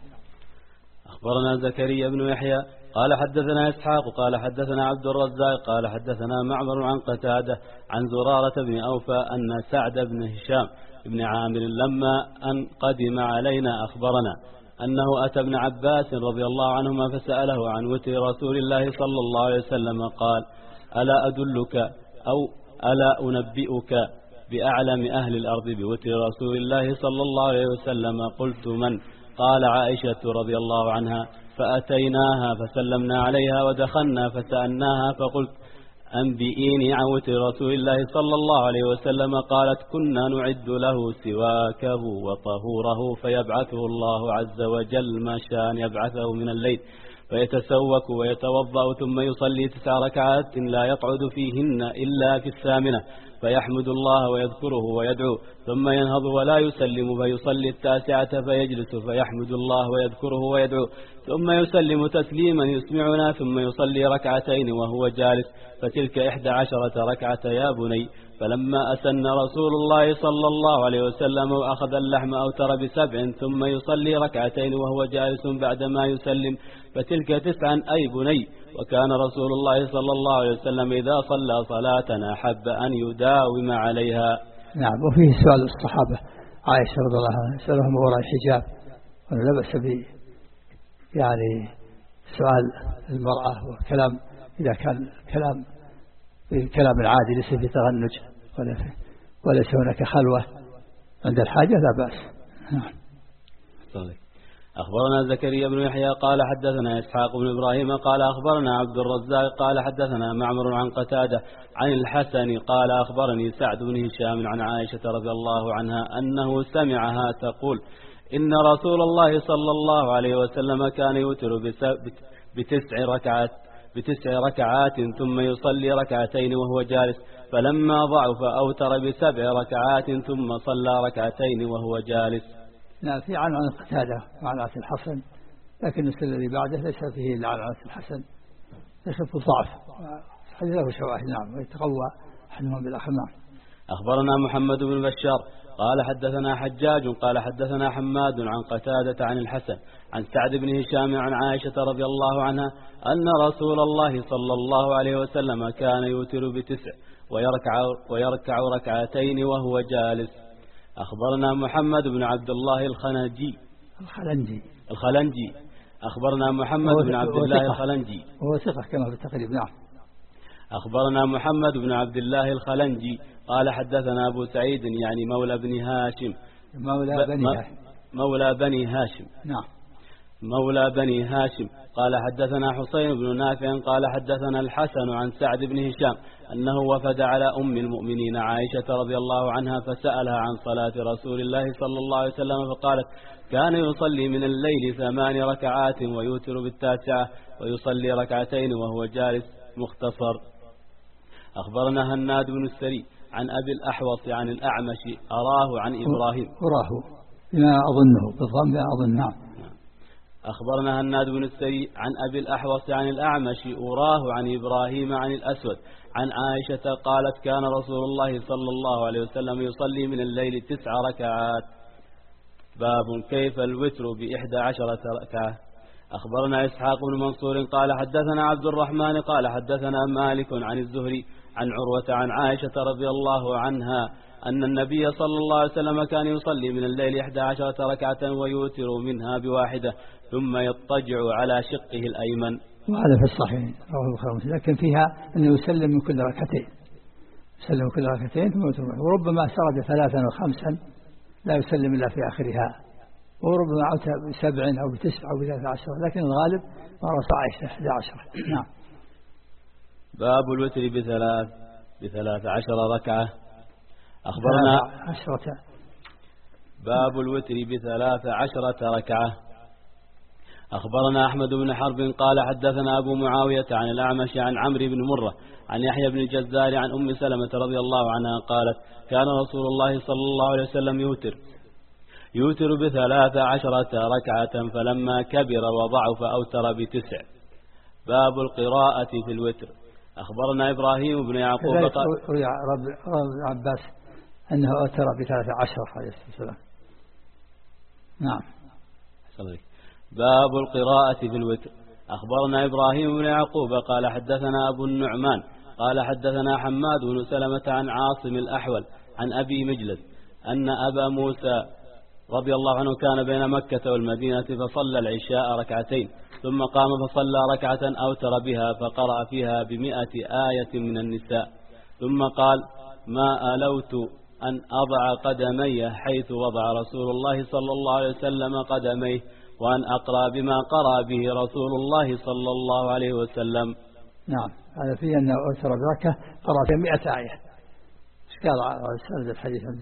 أخبرنا زكريا بن يحيى قال حدثنا إسحاق قال حدثنا عبد الرزاق قال حدثنا معمر عن قتادة عن زرارة بن أوفى أن سعد بن هشام بن عامر لما أن قدم علينا أخبرنا أنه أتى ابن عباس رضي الله عنهما فسأله عن وتر رسول الله صلى الله عليه وسلم قال ألا أدلك أو ألا أنبئك بأعلم أهل الأرض بوتر رسول الله صلى الله عليه وسلم؟ قلت من؟ قال عائشة رضي الله عنها. فأتيناها فسلمنا عليها ودخلنا فسألناها فقلت أنبئيني عن وتر رسول الله صلى الله عليه وسلم. قالت كنا نعد له سواكه وطهوره فيبعثه الله عز وجل ما شاء أن يبعثه من الليل فيتسوك ويتوضأ ثم يصلي تسع ركعات لا يقعد فيهن إلا في الثامنة فيحمد الله ويذكره ويدعو ثم ينهض ولا يسلم فيصلي التاسعة فيجلس فيحمد الله ويذكره ويدعو ثم يسلم تسليما يسمعنا ثم يصلي ركعتين وهو جالس فتلك إحدى عشرة ركعة يا بني. فلما أسن رسول الله صلى الله عليه وسلم وأخذ اللحم أوتر بسبع ثم يصلي ركعتين وهو جالس بعدما يسلم فتلك تسعا أي بني. وكان رسول الله صلى الله عليه وسلم إذا صلى صلاة أحب أن يداوم عليها. نعم. وفيه سؤال الصحابة عائشة رضي الله عنها سألهم وراء الحجاب ولا بأس به يعني سؤال المرأة والكلام إذا كان كلام الكلام العادي ليس في تغنج ولا في وليس هناك خلوة عند الحاجة لا بأس. نعم. أخبرنا زكريا بن يحيى قال حدثنا إسحاق بن إبراهيم قال أخبرنا عبد الرزاق قال حدثنا معمر عن قتادة عن الحسن قال أخبرني سعد بن هشام عن عائشة رضي الله عنها أنه سمعها تقول إن رسول الله صلى الله عليه وسلم كان يوتر بتسع ركعات بتسع ركعات ثم يصلي ركعتين وهو جالس فلما ضعف أوتر بسبع ركعات ثم صلى ركعتين وهو جالس. نعم. في عنعنة قتادة وعنعنة الحسن لكن السنة الذي بعده ليس فيه إلا عنعنة الحسن يخف الضعف حديث له شواهد. نعم. ويتقوى أحدهم بالآخر. نعم. أخبرنا محمد بن بشار قال حدثنا حجاج قال حدثنا حماد عن قتادة عن الحسن عن سعد بن هشام عن عائشة رضي الله عنها أن رسول الله صلى الله عليه وسلم كان يوتر بتسع ويركع, ويركع ركعتين وهو جالس. أخبرنا محمد بن عبد الله الخلنجي الخلنجي الخلنجي أخبرنا محمد بن عبد الله الخلنجي وهو ثقة كما في التقريب. نعم. أخبرنا محمد بن عبد الله الخلنجي قال حدثنا أبو سعيد يعني مولى بن هاشم مولى بني هاشم مولى بني هاشم نعم مولى بني هاشم قال حدثنا حسين بن نافع قال حدثنا الحسن عن سعد بن هشام أنه وفد على أم المؤمنين عائشة رضي الله عنها فسألها عن صلاة رسول الله صلى الله عليه وسلم فقالت كان يصلي من الليل ثمان ركعات ويوتر بالتاسعة ويصلي ركعتين وهو جالس. مختصر. أخبرنا هناد بن السري عن أبي الأحوص عن الأعمش أراه عن إبراهيم أراه لا أظنه بالضم لا أظن. نعم. أخبرنا هناد بن السري عن أبي الأحوص عن الأعمش أراه عن إبراهيم عن الأسود عن عائشة قالت كان رسول الله صلى الله عليه وسلم يصلي من الليل تسع ركعات. باب كيف الوتر بإحدى عشرة ركعة. أخبرنا إسحاق بن منصور قال حدثنا عبد الرحمن قال حدثنا مالك عن الزهري عن عروة عن عائشة رضي الله عنها أن النبي صلى الله عليه وسلم كان يصلي من الليل إحدى عشرة ركعة ويوتر منها بواحدة ثم يضطجع على شقه الأيمن. وهذا في الصحيح رواه البخاري ومسلم، لكن فيها أنه يسلم من كل ركعتين، يسلم من كل ركعتين ثم يوتر، وربما سرد ثلاثا وخمسا لا يسلم إلا في آخرها، وربما عوت بسبع أو بتسع أو بثلاث عشر، لكن الغالب ما رفع إحدى عشر. نعم. باب الوتر بثلاث بثلاث عشر ركعة. أخبرنا عشرة. باب الوتر بثلاث عشرة ركعة. أخبرنا أحمد بن حرب قال حدثنا أبو معاوية عن الأعمش عن عمرو بن مرة عن يحيى بن الجزار عن أم سلمة رضي الله عنها قالت كان رسول الله صلى الله عليه وسلم يوتر يوتر بثلاث عشرة ركعة فلما كبر وضعف أوتر بتسع. باب القراءة في الوتر. أخبرنا إبراهيم بن يعقوب قال روي رب عباس أنه أوتر بثلاث عشر عليه الصلاة والسلام. نعم. صدق. باب القراءة في الوتر. أخبرنا إبراهيم بن يعقوب قال حدثنا أبو النعمان قال حدثنا حماد بن سلمة عن عاصم الأحول عن أبي مجلس أن أبا موسى رضي الله عنه كان بين مكة والمدينة فصلى العشاء ركعتين ثم قام فصلى ركعة أوتر بها فقرأ فيها بمئة آية من النساء ثم قال ما ألوت أن أضع قدمي حيث وضع رسول الله صلى الله عليه وسلم قدميه وأن أقرأ بما قرأ به رسول الله صلى الله عليه وسلم. نعم. هذا فيه أنه أوتر بركة قرأ في مئة آية. إيش قال على سند الحديث هذا؟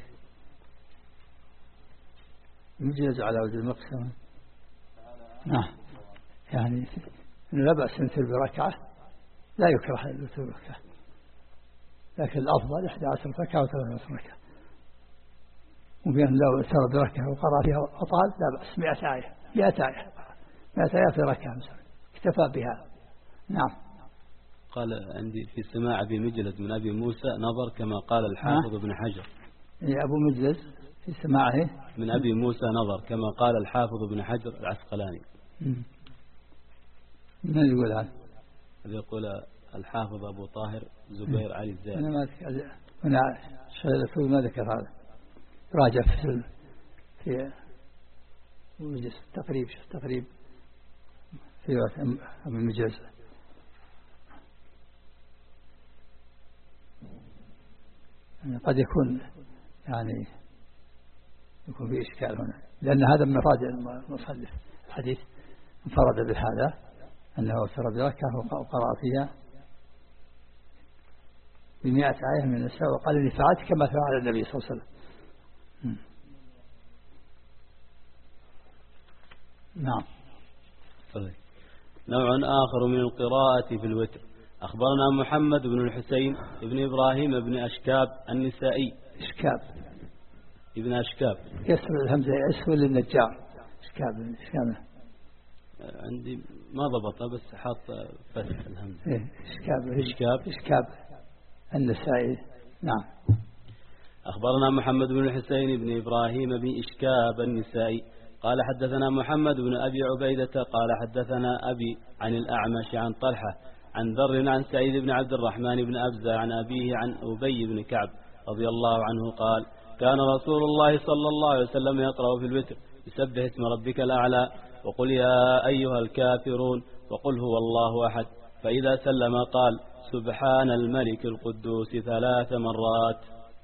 يجوز على وجه المقسم. نعم. يعني لا بأس مثل بركعة، لا يكره الوتر بركعة، لكن الأفضل إحدى عشر ركعة وثلاث ركعة. وبين لو أوتر بركعة وقرأ فيها أطال لا بأس مئة آية، مئة آية، مئة آية في ركعة مثلا اكتفى بها. نعم. قال عندي في سماع أبي مجلس من أبي موسى نظر كما قال الحافظ ابن حجر. يعني أبو مجلس في سماعه من أبي موسى نظر كما قال الحافظ ابن حجر العسقلاني. من يقول هذا؟ يقول الحافظ أبو طاهر زبير علي الزاهد. أنا ما أذكر، أنا شغلته ما ذكر هذا. راجع في في مجلس تقريب تقريب في أبو مجلس. يعني قد يكون يعني يكون في إشكال هنا، لأن هذا من مفاد المصنف الحديث انفرد بهذا أنه أوتر بركعة وقرأ فيها بمئة آية من النساء وقال إني فعلت كما فعل النبي صلى الله عليه وسلم. نعم. طيب. نوع آخر من القراءة في الوتر. أخبرنا محمد بن الحسين ابن إبراهيم بن أشكاب النسائي. أشكاب ابن أشكاب يسر الهمزة يسهل للنجار. أشكاب أشكاب عندي ما ضبطها بس حاط فتح الهمزة. إيه إشكاب إشكاب إشكاب النسائي. نعم. أخبرنا محمد بن الحسين بن إبراهيم بن إشكاب النسائي قال حدثنا محمد بن أبي عبيدة قال حدثنا أبي عن الأعمش عن طلحة عن ذر عن سعيد بن عبد الرحمن بن أبزة عن أبيه عن أبي بن كعب رضي الله عنه قال كان رسول الله صلى الله عليه وسلم يقرأ في الوتر يسبح اسم ربك الأعلى وقل يا أيها الكافرون وقل هو الله أحد، فإذا سلم قال سبحان الملك القدوس ثلاث مرات.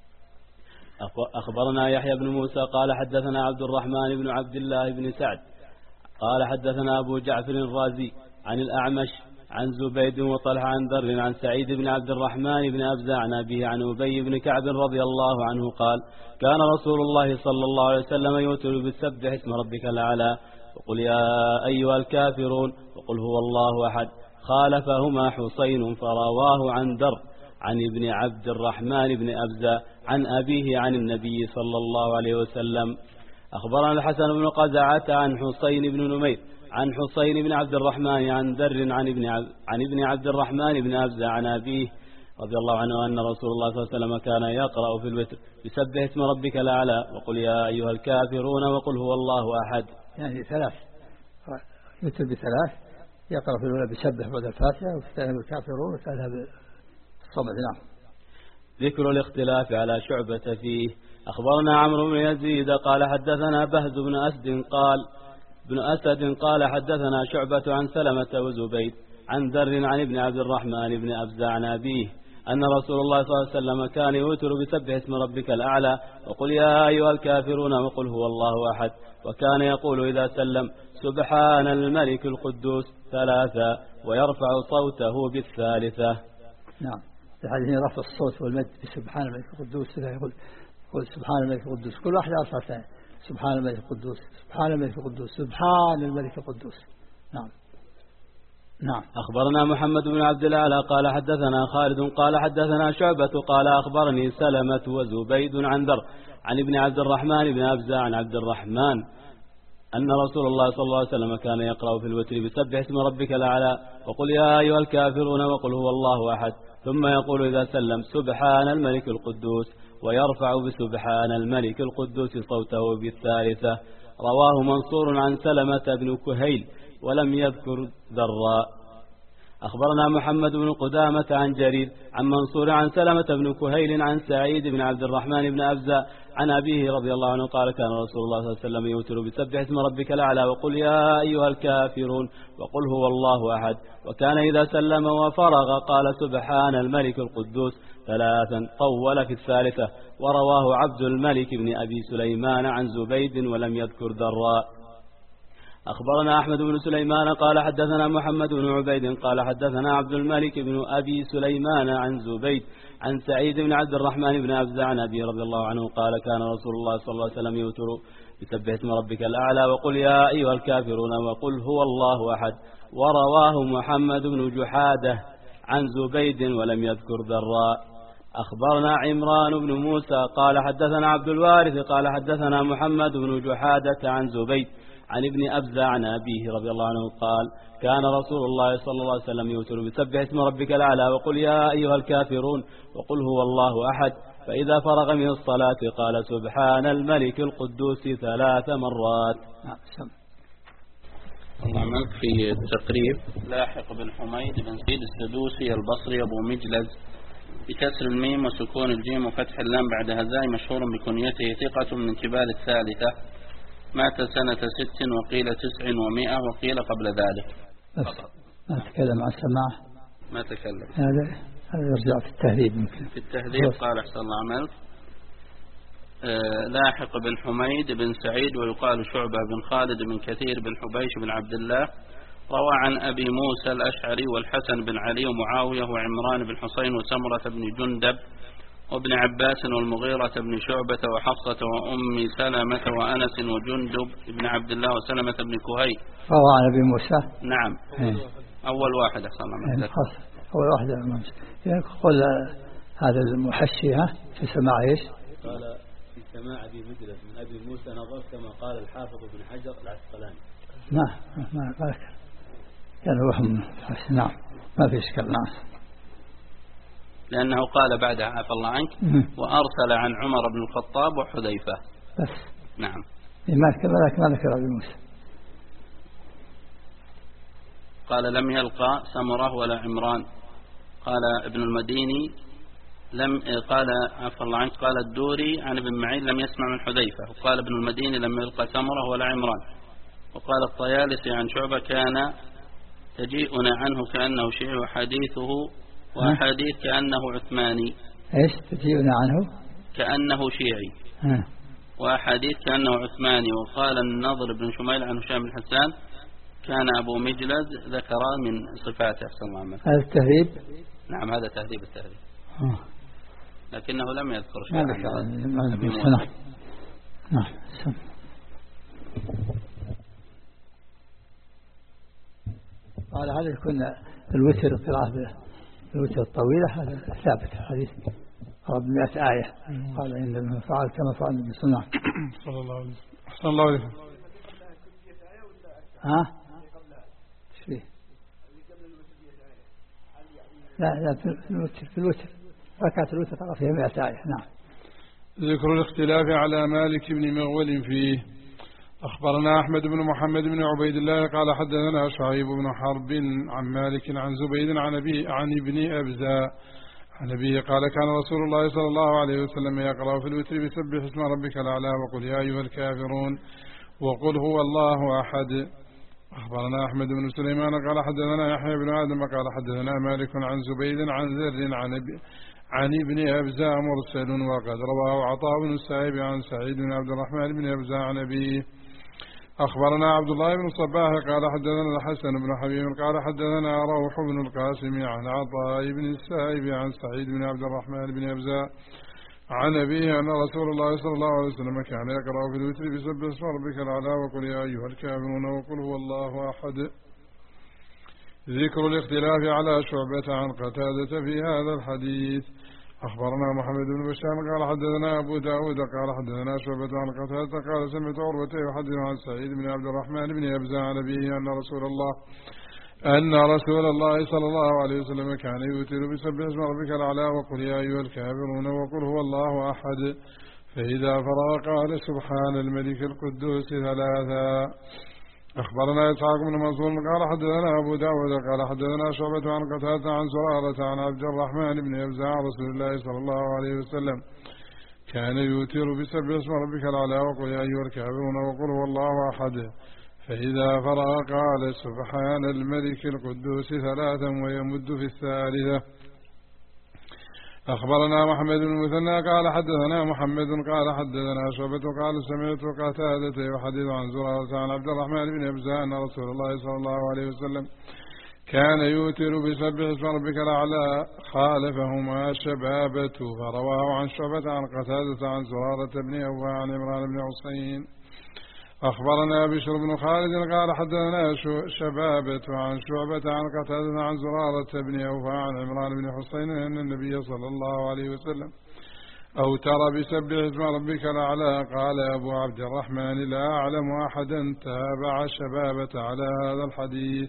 أخبرنا يحيى بن موسى قال حدثنا عبد الرحمن بن عبد الله بن سعد قال حدثنا أبو جعفر الرازي عن الأعمش عن زبيد وطلحة عن ذر عن سعيد بن عبد الرحمن بن أبزة عن أبيه عن أبي بن كعب رضي الله عنه قال كان رسول الله صلى الله عليه وسلم يوتر بسبح اسم ربك الأعلى وقل يا أيها الكافرون وقل هو الله أحد. خالفهما حسين فرواه عن ذر عن ابن عبد الرحمن بن أبزة عن أبيه عن النبي صلى الله عليه وسلم. أخبرنا الحسن بن قزعة عن حسين بن نمير عن حسين بن عبد الرحمن عن ذر عن ابن عن ابن عبد الرحمن بن أبزة عن أبيه رضي الله عنه أن رسول الله صلى الله عليه وسلم كان يقرأ في الوتر بسبح اسم ربك الأعلى وقل يا أيها الكافرون وقل هو الله أحد. يعني ثلاث يوتر بثلاث، يقرأ في الأولى بسبح بعد الفاتحة، وفي الثانية بالكافرون، وثالثها بالصمد. نعم. ذكر الاختلاف على شعبة فيه. أخبرنا عمرو بن يزيد قال حدثنا بهز بن أسد قال بن أسد قال حدثنا شعبة عن سلمة وزبيد عن ذر عن ابن عبد الرحمن بن أبزة عن أبيه أن رسول الله صلى الله عليه وسلم كان يوتر بسبح اسم ربك الأعلى وقل يا أيها الكافرون وقل هو الله أحد، وكان يقول إذا سلم سبحان الملك القدوس ثلاثة ويرفع صوته بالثالثة. نعم. في حديث رفع الصوت والمد بسبحان الملك القدوس، يقول يقول سبحان الملك القدوس، كل واحد أرفع ثاني، سبحان الملك القدوس، سبحان الملك القدوس، سبحان الملك القدوس. نعم. نعم. أخبرنا محمد بن عبد الأعلى قال حدثنا خالد قال حدثنا شعبة قال أخبرني سلمة وزبيد عن ذر عن ابن عبد الرحمن بن أبزة عن عبد الرحمن أن رسول الله صلى الله عليه وسلم كان يقرأ في الوتر بسبح اسم ربك الأعلى وقل يا أيها الكافرون وقل هو الله أحد، ثم يقول إذا سلم سبحان الملك القدوس ويرفع بسبحان الملك القدوس صوته بالثالثة. رواه منصور عن سلمة بن كهيل ولم يذكر ذراء. أخبرنا محمد بن قدامة عن جرير عن منصور عن سلمة بن كهيل عن سعيد بن عبد الرحمن بن أبزة عن أبيه رضي الله عنه قال كان رسول الله صلى الله عليه وسلم يوتر بسبح اسم ربك الأعلى وقل يا أيها الكافرون وقل هو الله أحد، وكان إذا سلم وفرغ قال سبحان الملك القدوس ثلاثا طول في الثالثة. ورواه عبد الملك بن أبي سليمان عن زبيد ولم يذكر ذراء. أخبرنا أحمد بن سليمان قال حدثنا محمد بن عبيد قال حدثنا عبد الملك بن أبي سليمان عن زبيد عن سعيد بن عبد الرحمن بن أبزة عن أبي رضي الله عنه قال كان رسول الله صلى الله عليه وسلم يوتر بسبح اسم ربك الأعلى وقل يا أيها الكافرون وقل هو الله أحد. ورواه محمد بن جحادة عن زبيد ولم يذكر ذراء. أخبرنا عمران بن موسى قال حدثنا عبد الوارث قال حدثنا محمد بن جحادة عن زبيد عن ابن أبزة عن أبيه رضي الله عنه قال كان رسول الله صلى الله عليه وسلم يوتر بسبح اسم ربك الأعلى وقل يا أيها الكافرون وقل هو الله أحد، فإذا فرغ من الصلاة قال سبحان الملك القدوس ثلاث مرات. الله في التقريب لاحق بن حميد بن سيد السدوسي البصري أبو مجلز بكسر الميم وسكون الجيم وفتح اللام بعد هزاء، مشهور بكنيته، ثقة من كبار الثالثة، مات سنة ست وقيل تسع ومائة وقيل قبل ذلك. ما تكلم عن السماع، ما تكلم. هذا هذا يرجع في التهذيب يمكن. في التهذيب قال أحسن الله عملك. آه لاحق بن حميد بن سعيد ويقال شعبة بن خالد بن كثير بن حبيش بن عبد الله، روى عن أبي موسى الأشعري والحسن بن علي ومعاوية وعمران بن حسين وسمرة بن جندب وابن عباس والمغيرة بن شعبة وحفصة وأم سلمة وأنس وجندب بن عبد الله وسلمة بن كهيل. روى عن أبي موسى. نعم. هي. أول واحد أحسن الله. أول واحد يقول هذا المحشي ها في سماع إيش؟ قال في سماع أبي مجلس من أبي موسى نظر كما قال الحافظ بن حجر العسقلاني. ما ما ما كان وهم. نعم ما في إشكال. نعم. لأنه قال بعدها عفى الله عنك وأرسل عن عمر بن الخطاب وحذيفة بس. نعم. ما ذكر ما ذكر أبي موسى. قال لم يلقى سمرة ولا عمران. قال ابن المديني لم قال عفى الله عنك قال الدوري عن ابن معين لم يسمع من حذيفة، وقال ابن المديني لم يلقى سمرة ولا عمران، وقال الطيالسي عن شعبة كان تجيئنا عنه كأنه شيعي وحديثه وحديث كأنه عثماني. ايش تجيئنا عنه؟ كأنه شيعي. ها. وحديث كأنه عثماني. وقال النضر بن شميل عن هشام بن حسان كان أبو مجلد ذكر من صفاته أحسن الله عمله. هذا التهذيب؟ نعم هذا تهذيب التهذيب. آه. لكنه لم يذكر شيء عن أبي موسى. نعم. نعم. قال هذا يكون الوتر القراءة الوتر الطويلة هذا ثابت في الحديث قرب مئة آية. قال إن فعل كما فعل النبي صلى الله عليه وسلم. صلى الله عليه وسلم. صلى الله عليه وسلم. ها؟ ايش فيه؟ لا لا في الوتر في الوتر ركعة الوتر تقرأ فيها مئة آية. نعم. ذكر الاختلاف على مالك بن مغول فيه. أخبرنا أحمد بن محمد بن عبيد الله قال حدثنا شعيب بن حرب عن مالك عن زبيد عن أبي عن ابن أبزاء عن أبيه قال كان رسول الله صلى الله عليه وسلم يقرأ في الوتر بسبح اسم ربك الأعلى وقل يا أيها الكافرون وقل هو الله أحد. أخبرنا أحمد بن سليمان قال حدثنا يحيى بن آدم قال حدثنا مالك عن زبيد عن ذر عن أبي عن ابن أبزاء مرسل وقد رواه عطاء بن السائب عن سعيد بن عبد الرحمن بن أبزاء عن أبيه. أخبرنا عبد الله بن صباح قال حدثنا الحسن بن حبيب قال حدثنا روح بن القاسم عن عطاء بن السائب عن سعيد بن عبد الرحمن بن أبزاء عن أبيه أن رسول الله صلى الله عليه وسلم كان يقرأ في الوتر بسبح اسم ربك الأعلى وقل يا أيها الكافرون وقل هو الله أحد. ذكر الاختلاف على شعبة عن قتادة في هذا الحديث. أخبرنا محمد بن بشار قال حدثنا أبو داود قال حدثنا شعبة عن قتادة قال سمعت عروة يحدث عن سعيد بن عبد الرحمن بن أبزاء عن أبيه أن رسول الله أن رسول الله صلى الله عليه وسلم كان يوتر بسبح اسم ربك الأعلى وقل يا أيها الكافرون وقل هو الله أحد فإذا فرغ قال سبحان الملك القدوس ثلاثا. أخبرنا إسحاق بن منصور قال حدثنا أبو داود قال حدثنا شعبة عن قتادة عن زرارة عن عبد الرحمن بن أبزاء عن رسول الله صلى الله عليه وسلم كان يوتر بسبح اسم ربك الأعلى وقل يا أيها الكافرون وقل هو الله أحد فإذا فرغ قال سبحان الملك القدوس ثلاثا ويمد في الثالثة. أخبرنا محمد بن المثنى قال حدثنا محمد قال حدثنا شعبة قال سمعت قتادة يحدث عن زرارة عن عبد الرحمن بن أبزاء أن رسول الله صلى الله عليه وسلم كان يوتر بسبح اسم ربك الأعلى خالفهما شبابة فرواه عن شعبة عن قتادة عن زرارة بن أوفى عن عمران بن حسين. أخبرنا بشر بن خالد قال حدثنا شبابة عن شعبة عن قتادة عن زرارة بن أوفى عن عمران بن حسين أن النبي صلى الله عليه وسلم أوتر بسبح اسم ربك الأعلى. قال أبو عبد الرحمن لا أعلم أحدا تابع شبابة على هذا الحديث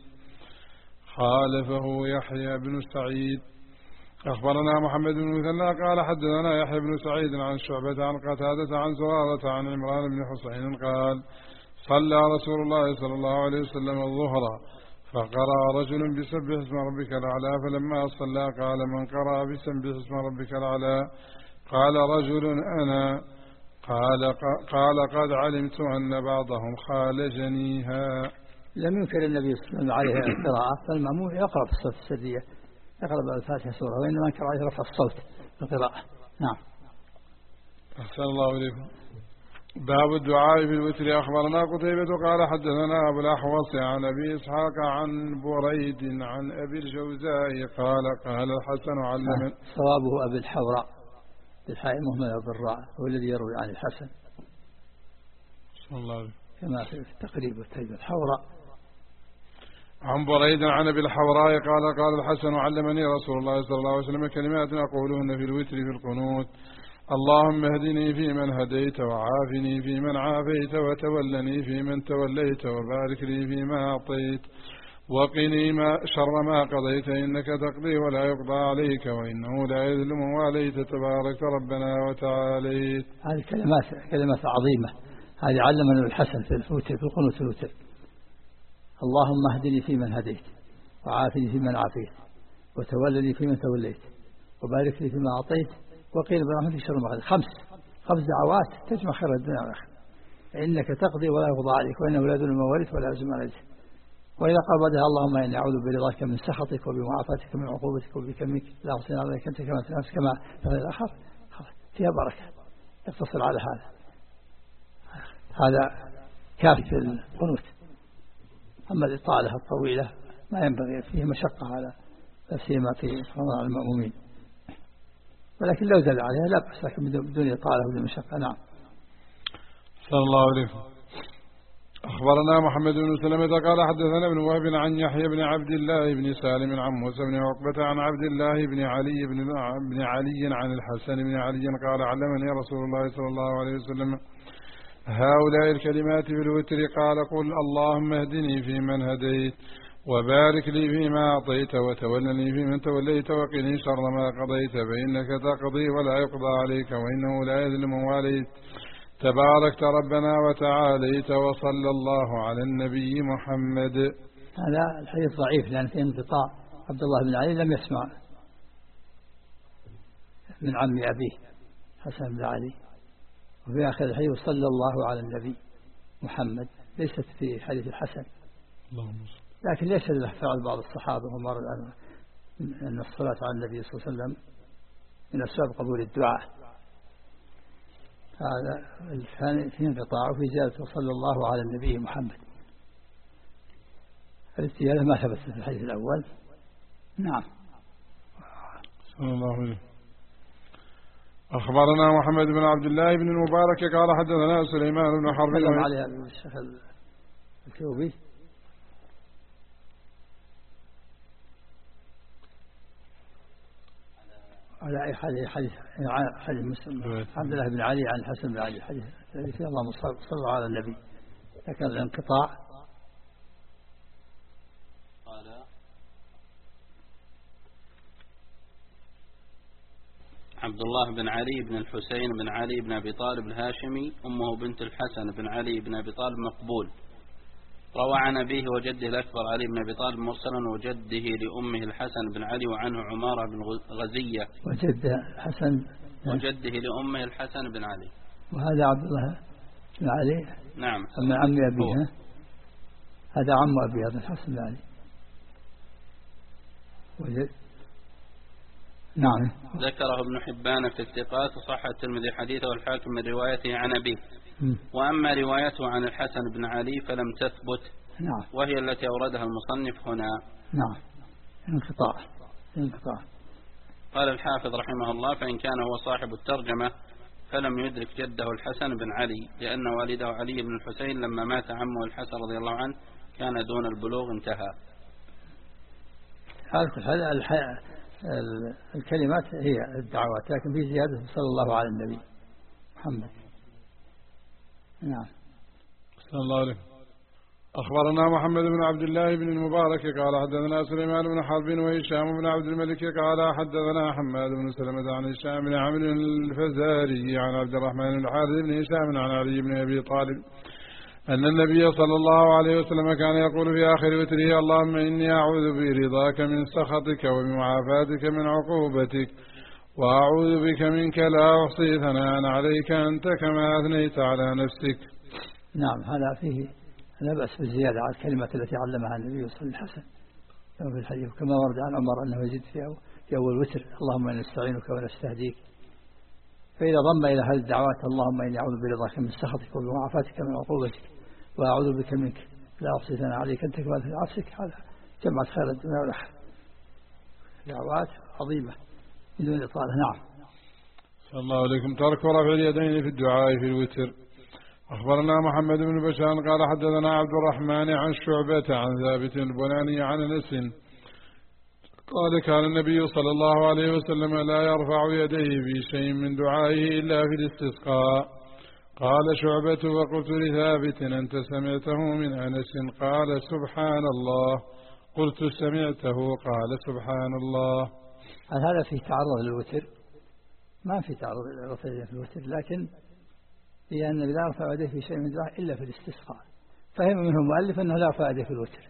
خالفه يحيى بن سعيد. أخبرنا محمد بن مثنى قال حدثنا يحيى بن سعيد عن شعبة عن قتادة عن زرارة عن عمران بن حسين قال صلى رسول الله صلى الله عليه وسلم الظهر فقرأ رجل بسبح اسم ربك الأعلى فلما صلى قال من قرأ بسبح اسم ربك الأعلى قال رجل أنا قال قال قد علمت أن بعضهم خالجنيها. لم ينكر النبي صلى الله عليه وسلم القراءة فالمأموم يقرأ في الصوت السرية يقرأ بعد الفاتحة سورة وإنما كان عليه رفع الصوت في القراءة. نعم. أحسن الله إليكم. باب الدعاء في الوتر. أخبرنا قتيبة قال حدثنا أبو الأحوص عن أبي إسحاق عن بريد عن أبي الجوزاء قال قال الحسن علم. صوابه أبي الحوراء بالحاء المهملة بالراء هو الذي يروي عن الحسن صلى الله عليه كما في التقريب والتجريب. الحوراء عن بريد عن أبي الحوراء قال قال الحسن علمني رسول الله صلى الله عليه وسلم كلمات أقولهن في الوتر في القنوت اللهم اهدني فيمن هديت وعافني فيمن عافيت وتولني فيمن توليت وبارك لي فيما أعطيت وقني ما شر ما قضيت إنك تقضي ولا يقضى عليك وإنه لا يذل من واليت تبارك ربنا وتعاليت. هذه كلمات كلمات عظيمة. هذه علمنا الحسن في الوتر في القنوت الوتر. اللهم اهدني فيمن هديت وعافني فيمن عافيت وتولني فيمن توليت وبارك لي فيما أعطيت وقيل برحمتك شر ما قضيت. خمس خمس دعوات تجمع خير الدنيا والآخرة. إنك تقضي ولا يقضى عليك وإنه لا يذل من واليت ولا يعز من عليك. وإذا قال بعدها اللهم إني أعوذ برضاك من سخطك وبمعافاتك من عقوبتك وبكمك لا أحصي عليك أنت كما تنافس كما تفعل الآخر فيها بركة. يقتصر على هذا. هذا كافي في القنوت. أما الإطالة الطويلة ما ينبغي فيه مشقة على سيما في رمضان المأمومين ولكن لو زاد عليها لا بأس لكن بدون إطالة وبدون مشقة. نعم. صلى الله عليه وسلم. أخبرنا محمد بن سلمة قال حدثنا ابن وهب عن يحيى بن عبد الله بن سالم عن موسى بن عقبة عن عبد الله بن علي بن علي عن الحسن بن علي قال علمني رسول الله صلى الله عليه وسلم هؤلاء الكلمات في الوتر قال قل اللهم اهدني فيمن هديت وبارك لي فيما أعطيت وتولني فيمن توليت وقني شر ما قضيت فإنك تقضي ولا يقضى عليك وإنه لا يذل من واليت تباركت ربنا وتعاليت وصلى الله على النبي محمد. هذا الحديث ضعيف لأن في انقطاع. عبد الله بن علي لم يسمع من عم أبيه حسن بن علي. وفي آخر الحديث صلى الله على النبي محمد ليست في حديث الحسن، لكن ليس له فعل بعض الصحابة ومر أن الصلاة على النبي صلى الله عليه وسلم من أسباب قبول الدعاء. هذا الثاني في انقطاع وفي زيادة صلى الله على النبي محمد. الزيادة ما ثبت في الحديث الأول. نعم. صلى الله عليه. أخبرنا محمد بن عبد الله بن المبارك قال حدثنا سليمان بن حرب تكلم عليها الشيخ الكوبي. على أي حديث حديث حديث مسلم عبد الله بن علي عن الحسن بن علي حديث الذي فيه اللهم صل على النبي، لكن الانقطاع. قال عبد الله بن علي بن الحسين بن علي بن أبي طالب الهاشمي أمه بنت الحسن بن علي بن أبي طالب مقبول، روى عن أبيه وجده الأكبر علي بن أبي طالب مرسلا وجده لأمه الحسن بن علي وعنه عمارة بن غزية وجده الحسن وجده لأمه الحسن بن علي. وهذا عبد الله بن علي نعم من عم أبيه. هذا عم أبي هذا الحسن بن علي. وجد نعم. ذكره ابن حبان في الثقات وصح الترمذي حديثه والحاكم من روايته عن أبيه. وأما روايته عن الحسن بن علي فلم تثبت. نعم. وهي التي أوردها المصنف هنا. نعم. انقطاع انقطاع. قال الحافظ رحمه الله فإن كان هو صاحب الترجمة فلم يدرك جده الحسن بن علي لأن والده علي بن الحسين لما مات عمه الحسن رضي الله عنه كان دون البلوغ انتهى. هذا الكلمات هي الدعوات، لكن في زيادة صلى الله على النبي محمد. نعم. صلى الله عليه. أخبرنا محمد بن عبد الله بن المبارك قال حدثنا سليمان بن حرب وهشام بن عبد الملك قال حدثنا حماد بن سلمة عن هشام بن عمرو الفزاري عن عبد الرحمن الحارث بن هشام عن علي بن أبي طالب أن النبي صلى الله عليه وسلم كان يقول في آخر وتره اللهم إني أعوذ برضاك من سخطك وبمعافاتك من عقوبتك وأعوذ بك منك لا أحصي ثناء عليك أنت كما أثنيت على نفسك. نعم. هذا فيه لا بأس بالزيادة على الكلمة التي علمها النبي صلى الله عليه وسلم في الحديث كما ورد عن عمر أنه يزيد في أول وتر اللهم إني نستعينك ونستهديك. فإذا ضم إلى هذه الدعوات اللهم إني أعوذ برضاك من سخطك وبمعافاتك من عقوبتك وأعوذ بك منك لا أحصي ثناء عليك أنت كما أثنيت على نفسك، هذا جمعت خير الدنيا والآخرة. دعوات عظيمة بدون إطالة. نعم. صلى الله عليكم. ترك رفع اليدين في الدعاء في الوتر. أخبرنا محمد بن بشار قال حدثنا عبد الرحمن عن شعبة عن ثابت البناني عن أنس قال كان النبي صلى الله عليه وسلم لا يرفع يديه في شيء من دعائه إلا في الاستسقاء. قال شعبة وقلت لثابت أنت سمعته من أنس؟ قال سبحان الله. قلت سمعته قال سبحان الله. هذا فيه تعرض للوتر؟ ما في تعرض للوتر في الوتر، لكن هي أن لا يرفع يديه في شيء من دعائه إلا في الاستسقاء. فهم منه المؤلف أنه لا يرفع يديه في الوتر،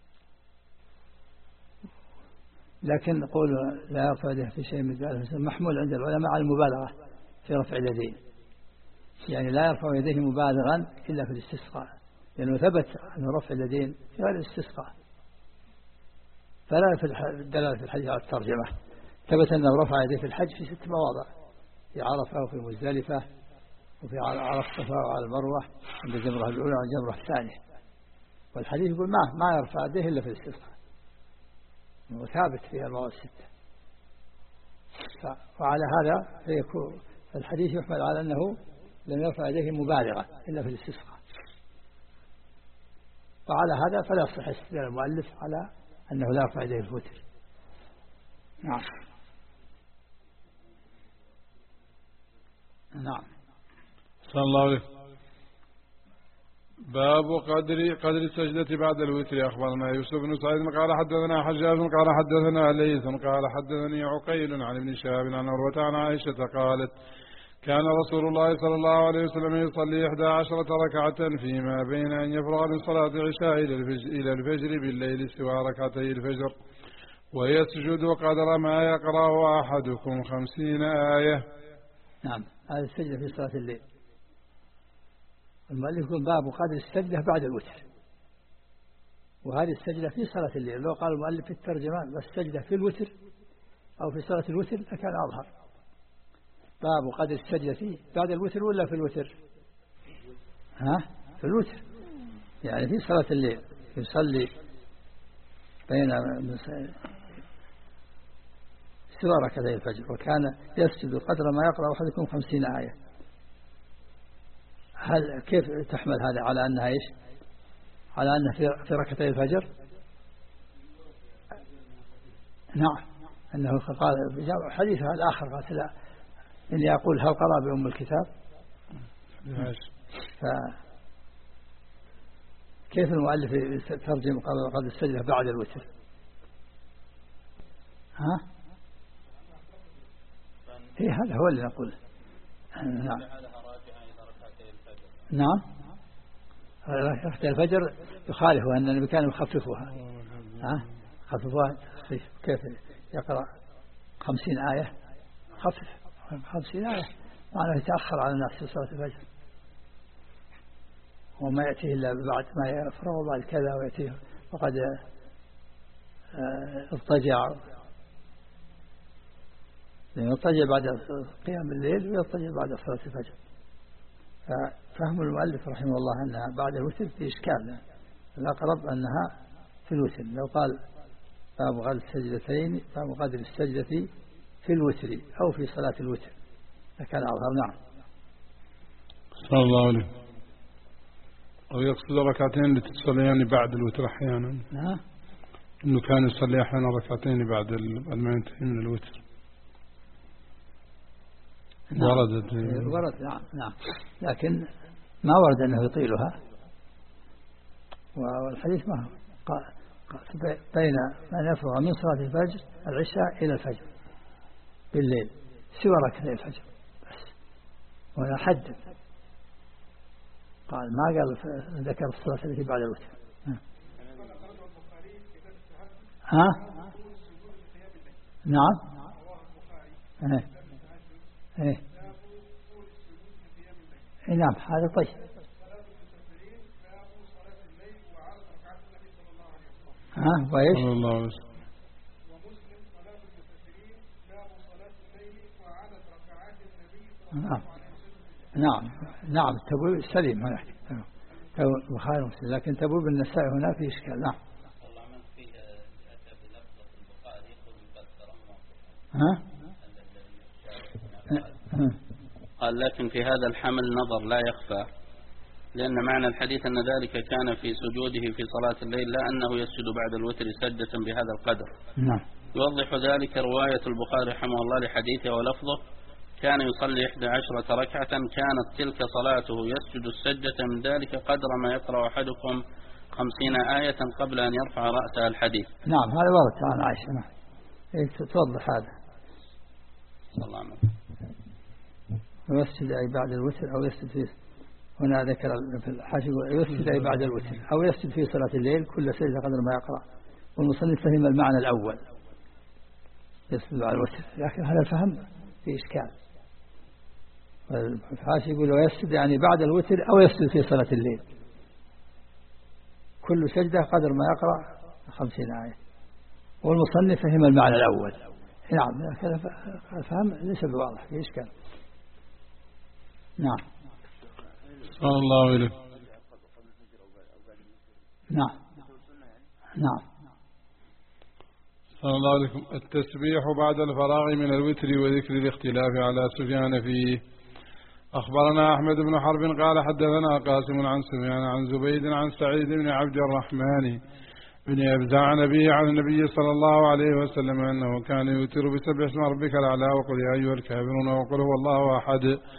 لكن قول لا يرفع يديه في شيء من دعائه محمول عند العلماء على المبالغة في رفع اليدين، يعني لا يرفع يديه مبالغا إلا في الاستسقاء، لأنه ثبت أن رفع اليدين في غير الاستسقاء. فلا في الدلالة في الحديث على الترجمة. ثبت أنه رفع يديه في الحج في ست مواضع، في عرفة وفي مزدلفة وفي على الصفا وعلى المروة عند الجمرة الأولى والجمرة الثانية. والحديث يقول ما ما يرفع يديه إلا في الاستسقاء، وثابت في المواضع الستة. وعلى هذا فيكون الحديث يحمل على أنه لم يرفع يديه مبالغة إلا في الاستسقاء. وعلى هذا فلا يصح استدلال المؤلف على أنه لا يرفع يديه في الوتر. نعم. نعم. صلى الله عليه. باب قدر قدر السجدة بعد الوتر. أخبرنا يوسف بن سعيد قال حدثنا حجاج قال حدثنا ليث قال حدثني عقيل عن ابن شهاب عن عروة عن عائشة قالت كان رسول الله صلى الله عليه وسلم يصلي إحدى عشرة ركعة فيما بين أن يفرغ من صلاة العشاء إلى الفجر بالليل سوى ركعتي الفجر ويسجد قدر ما يقرأ أحدكم خمسين آية. نعم هذا السجدة في صلاة الليل. المؤلف يقول باب قدر السجدة بعد الوتر، وهذه السجدة في صلاة الليل. لو قال المؤلف في الترجمان والسجدة في الوتر أو في صلاة الوتر لكان أظهر. باب قدر السجدة فيه بعد الوتر ولا في الوتر؟ ها في الوتر، يعني في صلاة الليل يصلي بين سوى ركعتي الفجر وكان يسجد قدر ما يقرأ أحدكم خمسين آية. هل كيف تحمل هذا على أنها إيش؟ على أنها في في ركعتي الفجر؟ نعم أنه قال حديثها الآخر قال لا إني أقول هل قرأ بأم الكتاب. فكيف المؤلف ترجم قد السجدة بعد الوتر؟ ها إيه هذا هو اللي نقوله. نعم نعم ركعتي الفجر يخالفها أن النبي كان يخففها. ها خففها كيف يقرأ خمسين آية خفف خمسين آية معناه يتأخر على الناس في صلاة الفجر وما يأتيه إلا بعد ما يفرغ وبعد كذا ويأتيه وقد اضطجع، لأنه يضطجع بعد قيام الليل ويضطجع بعد صلاة الفجر. ففهم المؤلف رحمه الله أنها بعد الوتر في إشكال، الأقرب أنها في الوتر. لو قال باب قدر السجدتين باب قدر السجدة في الوتر أو في صلاة الوتر لكان أظهر. نعم صلى الله عليه. أو يقصد ركعتين اللي تصليان بعد الوتر أحيانا. نعم إنه كان يصلي أحيانا ركعتين بعد ما ينتهي من الوتر. نعم. وردت ورد نعم نعم لكن ما ورد أنه يطيلها، والحديث ما هو بين من يفرغ من صلاة الفجر العشاء إلى الفجر بالليل سوى ركعتي الفجر بس. وأنا حدد قال ما قال ذكر الصلاة التي بعد الوتر. ها نعم ايه ايه نعم هذا طيب. ها وإيش؟ صلى الله عليه وسلم. ومسلم صلاة المسافرين باب صلاة الليل وعدد ركعات النبي صلى الله نعم عليه وسلم. نعم نعم تبويب سليم هنا البخاري ومسلم، لكن تبويب النسائي هنا في إشكال. نعم ها قال لكن في هذا الحمل نظر لا يخفى، لأن معنى الحديث أن ذلك كان في سجوده في صلاة الليل لا أنه يسجد بعد الوتر سجدة بهذا القدر. نعم يوضح ذلك رواية البخاري رحمه الله لحديثه ولفظه كان يصلي إحدى عشرة ركعة كانت تلك صلاته يسجد السجدة من ذلك قدر ما يقرأ أحدكم خمسين آية قبل أن يرفع رأسه الحديث. نعم هذا ورد عن عائشة. نعم توضح هذا. صلى الله عليه وسلم. ويسجد أي بعد الوتر أو يسجد في هنا ذكر في الحاشية يسجد أي بعد الوتر أو يسجد في صلاة الليل كل سجدة قدر ما يقرأ. والمصنف فهم المعنى الأول يسجد بعد الوتر، لكن هذا الفهم في إشكال. الحاشية يقول ويسجد يعني بعد الوتر أو يسجد في صلاة الليل كل سجدة قدر ما يقرأ خمسين آية. والمصنف فهم المعنى الأول. نعم لكن الفهم ليس بواضح في إشكال. نعم صلى الله عليه. نعم نعم صلى الله عليكم. التسبيح بعد الفراغ من الوتر وذكر الاختلاف على سفيان فيه. أخبرنا أحمد بن حرب قال حدثنا قاسم عن سفيان عن زبيد عن سعيد بن عبد الرحمن بن أبزع عن أبيه عن النبي صلى الله عليه وسلم أنه كان يوتر بسبح اسم ربك الأعلى وقل يا أيها الكافرون وقل هو الله أحد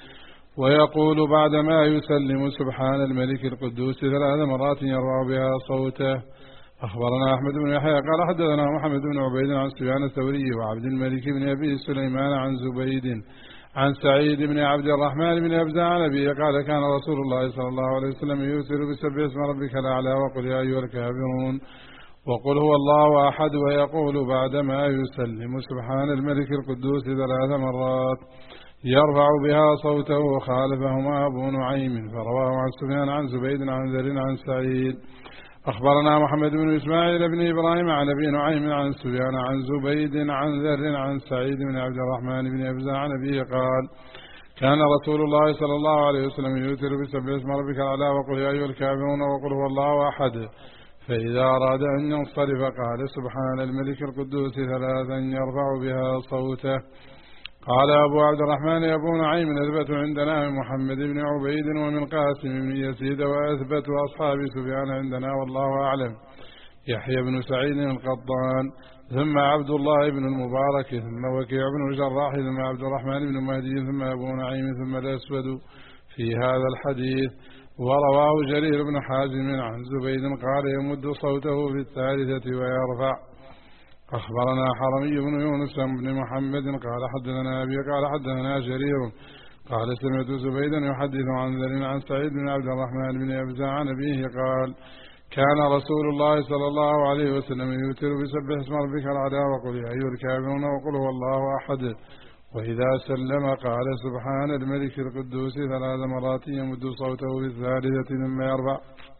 ويقول بعدما يسلم سبحان الملك القدوس ثلاث مرات يرفع بها صوته. أخبرنا أحمد بن يحيى قال حدثنا محمد بن عبيد عن سفيان الثوري وعبد الملك بن أبي سليمان عن زبيد عن سعيد بن عبد الرحمن بن أبزة عن أبيه قال كان رسول الله صلى الله عليه وسلم يوتر بسبح اسم ربك الأعلى وقل يا أيها الكافرون وقل هو الله أحد، ويقول بعدما يسلم سبحان الملك القدوس ثلاث مرات يرفع بها صوته. وخالفهما أبو نعيم فرواه عن سفيان عن زبيد عن ذر عن سعيد. أخبرنا محمد بن إسماعيل بن إبراهيم عن أبي نعيم عن سفيان عن زبيد عن ذر عن سعيد بن عبد الرحمن بن أبزة عن أبيه قال كان رسول الله صلى الله عليه وسلم يوتر بسبح اسم ربك الأعلى وقل يا أيها الكافرون وقل هو الله أحد، فإذا أراد أن ينصرف قال سبحان الملك القدوس ثلاثا يرفع بها صوته. قال أبو عبد الرحمن أبو نعيم أثبت عندنا من محمد بن عبيد ومن قاسم بن يزيد، وأثبت أصحاب سفيان عندنا والله أعلم يحيى بن سعيد القطان ثم عبد الله بن المبارك ثم وكيع بن الجراح ثم عبد الرحمن بن مهدي ثم أبو نعيم ثم الأسود في هذا الحديث. ورواه جرير بن حازم عن زبيد قال يمد صوته في الثالثة ويرفع. أخبرنا حرمي بن يونس بن محمد قال حدثنا أبي قال حدثنا جرير قال سمعت زبيدا يحدث عن ذر عن سعيد بن عبد الرحمن بن أبزة عن أبيه قال كان رسول الله صلى الله عليه وسلم يوتر بسبح اسم ربك الأعلى وقل يا أيها الكافرون وقل هو الله أحد، وإذا سلم قال سبحان الملك القدوس ثلاث مرات يمد صوته في الثالثة ثم يرفع.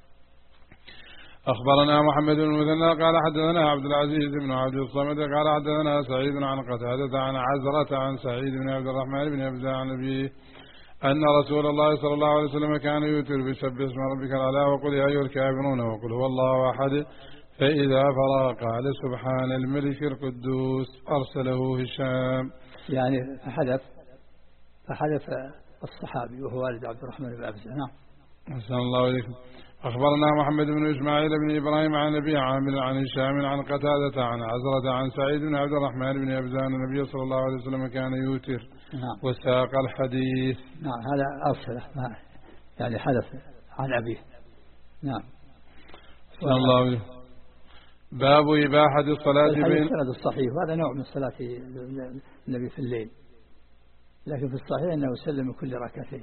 أخبرنا محمد بن المثنى قال حدثنا عبد العزيز بن عبد الصمد قال حدثنا سعيد عن قتادة عن عزرة عن سعيد بن عبد الرحمن بن أبزة عن أبيه أن رسول الله صلى الله عليه وسلم كان يوتر بسبح اسم ربك الأعلى وقل يا أيها الكافرون وقل هو الله أحد، فإذا فرغ قال سبحان الملك القدوس. أرسله هشام. يعني فحدث فحدث الصحابي وهو والد عبد الرحمن بن أبزة. نعم. أحسن الله إليكم. أخبرنا محمد بن إسماعيل بن إبراهيم عن أبي عامر عن هشام عن قتادة عن عزرة عن سعيد بن عبد الرحمن بن أبزة أن النبي صلى الله عليه وسلم كان يوتر. نعم. وساق الحديث. نعم هذا أرسله يعني حدث عن أبيه. نعم. أحسن الله إليكم. باب إباحة الصلاة بين السند الصحيح، وهذا نوع من صلاة النبي في الليل، لكن في الصحيح أنه يسلم كل ركعتين.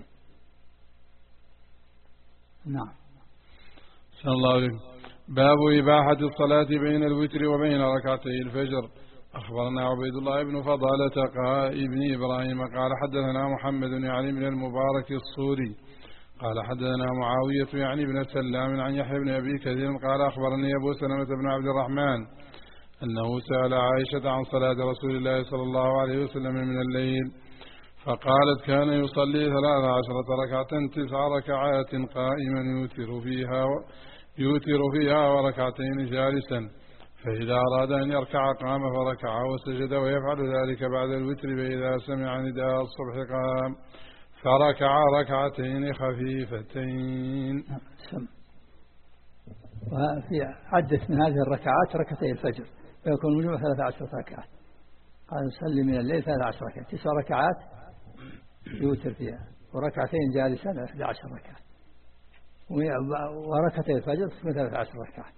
نعم. صلى الله عليه وسلم. باب إباحة الصلاة بين الوتر وبين ركعتي الفجر. أخبرنا عبيد الله بن فضالة ابن إبراهيم قال حدثنا محمد يعني بن المبارك الصوري قال حدثنا معاوية يعني بن سلام عن يحيى بن أبي كثير قال أخبرني أبو سلمة بن عبد الرحمن أنه سأل عائشة عن صلاة رسول الله صلى الله عليه وسلم من الليل فقالت كان يصلي ثلاث عشرة ركعة تسع ركعات قائما يوتر فيها يوتر فيها وركعتين جالسا، فإذا أراد أن يركع قام فركع وسجد، ويفعل ذلك بعد الوتر، فإذا سمع نداء الصبح قام فركع ركعتين خفيفتين. وفي عدة من هذه الركعات ركعتي الفجر، فيكون مجموع ثلاث عشرة ركعة. قال نصلي من الليل ثلاث عشرة ركعة، تسع ركعات يوتر فيها وركعتين جالسا إحدى عشر ركعة، وركعتي الفجر في ثلاث عشر ركعة.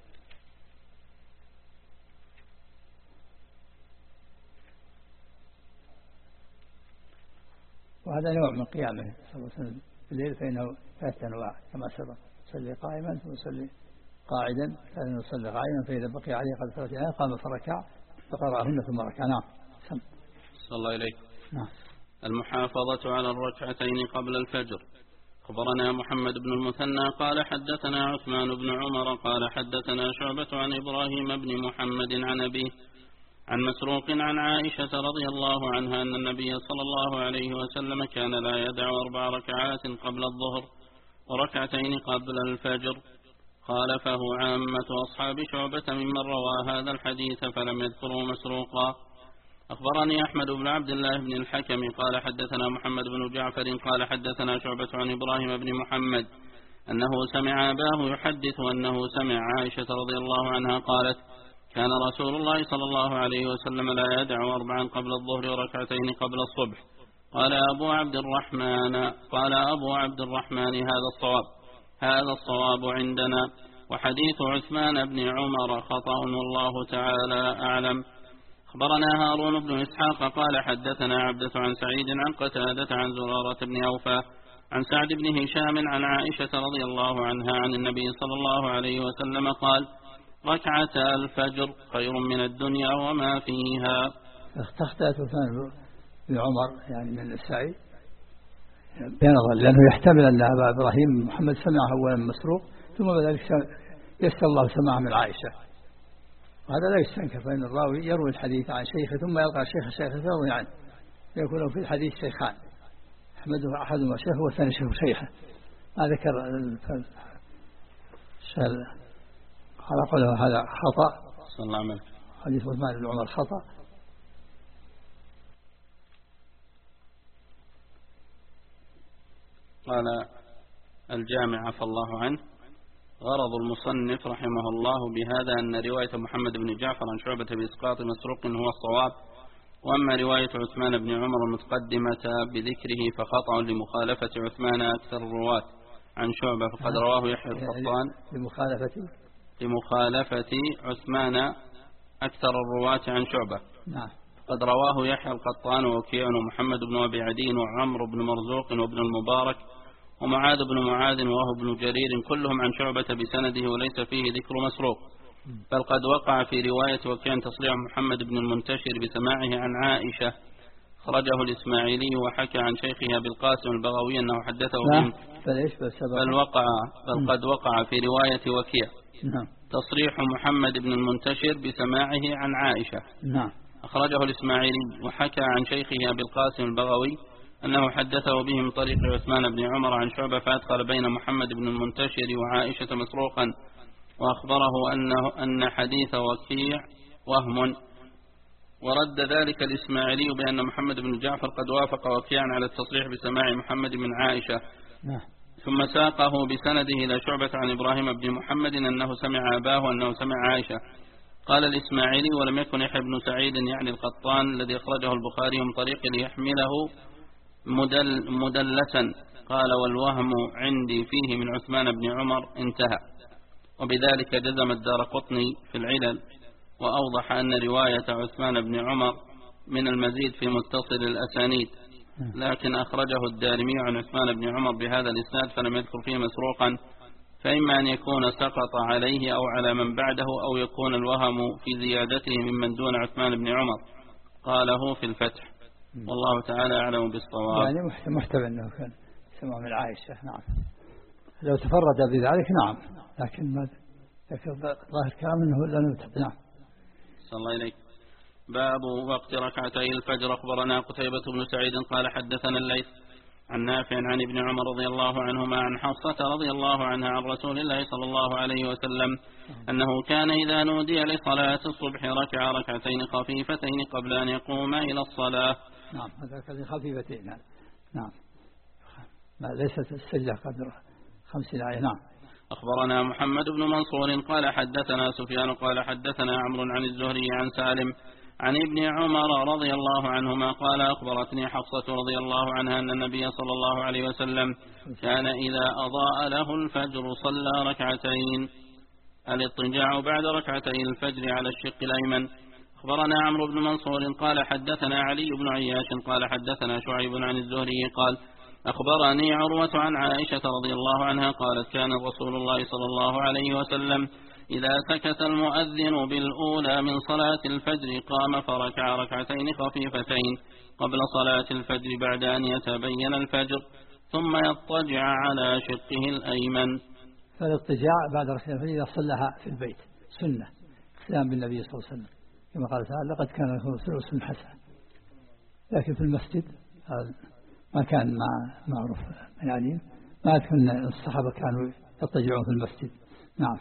وهذا نوع من قيامه صلى الله عليه وسلم في الليل، فإنه ثلاثة أنواع كما سبق: يصلي قائما ثم يصلي قاعدا، ثم يصلي قائما فإذا بقي عليه قد ثلاث آيات قام فركع فقرأهن ثم ركع. نعم. صلى الله إليك. نعم. المحافظة على الركعتين قبل الفجر. أخبرنا محمد بن المثنى قال حدثنا عثمان بن عمر قال حدثنا شعبة عن إبراهيم بن محمد عن أبيه عن مسروق عن عائشة رضي الله عنها أن النبي صلى الله عليه وسلم كان لا يدع أربع ركعات قبل الظهر وركعتين قبل الفجر. خالفه عامة أصحاب شعبة ممن روى هذا الحديث فلم يذكروا مسروقا. أخبرني أحمد بن عبد الله بن الحكم قال حدثنا محمد بن جعفر قال حدثنا شعبة عن إبراهيم بن محمد أنه سمع أباه يحدث أنه سمع عائشة رضي الله عنها قالت كان رسول الله صلى الله عليه وسلم لا يدع أربعا قبل الظهر وركعتين قبل الصبح قال أبو عبد الرحمن قال أبو عبد الرحمن هذا الصواب هذا الصواب عندنا، وحديث عثمان بن عمر خطأ والله تعالى أعلم. أخبرنا هارون بن إسحاق قال حدثنا عبدة عن سعيد عن قتادة عن زرارة بن أوفى عن سعد بن هشام عن عائشة رضي الله عنها عن النبي صلى الله عليه وسلم قال: ركعتا الفجر خير من الدنيا وما فيها. اختلفت عثمان بن عمر يعني من السعيد بين ظل، لأنه يحتمل أن أبا إبراهيم محمد سمعه أولا مسروق ثم بعد ذلك يسأل الله سماعه من عائشة، وهذا لا يستنكر، فإن الراوي يروي الحديث عن شيخه ثم يلقى شيخ شيخه فيروي عنه، يكون في الحديث شيخان أحمده أحدهما شيخه والثاني شيخ شيخه. ما ذكر على قوله هذا خطأ صلى الله عليه وسلم، حديث عثمان بن عمر خطأ. قال الجامع عفى الله عنه: غرض المصنف رحمه الله بهذا أن رواية محمد بن جعفر عن شعبة بإسقاط مسروق هو الصواب، وأما رواية عثمان بن عمر المتقدمة بذكره فخطأ لمخالفة عثمان أكثر الرواة عن شعبة، فقد رواه يحيى القطان لمخالفة لمخالفة عثمان أكثر الرواة عن شعبة. نعم. قد رواه يحيى القطان ووكيع ومحمد بن أبي عدي وعمرو بن مرزوق وابن المبارك ومعاذ بن معاذ وهو ابن جرير كلهم عن شعبة بسنده وليس فيه ذكر مسروق، بل قد وقع في رواية وكيع تصريح محمد بن المنتشر بسماعه عن عائشة خرجه الإسماعيلي وحكى عن شيخها بالقاسم البغوي أنه حدثه بهم، بل وقع بل قد وقع في رواية وكيع تصريح محمد بن المنتشر بسماعه عن عائشة. نعم. أخرجه الإسماعيلي وحكى عن شيخه بالقاسم البغوي أنه حدثه به من طريق عثمان بن عمر عن شعبة، فأدخل بين محمد بن المنتشر وعائشة مسروقا، وأخبره أنه أن حديث وكيع وهم، ورد ذلك الإسماعيلي بأن محمد بن جعفر قد وافق وكيعا على التصريح بسماع محمد من عائشة. نعم. ثم ساقه بسنده إلى شعبة عن إبراهيم بن محمد أنه سمع أباه وأنه سمع عائشة. قال الإسماعيلي: ولم يكن يحيى بن سعيد يعني القطان الذي أخرجه البخاري من طريق ليحمله مدل مدلسا. قال: والوهم عندي فيه من عثمان بن عمر انتهى. وبذلك جزم الدارقطني في العلل، وأوضح أن رواية عثمان بن عمر من المزيد في متصل الأسانيد، لكن أخرجه الدارمي عن عثمان بن عمر بهذا الإسناد فلم يذكر فيه مسروقا، فإما أن يكون سقط عليه أو على من بعده، أو يكون الوهم في زيادته ممن دون عثمان بن عمر. قاله في الفتح، والله تعالى أعلم بالصواب. يعني محتمل أنه كان سمع من عائشة. نعم. لو تفرد بذلك نعم، لكن ما لكن ظاهر كلام أنه لا نمتد. نعم. صلى الله إليك. باب وقت ركعتي الفجر. أخبرنا قتيبة بن سعيد قال حدثنا الليث عن نافع عن ابن عمر رضي الله عنهما عن حفصة رضي الله عنها عن رسول الله صلى الله عليه وسلم أنه كان إذا نودي لصلاة الصبح ركع ركعتين خفيفتين قبل أن يقوم إلى الصلاة. نعم. هذا خفيفتين. نعم. ما ليست السجدة قدر خمسين آية. نعم. أخبرنا محمد بن منصور قال حدثنا سفيان قال حدثنا عمرو عن الزهري عن سالم عن ابن عمر رضي الله عنهما قال: أخبرتني حفصة رضي الله عنها أن النبي صلى الله عليه وسلم كان إذا أضاء له الفجر صلى ركعتين، الاضطجاع بعد ركعتي الفجر على الشق الأيمن. أخبرنا عمرو بن منصور قال حدثنا علي بن عياش قال حدثنا شعيب عن الزهري قال: أخبرني عروة عن عائشة رضي الله عنها قالت: كان رسول الله صلى الله عليه وسلم إذا سكت المؤذن بالأولى من صلاة الفجر قام فركع ركعتين خفيفتين قبل صلاة الفجر بعد أن يتبين الفجر، ثم يضطجع على شقه الأيمن. فالاضطجاع بعد ركعتين الفجر إذا صلىها في البيت سنة اقتداء بالنبي صلى الله عليه وسلم، كما قال تعالى: لقد كان لكم في أسوة حسنة. لكن في المسجد ما كان معروف يعني ما كان الصحابة كانوا يضطجعون في المسجد. نعم.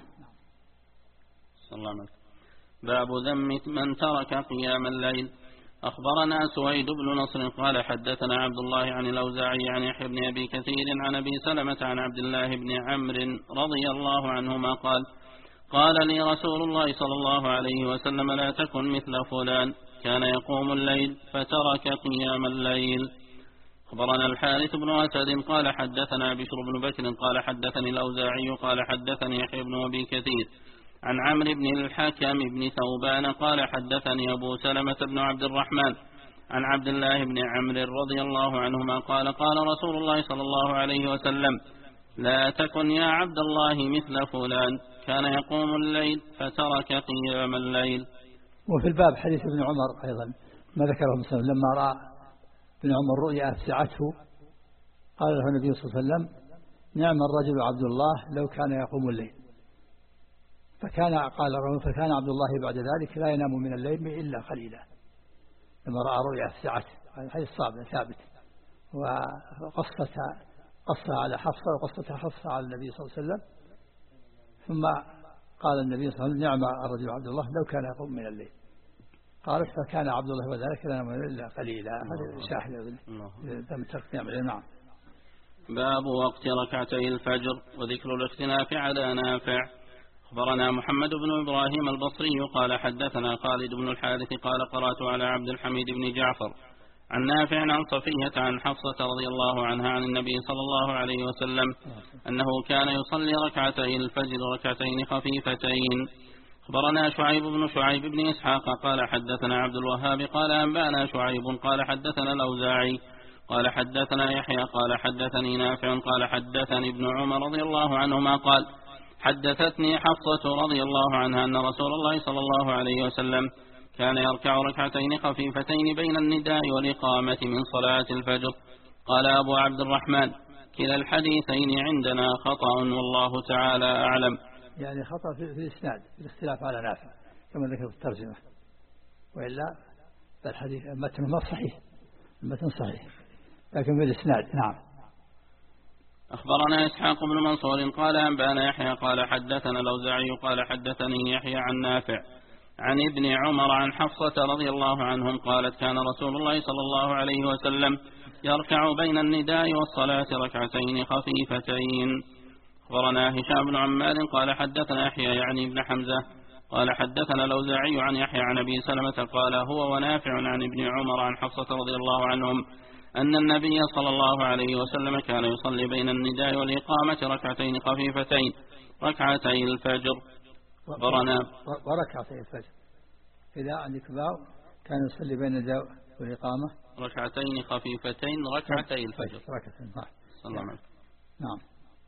صلى الله عليه وسلم. باب ذم من ترك قيام الليل. أخبرنا سويد بن نصر قال حدثنا عبد الله عن الأوزاعي عن يحيى بن أبي كثير عن أبي سلمة عن عبد الله بن عمرو رضي الله عنهما قال: قال لي رسول الله صلى الله عليه وسلم: لا تكن مثل فلان كان يقوم الليل فترك قيام الليل. أخبرنا الحارث بن أسد قال حدثنا بشر بن بكر قال حدثني الأوزاعي قال حدثني يحيى بن أبي كثير عن عمرو بن الحكم بن ثوبان قال حدثني أبو سلمة بن عبد الرحمن عن عبد الله بن عمرو رضي الله عنهما قال قال رسول الله صلى الله عليه وسلم لا تكن يا عبد الله مثل فلان كان يقوم الليل فترك قيام الليل. وفي الباب حديث ابن عمر أيضا ما ذكره مسلم لما رأى ابن عمر رؤيا أفزعته قال له النبي صلى الله عليه وسلم نعم الرجل عبد الله لو كان يقوم الليل. فكان قال فكان عبد الله بعد ذلك لا ينام من الليل إلا قليلا لما رأى رؤيا أفزعته. الحديث صعب ثابت. وقصتها قصها على حفصة وقصتها حفصة على النبي صلى الله عليه وسلم. ثم قال النبي صلى الله عليه وسلم نعم الرجل عبد الله لو كان يقوم من الليل. قالت فكان عبد الله وذلك لا ينام إلا قليلا. هذا شاهد لم تقنع. نعم. باب وقت ركعتي الفجر وذكر الاختلاف على نافع. أخبرنا محمد بن إبراهيم البصري قال حدثنا خالد بن الحارث قال قرأت على عبد الحميد بن جعفر عن نافع عن صفية عن حفصة رضي الله عنها عن النبي صلى الله عليه وسلم أنه كان يصلي ركعتي الفجر ركعتين خفيفتين. أخبرنا شعيب بن شعيب بن إسحاق قال حدثنا عبد الوهاب قال أنبأنا شعيب قال حدثنا الأوزاعي قال حدثنا يحيى قال حدثني نافع قال حدثني ابن عمر رضي الله عنهما قال حدثتني حفصة رضي الله عنها أن رسول الله صلى الله عليه وسلم كان يركع ركعتين خفيفتين بين النداء والإقامة من صلاة الفجر. قال أبو عبد الرحمن كلا الحديثين عندنا خطأ والله تعالى أعلم. يعني خطأ في الإسناد الاختلاف على نافع كما ذكر في الترجمة وإلا الحديث المتن ما صحيح المتن صحيح لكن في الإسناد. نعم. أخبرنا إسحاق بن منصور قال أنبأنا يحيى قال حدثنا الأوزاعي قال حدثني يحيى عن نافع عن ابن عمر عن حفصة رضي الله عنهم قالت كان رسول الله صلى الله عليه وسلم يركع بين النداء والصلاة ركعتين خفيفتين. أخبرنا هشام بن عمار قال حدثنا يحيى يعني ابن حمزة قال حدثنا الأوزاعي عن يحيى عن أبي سلمة قال هو ونافع عن ابن عمر عن حفصة رضي الله عنهم أن النبي صلى الله عليه وسلم كان يصلي بين النداء والإقامة ركعتين خفيفتين ركعتي الفجر. أخبرنا وركعتي الفجر إذا عندك باو كان يصلي بين النداء والإقامة ركعتين خفيفتين ركعتي الفجر. ركعتين صح. صلى الله عليه وسلم. نعم.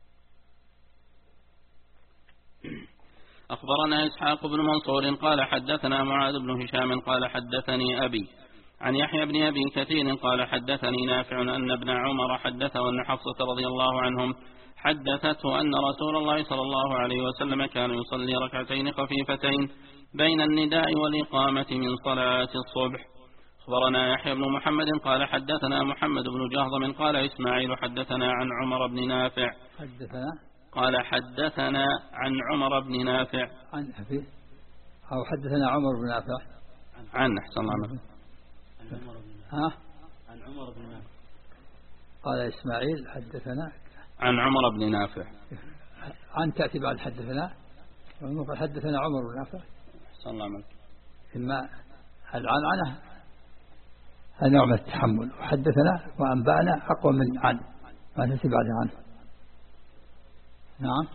أخبرنا إسحاق بن منصور قال حدثنا معاذ بن هشام قال حدثني أبي عن يحيى بن أبي كثير قال حدثني نافع أن ابن عمر حدثه أن حفصة رضي الله عنهم حدثته أن رسول الله صلى الله عليه وسلم كان يصلي ركعتين خفيفتين بين النداء والإقامة من صلاة الصبح. أخبرنا يحيى بن محمد قال حدثنا محمد بن جهضم قال إسماعيل حدثنا عن عمر بن نافع حدثنا قال حدثنا عن عمر بن نافع عن حفيظ أو حدثنا عمر بن نافع عن أحسن الله عنه ها عن عمر بن نافع قال إسماعيل حدثنا عن عمر بن نافع عن تأتي بعد حدثنا حدثنا عمر بن نافع صلى الله عليه وسلم. ثم العنعنة هذا نوع من التحمل وحدثنا وأنبأنا أقوى من عن ما تأتي بعد عنه. نعم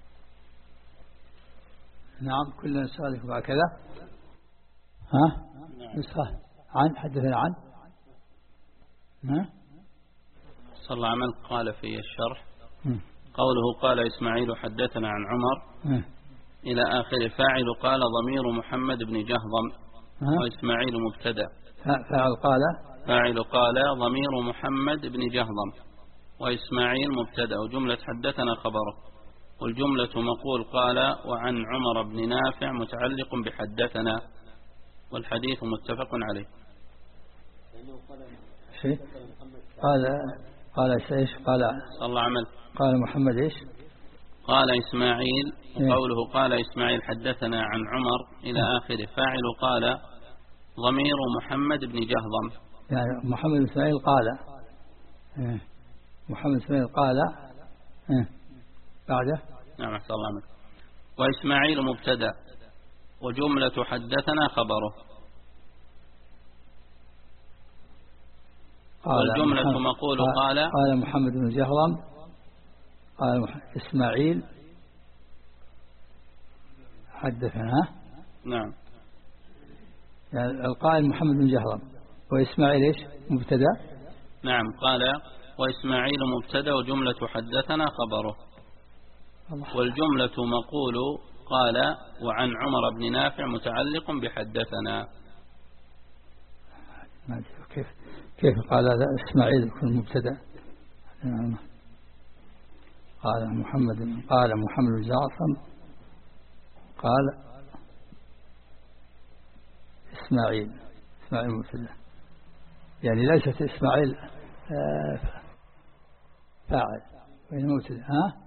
نعم كلنا نسألكم هكذا. ها نسخة عن حدثنا عن ها صلى الله عليه وسلم قال في الشرح قوله قال إسماعيل حدثنا عن عمر م. إلى آخر فاعل قال ضمير محمد بن جهضم ها؟ وإسماعيل مبتدا فاعل قال فاعل قال ضمير محمد بن جهضم وإسماعيل مبتدا وجملة حدثنا خبره والجملة مقول قال وعن عمر بن نافع متعلق بحدثنا والحديث متفق عليه. شيء قال قال ايش قال صلى الله عمل قال محمد ايش قال إسماعيل وقوله قال إسماعيل حدثنا عن عمر إلى آخره فاعل قال ضمير محمد بن جهضم يعني محمد بن إسماعيل قال محمد بن إسماعيل قال بعده نعم أحسن الله عنك وإسماعيل مبتدا وجملة حدثنا خبره. والجملة مقول قال قال محمد بن جهرم قال إسماعيل حدثنا. نعم. يعني القائل محمد بن جهرم وإسماعيل إيش مبتدأ. نعم. قال وإسماعيل مبتدأ وجملة حدثنا خبره. والجملة مقول قال وعن عمر بن نافع متعلق بحدثنا. ما أدري كيف كيف قال هذا إسماعيل يكون مبتدأ. قال محمد قال محمد بن جعفر قال إسماعيل إسماعيل مبتدأ يعني ليست إسماعيل فاعل وإنما مبتدأ. ها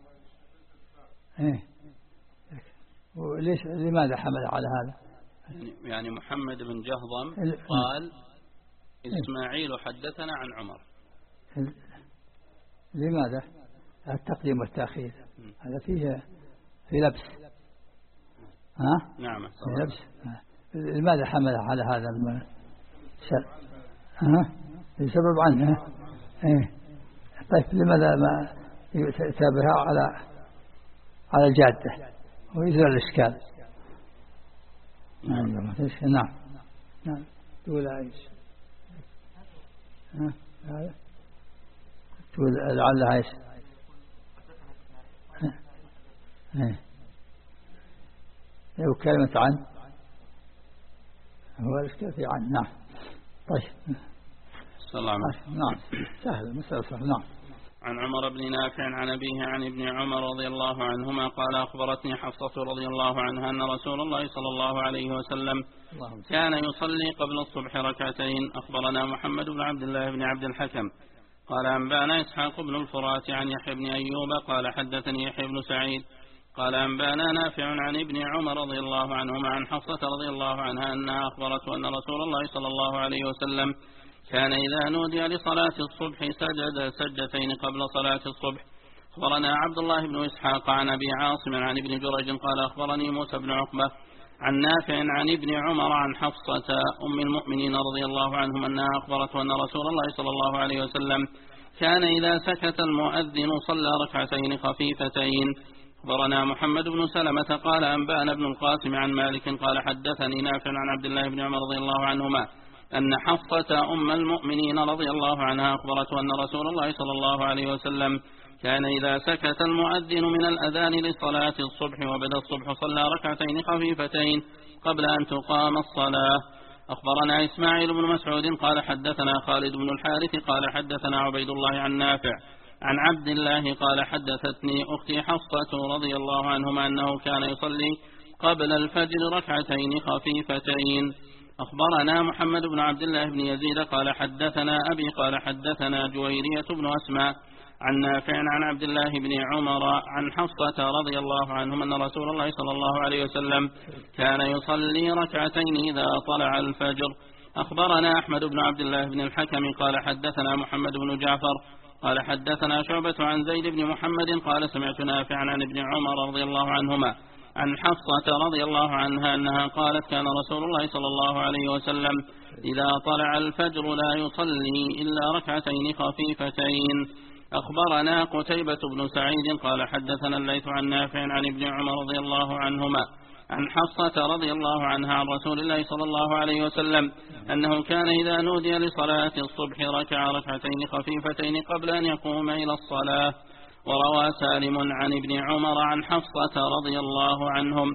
إيه وليش لماذا حمل على هذا؟ يعني محمد بن جهضم قال إسماعيل حدثنا عن عمر. لماذا التقديم والتأخير؟ هذا فيه في لبس. ها نعم. في لبس. لماذا حمل على هذا الشر؟ ها يسبب عنه. ايه طيب لماذا ما يتابعها على على الجادة ويزول الإشكال؟ نعم. نعم نعم تقول عايش. ها هذا تقول لعل عايش. ايه لو كلمة عن هو الإشكال في عن. نعم. طيب سلام. نعم سهل مسألة سهل. نعم. عن عمر بن نافع عن أبيه عن ابن عمر رضي الله عنهما قال أخبرتني حفصة رضي الله عنها أن رسول الله صلى الله عليه وسلم كان يصلي قبل الصبح ركعتين. أخبرنا محمد بن عبد الله بن عبد الحكم قال أنبانا إسحاق بن الفرات عن يحيى بن أيوب قال حدثني يحيى بن سعيد قال أنبانا نافع عن ابن عمر رضي الله عنهما عن حفصة رضي الله عنها أنها أخبرته أن رسول الله صلى الله عليه وسلم كان إذا نودي لصلاة الصبح سجد سجدتين قبل صلاة الصبح. أخبرنا عبد الله بن إسحاق عن أبي عاصم عن ابن جريج قال أخبرني موسى بن عقبة عن نافع عن ابن عمر عن حفصة أم المؤمنين رضي الله عنهم أنها أخبرته أن رسول الله صلى الله عليه وسلم كان إذا سكت المؤذن صلى ركعتين خفيفتين. أخبرنا محمد بن سلمة قال أنبأنا ابن القاسم عن مالك قال حدثني نافع عن عبد الله بن عمر رضي الله عنهما أن حفصة أم المؤمنين رضي الله عنها أخبرته أن رسول الله صلى الله عليه وسلم كان إذا سكت المؤذن من الأذان لصلاة الصبح وبدأ الصبح صلى ركعتين خفيفتين قبل أن تقام الصلاة. أخبرنا إسماعيل بن مسعود قال حدثنا خالد بن الحارث قال حدثنا عبيد الله عن نافع عن عبد الله قال حدثتني أختي حفصة رضي الله عنهما أنه كان يصلي قبل الفجر ركعتين خفيفتين. أخبرنا محمد بن عبد الله بن يزيد قال حدثنا أبي قال حدثنا جويرية بن أسماء عن نافع عن عبد الله بن عمر عن حفصة رضي الله عنهم أن رسول الله صلى الله عليه وسلم كان يصلي ركعتين إذا طلع الفجر. أخبرنا أحمد بن عبد الله بن الحكم قال حدثنا محمد بن جعفر قال حدثنا شعبة عن زيد بن محمد قال سمعت نافعا عن ابن عمر رضي الله عنهما عن حفصة رضي الله عنها أنها قالت كان رسول الله صلى الله عليه وسلم إذا طلع الفجر لا يصلي إلا ركعتين خفيفتين. أخبرنا قتيبة بن سعيد قال حدثنا الليث عن نافع عن ابن عمر رضي الله عنهما عن حفصة رضي الله عنها عن رسول الله صلى الله عليه وسلم أنه كان إذا نودي لصلاة الصبح ركع ركعتين خفيفتين قبل أن يقوم إلى الصلاة. وروى سالم عن ابن عمر عن حفصة رضي الله عنهم.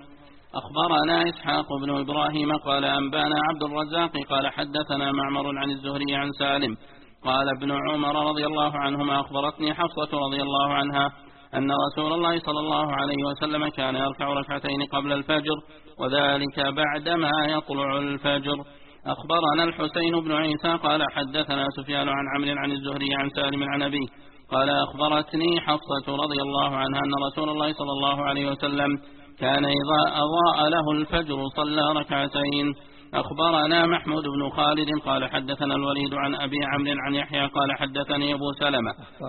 أخبرنا إسحاق بن إبراهيم قال أنبانا عبد الرزاق قال حدثنا معمر عن الزهري عن سالم قال ابن عمر رضي الله عنهما أخبرتني حفصة رضي الله عنها أن رسول الله صلى الله عليه وسلم كان يركع ركعتين قبل الفجر وذلك بعدما يطلع الفجر. أخبرنا الحسين بن عيسى قال حدثنا سفيان عن عمرو عن الزهري عن سالم عن أبيه قال أخبرتني حفصة رضي الله عنها أن رسول الله صلى الله عليه وسلم كان إذا أضاء له الفجر صلى ركعتين. أخبرنا محمود بن خالد قال حدثنا الوليد عن أبي عمرو عن يحيى قال حدثني أبو سلمة.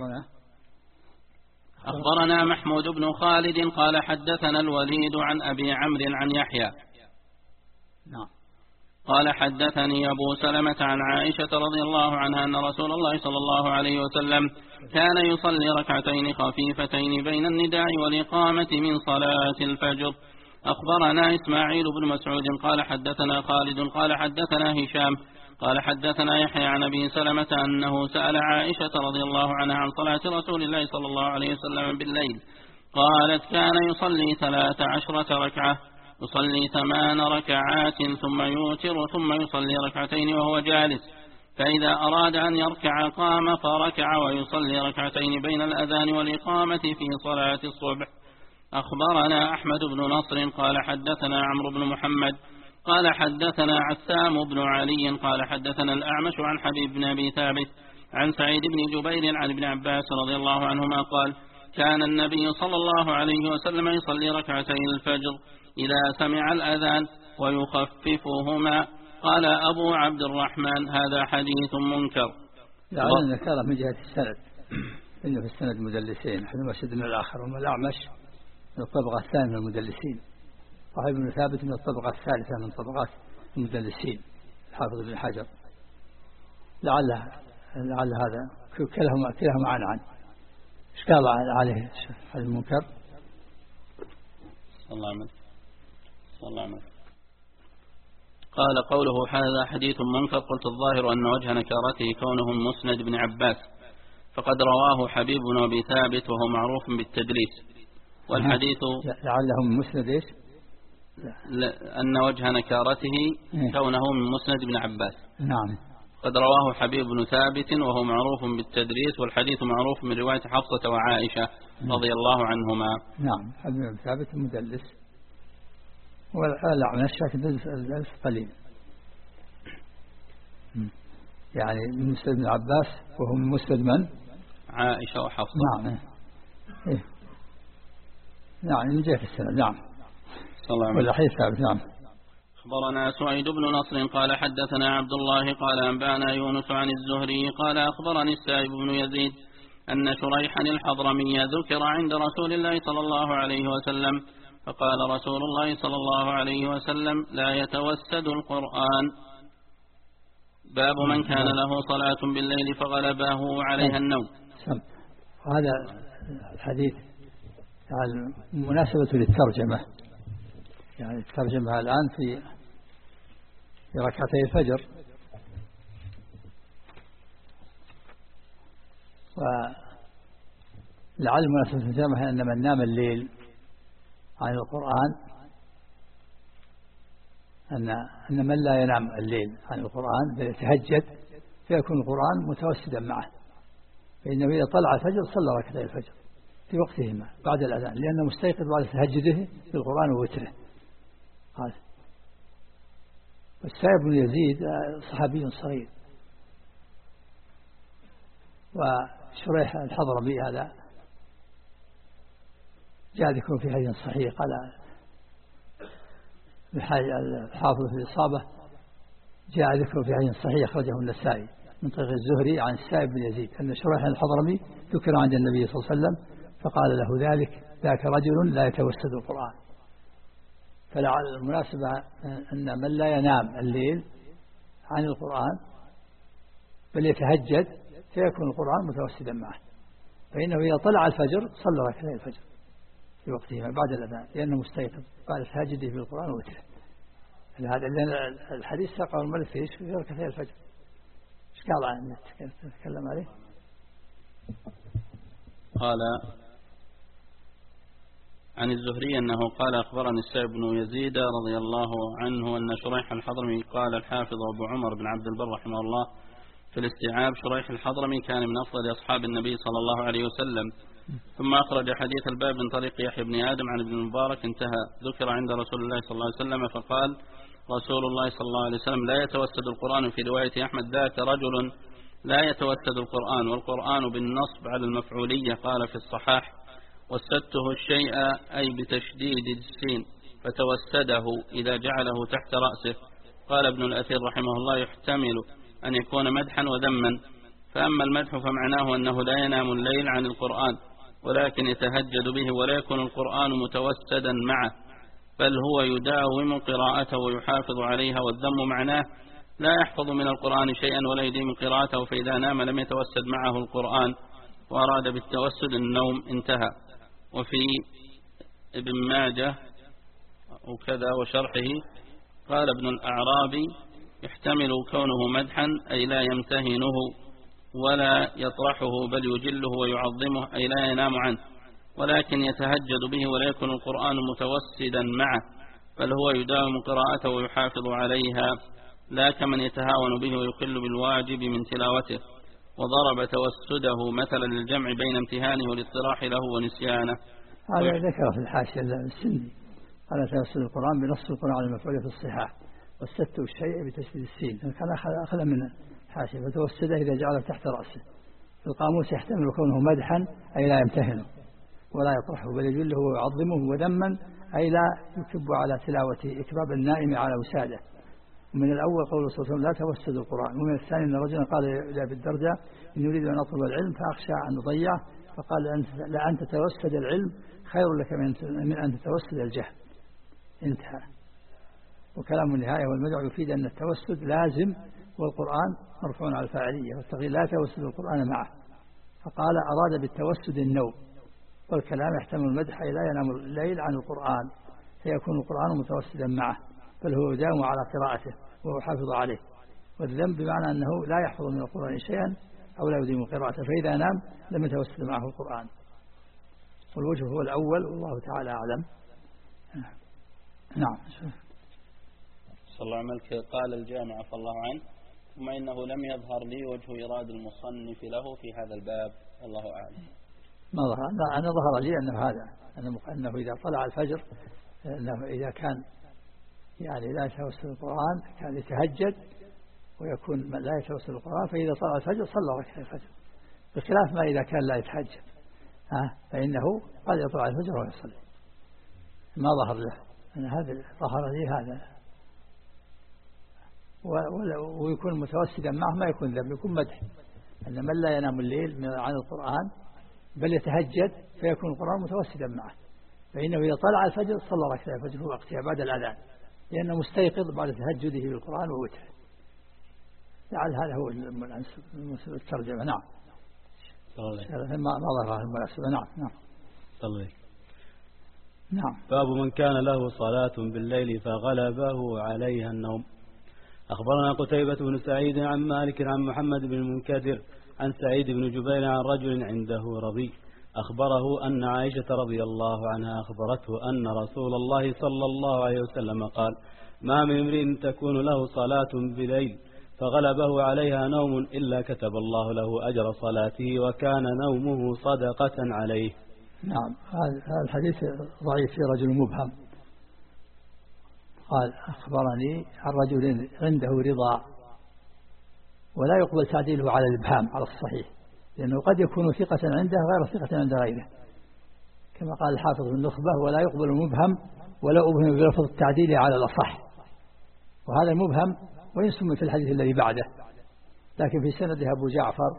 أخبرنا محمود بن خالد قال حدثنا الوليد عن أبي عمرو عن يحيى. نعم. قال حدثني أبو سلمة عن عائشة رضي الله عنها أن رسول الله صلى الله عليه وسلم كان يصلي ركعتين خفيفتين بين النداء والإقامة من صلاة الفجر. أخبرنا إسماعيل بن مسعود قال حدثنا خالد قال حدثنا هشام قال حدثنا يحيى عن أبي سلمة أنه سأل عائشة رضي الله عنها عن صلاة رسول الله صلى الله عليه وسلم بالليل، قالت كان يصلي ثلاث عشرة ركعة، يصلي ثمان ركعات ثم يوتر ثم يصلي ركعتين وهو جالس، فإذا أراد أن يركع قام فركع ويصلي ركعتين بين الأذان والإقامة في صلاة الصبح. أخبرنا أحمد بن نصر قال حدثنا عمرو بن محمد قال حدثنا عثام بن علي قال حدثنا الأعمش عن حبيب بن أبي ثابت عن سعيد بن جبير عن ابن عباس رضي الله عنهما قال كان النبي صلى الله عليه وسلم يصلي ركعتي الفجر إذا سمع الأذان ويخففهما. قال أبو عبد الرحمن هذا حديث منكر. لعل ذكر من جهة السند إنه في السند مدلسين، أحد مسجد من الآخر، وما الأعمش من الطبقة الثانية من المدلسين، وحبيب بن ثابت من الطبقة الثالثة من طبقات المدلسين الحافظ بن حجر. لعل لعل هذا كلهما كلهما عن عن إيش قال عليه هذا المنكر؟ صلى الله عليه وسلم صلى الله عليه وسلم قال قوله هذا حديث منكر، قلت الظاهر أن وجه نكارته كونه مسند بن عباس، فقد رواه حبيب بن أبي ثابت وهو معروف بالتدليس، والحديث لعلهم مسند إيش؟ أن وجه نكارته كونه من مسند بن عباس. نعم. قد رواه حبيب بن ثابت وهو معروف بالتدريس، والحديث معروف من رواية حفصة وعائشة رضي الله عنهما. نعم. حبيب بن ثابت مدلس، والأعمش لكن تدلس قليل، يعني من مسند بن عباس وهو من مسند من؟ عائشة وحفصة. نعم. إيه. نعم من جهة السنة. نعم. والحديث ثابت. نعم. أخبرنا سعيد بن نصر قال حدثنا عبد الله قال أنبأنا يونس عن الزهري قال أخبرني السائب بن يزيد أن شريحا الحضرمي ذكر عند رسول الله صلى الله عليه وسلم، فقال رسول الله صلى الله عليه وسلم لا يتوسد القرآن. باب من كان له صلاة بالليل فغلبه عليها النوم. هذا الحديث يعني مناسبة للترجمة، يعني الترجمة الآن في في ركعتي الفجر، ولعل مناسبة الترجمة أن من نام الليل عن القرآن أن أن من لا ينام الليل عن القرآن بل يتهجد فيكون القرآن متوسدا معه، فإنه إذا طلع الفجر صلى ركعتي الفجر في وقتهما بعد الأذان، لأنه مستيقظ بعد تهجده بالقرآن ووتره. هذا والسائب بن يزيد صحابي صغير، وشريح الحضرمي هذا جاء ذكره في حديث صحيح، قال الحافظ في الإصابة جاء ذكره في حديث صحيح أخرجه النسائي من طريق الزهري عن السائب بن يزيد أن شريح الحضرمي ذكر عند النبي صلى الله عليه وسلم فقال له ذلك ذاك رجل لا يتوسد القرآن. فلعل المناسبة أن من لا ينام الليل عن القرآن بل يتهجد فيكون القرآن متوسدا معه، فإنه إذا طلع الفجر صلى ركعتي الفجر في وقتها بعد الأذان لأنه مستيقظ بعد تهجده بالقرآن ووتره. هذا لأن الحديث ساقه الملك في في ركعتي الفجر. إيش قال عنه نتكلم عليه؟ قال عن الزهري أنه قال أخبرني السائب بن يزيد رضي الله عنه أن شريح الحضرمي قال الحافظ أبو عمر بن عبد البر رحمه الله في الاستيعاب شريح الحضرمي كان من أفضل أصحاب النبي صلى الله عليه وسلم. ثم أخرج حديث الباب من طريق يحيى بن آدم عن ابن المبارك انتهى. ذكر عند رسول الله صلى الله عليه وسلم فقال رسول الله صلى الله عليه وسلم لا يتوسد القرآن. في رواية أحمد ذاك رجل لا يتوسد القرآن، والقرآن بالنصب على المفعولية. قال في الصحاح وسدته الشيء أي بتشديد السين فتوسده إذا جعله تحت رأسه. قال ابن الأثير رحمه الله يحتمل أن يكون مدحا وذما، فأما المدح فمعناه أنه لا ينام الليل عن القرآن ولكن يتهجد به ولا يكون القرآن متوسدا معه، بل هو يداوم قراءته ويحافظ عليها. والذم معناه لا يحفظ من القرآن شيئا ولا يديم قراءته، فإذا نام لم يتوسد معه القرآن، وأراد بالتوسد النوم انتهى. وفي ابن ماجه وكذا وشرحه قال ابن الأعرابي يحتمل كونه مدحا أي لا يمتهنه ولا يطرحه بل يجله ويعظمه أي لا ينام عنه، ولكن يتهجد به ولا يكون القرآن متوسدا معه، بل هو يداوم قراءته ويحافظ عليها، لا كمن يتهاون به ويقل بالواجب من تلاوته. وضرب توسده مثلا للجمع بين امتهانه والاطراح له ونسيانه. هذا ذكر في الحاشية السندي قال توسد القرآن بنص القرآن المفعول في الصحاح، والست الشيء بتشديد السين، كان أخذ من الحاشية فتوسده إذا جعله تحت رأسه. في القاموس يحتمل كونه مدحا أي لا يمتهنه ولا يطرحه بل يجله ويعظمه، وذما أي لا يكب على تلاوته إكباب النائم على وساده. ومن الأول قول صلى الله عليه وسلم لا توسد القرآن. ومن الثاني أن رجلا قال إلى بالدرجة إن يريد أن أطلب العلم فأخشى أن أضيعه، فقال لا أن تتوسد العلم خير لك من أن تتوسد الجهل. انتهى. وكلام النهاية والمدع يفيد أن التوسد لازم والقرآن مرفوع على الفاعلية، والتغيير لا توسد القرآن معه، فقال أراد بالتوسد النوم، والكلام يحتمل المدح لا ينام الليل عن القرآن فيكون القرآن متوسدا معه، بل هو يداوم على قراءته وهو حافظ عليه. والذنب بمعنى أنه لا يحفظ من القرآن شيئا أو لا يديم قراءته، فإذا نام لم يتوسد معه القرآن. والوجه هو الأول والله تعالى أعلم. نعم. صلى الله عليه قال الجامع عفى الله عنه: ثم إنه لم يظهر لي وجه إيراد المصنف له في هذا الباب، الله أعلم. ما ظهر، لا أنا ظهر لي أنه هذا أنه إذا طلع الفجر أنه إذا كان يعني لا يتوسل القرآن كان يتهجد ويكون لا يتوسل القرآن، فإذا طلع الفجر صلى ركعتين الفجر، بخلاف ما إذا كان لا يتهجد ها فإنه قد يطلع الفجر ويصلي. ما ظهر له أن هذا ظهر لي هذا، ويكون متوسدا معه ما يكون ذنب، يكون مدح. أن من لا ينام الليل عن القرآن بل يتهجد فيكون القرآن متوسدا معه، فإنه إذا طلع الفجر صلى ركعتين الفجر في وقتها بعد الأذان، لأنه مستيقظ بعد تهجده بالقرآن ووتره. لعل هذا هو الترجمة. نعم. ما ظهر المناسبة. نعم. نعم. صلي. نعم. باب من كان له صلاة بالليل فغلبه عليها النوم. أخبرنا قتيبة بن سعيد عن مالك عن محمد بن المنكدر عن سعيد بن جبير عن رجل عنده رضي أخبره أن عائشة رضي الله عنها أخبرته أن رسول الله صلى الله عليه وسلم قال: ما من امرئ تكون له صلاة بليل فغلبه عليها نوم إلا كتب الله له أجر صلاته وكان نومه صدقة عليه. نعم. هذا الحديث ضعيف في رجل مبهم. قال: أخبرني عن رجل عنده رضا، ولا يقبل تعديله على الإبهام على الصحيح، لأنه قد يكون ثقة عنده غير ثقة عند غيره، كما قال الحافظ في النخبة: ولا يقبل المبهم ولا أبهم بلفظ التعديل على الأصح. وهذا المبهم وإن سمي في الحديث الذي بعده، لكن في سنده أبو جعفر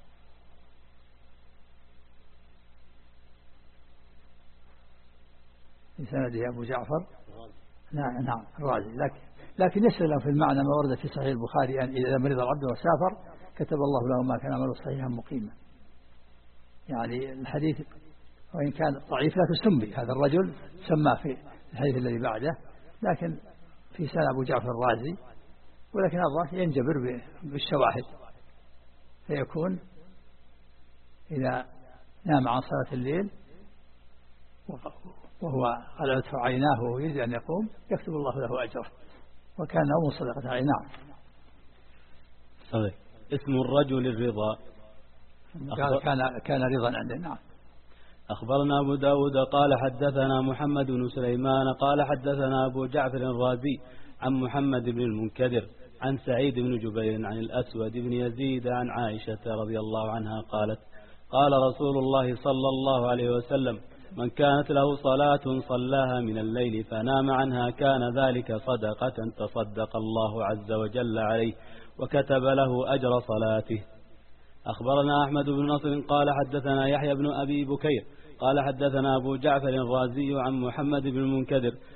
في سنده أبو جعفر نعم نعم الرازي، لكن لكن يسلم في المعنى ما ورد في صحيح البخاري أن إذا مرض العبد وسافر كتب الله له ما كان عمله صحيحا مقيما. يعني الحديث وإن كان ضعيف لكن سمي هذا الرجل سمى في الحديث الذي بعده، لكن في سنة أبو جعفر الرازي، ولكن الله ينجبر بالشواهد، فيكون إذا نام عن صلاة الليل وهو غلبته عيناه وهو يريد أن يقوم يكتب الله له أجره وكان نوم صدقة عين. نعم. صحيح. اسم الرجل الرضا. كان كان رضا عنده. نعم. أخبرنا أبو داود قال حدثنا محمد بن سليمان قال حدثنا أبو جعفر الرازي عن محمد بن المنكدر عن سعيد بن جبير عن الأسود بن يزيد عن عائشة رضي الله عنها قالت: قال رسول الله صلى الله عليه وسلم: من كانت له صلاة صلاها من الليل فنام عنها كان ذلك صدقة تصدق الله عز وجل عليه وكتب له أجر صلاته. أخبرنا أحمد بن نصر قال حدثنا يحيى بن أبي بكير قال حدثنا أبو جعفر الرازي عن محمد بن المنكدر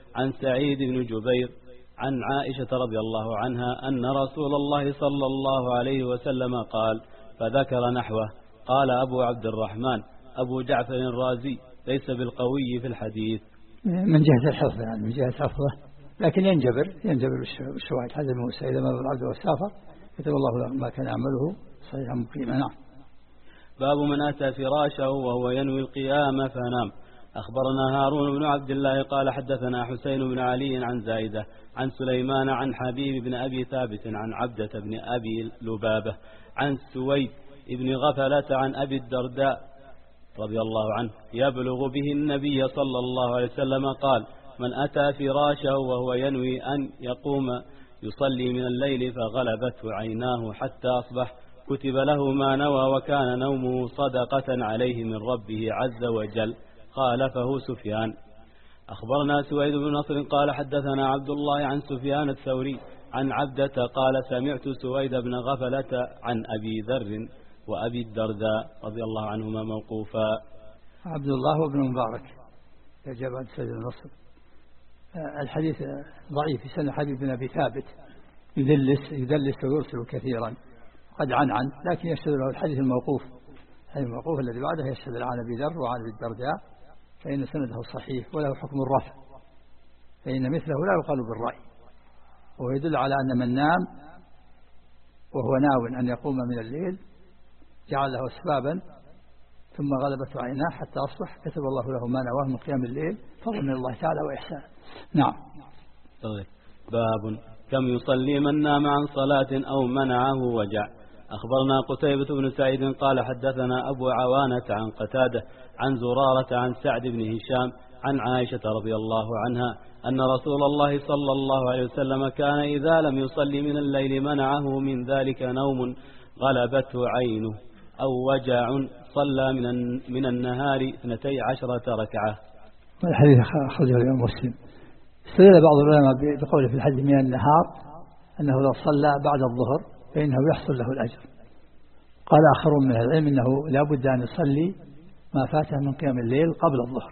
عن سعيد بن جبير عن عائشة رضي الله عنها أن رسول الله صلى الله عليه وسلم قال فذكر نحوه. قال أبو عبد الرحمن أبو جعفر الرازي ليس بالقوي في الحديث من جهة الحفظ، يعني من جهة حفظه، لكن ينجبر ينجبر بالشواهد. هذا موسى إذا ما بالعبد والسافر كتب الله له ما كان يعمله صحيحا مقيما. نعم. باب من أتى فراشه وهو ينوي القيام فنام. أخبرنا هارون بن عبد الله قال حدثنا حسين بن علي عن زايدة عن سليمان عن حبيب بن أبي ثابت عن عبدة بن أبي لبابة عن سويد بن غفلة عن أبي الدرداء رضي الله عنه يبلغ به النبي صلى الله عليه وسلم قال من أتى فراشه وهو ينوي أن يقوم يصلي من الليل فغلبته عيناه حتى أصبح كتب له ما نوى وكان نومه صدقة عليه من ربه عز وجل. خالفه سفيان. أخبرنا سويد بن نصر قال حدثنا عبد الله عن سفيان الثوري عن عبدة قال سمعت سويد بن غفلة عن أبي ذر وأبي الدرداء رضي الله عنهما موقوفا. عبد الله وابن مبارك يجاب عن سويد بن نصر. الحديث ضعيف في سنة حبيب بن أبي ثابت يدلس يدلس ويرسل كثيرا قد عن عن لكن يشهد له الحديث الموقوف. الحديث الموقوف الذي بعده يشهد عن أبي ذر وعن أبي الدرداء فإن سنده صحيح وله حكم الرفع، فإن مثله لا يقال بالرأي، وهو يدل على أن من نام وهو ناو أن يقوم من الليل جعل له أسبابا ثم غلبته عيناه حتى أصبح كتب الله له ما نواه من قيام الليل فضل من الله تعالى وإحسان. نعم. طيب. باب كم يصلي من نام عن صلاة أو منعه وجع. أخبرنا قتيبة بن سعيد قال حدثنا أبو عوانة عن قتادة عن زرارة عن سعد بن هشام عن عائشة رضي الله عنها أن رسول الله صلى الله عليه وسلم كان إذا لم يصلي من الليل منعه من ذلك نوم غلبته عينه أو وجع صلى من من النهار اثنتي عشرة ركعة. الحديث أخرجه الإمام مسلم. استدل بعض العلماء بقوله في الحديث من النهار أنه لو صلى بعد الظهر فإنه يحصل له الأجر. قال آخرون من العلم إنه لا بد أن يصلي ما فاته من قيام الليل قبل الظهر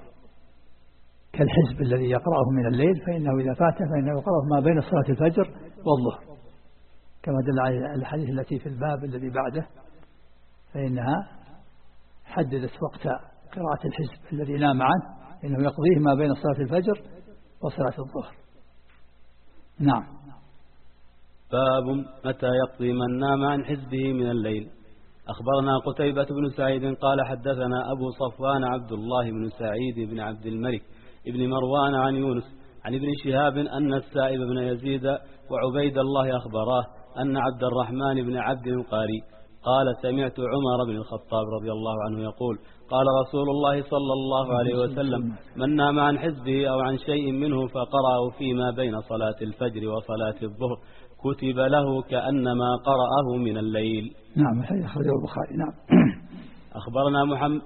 كالحزب الذي يقرأه من الليل، فإنه إذا فاته فإنه يقرأه ما بين صلاة الفجر والظهر كما دل على الحديث التي في الباب الذي بعده، فإنها حددت وقت قراءة الحزب الذي نام عنه إنه يقضيه ما بين صلاة الفجر وصلاة الظهر. نعم. باب متى يقضي من نام عن حزبه من الليل. أخبرنا قتيبة بن سعيد قال حدثنا أبو صفوان عبد الله بن سعيد بن عبد الملك ابن مروان عن يونس عن ابن شهاب أن السائب بن يزيد وعبيد الله أخبراه أن عبد الرحمن بن عبد القاري قال سمعت عمر بن الخطاب رضي الله عنه يقول قال رسول الله صلى الله عليه وسلم من نام عن حزبه أو عن شيء منه فقرأه فيما بين صلاة الفجر وصلاة الظهر كتب له كأنما قرأه من الليل. نعم. أخرجه البخاري. نعم. أخبرنا محمد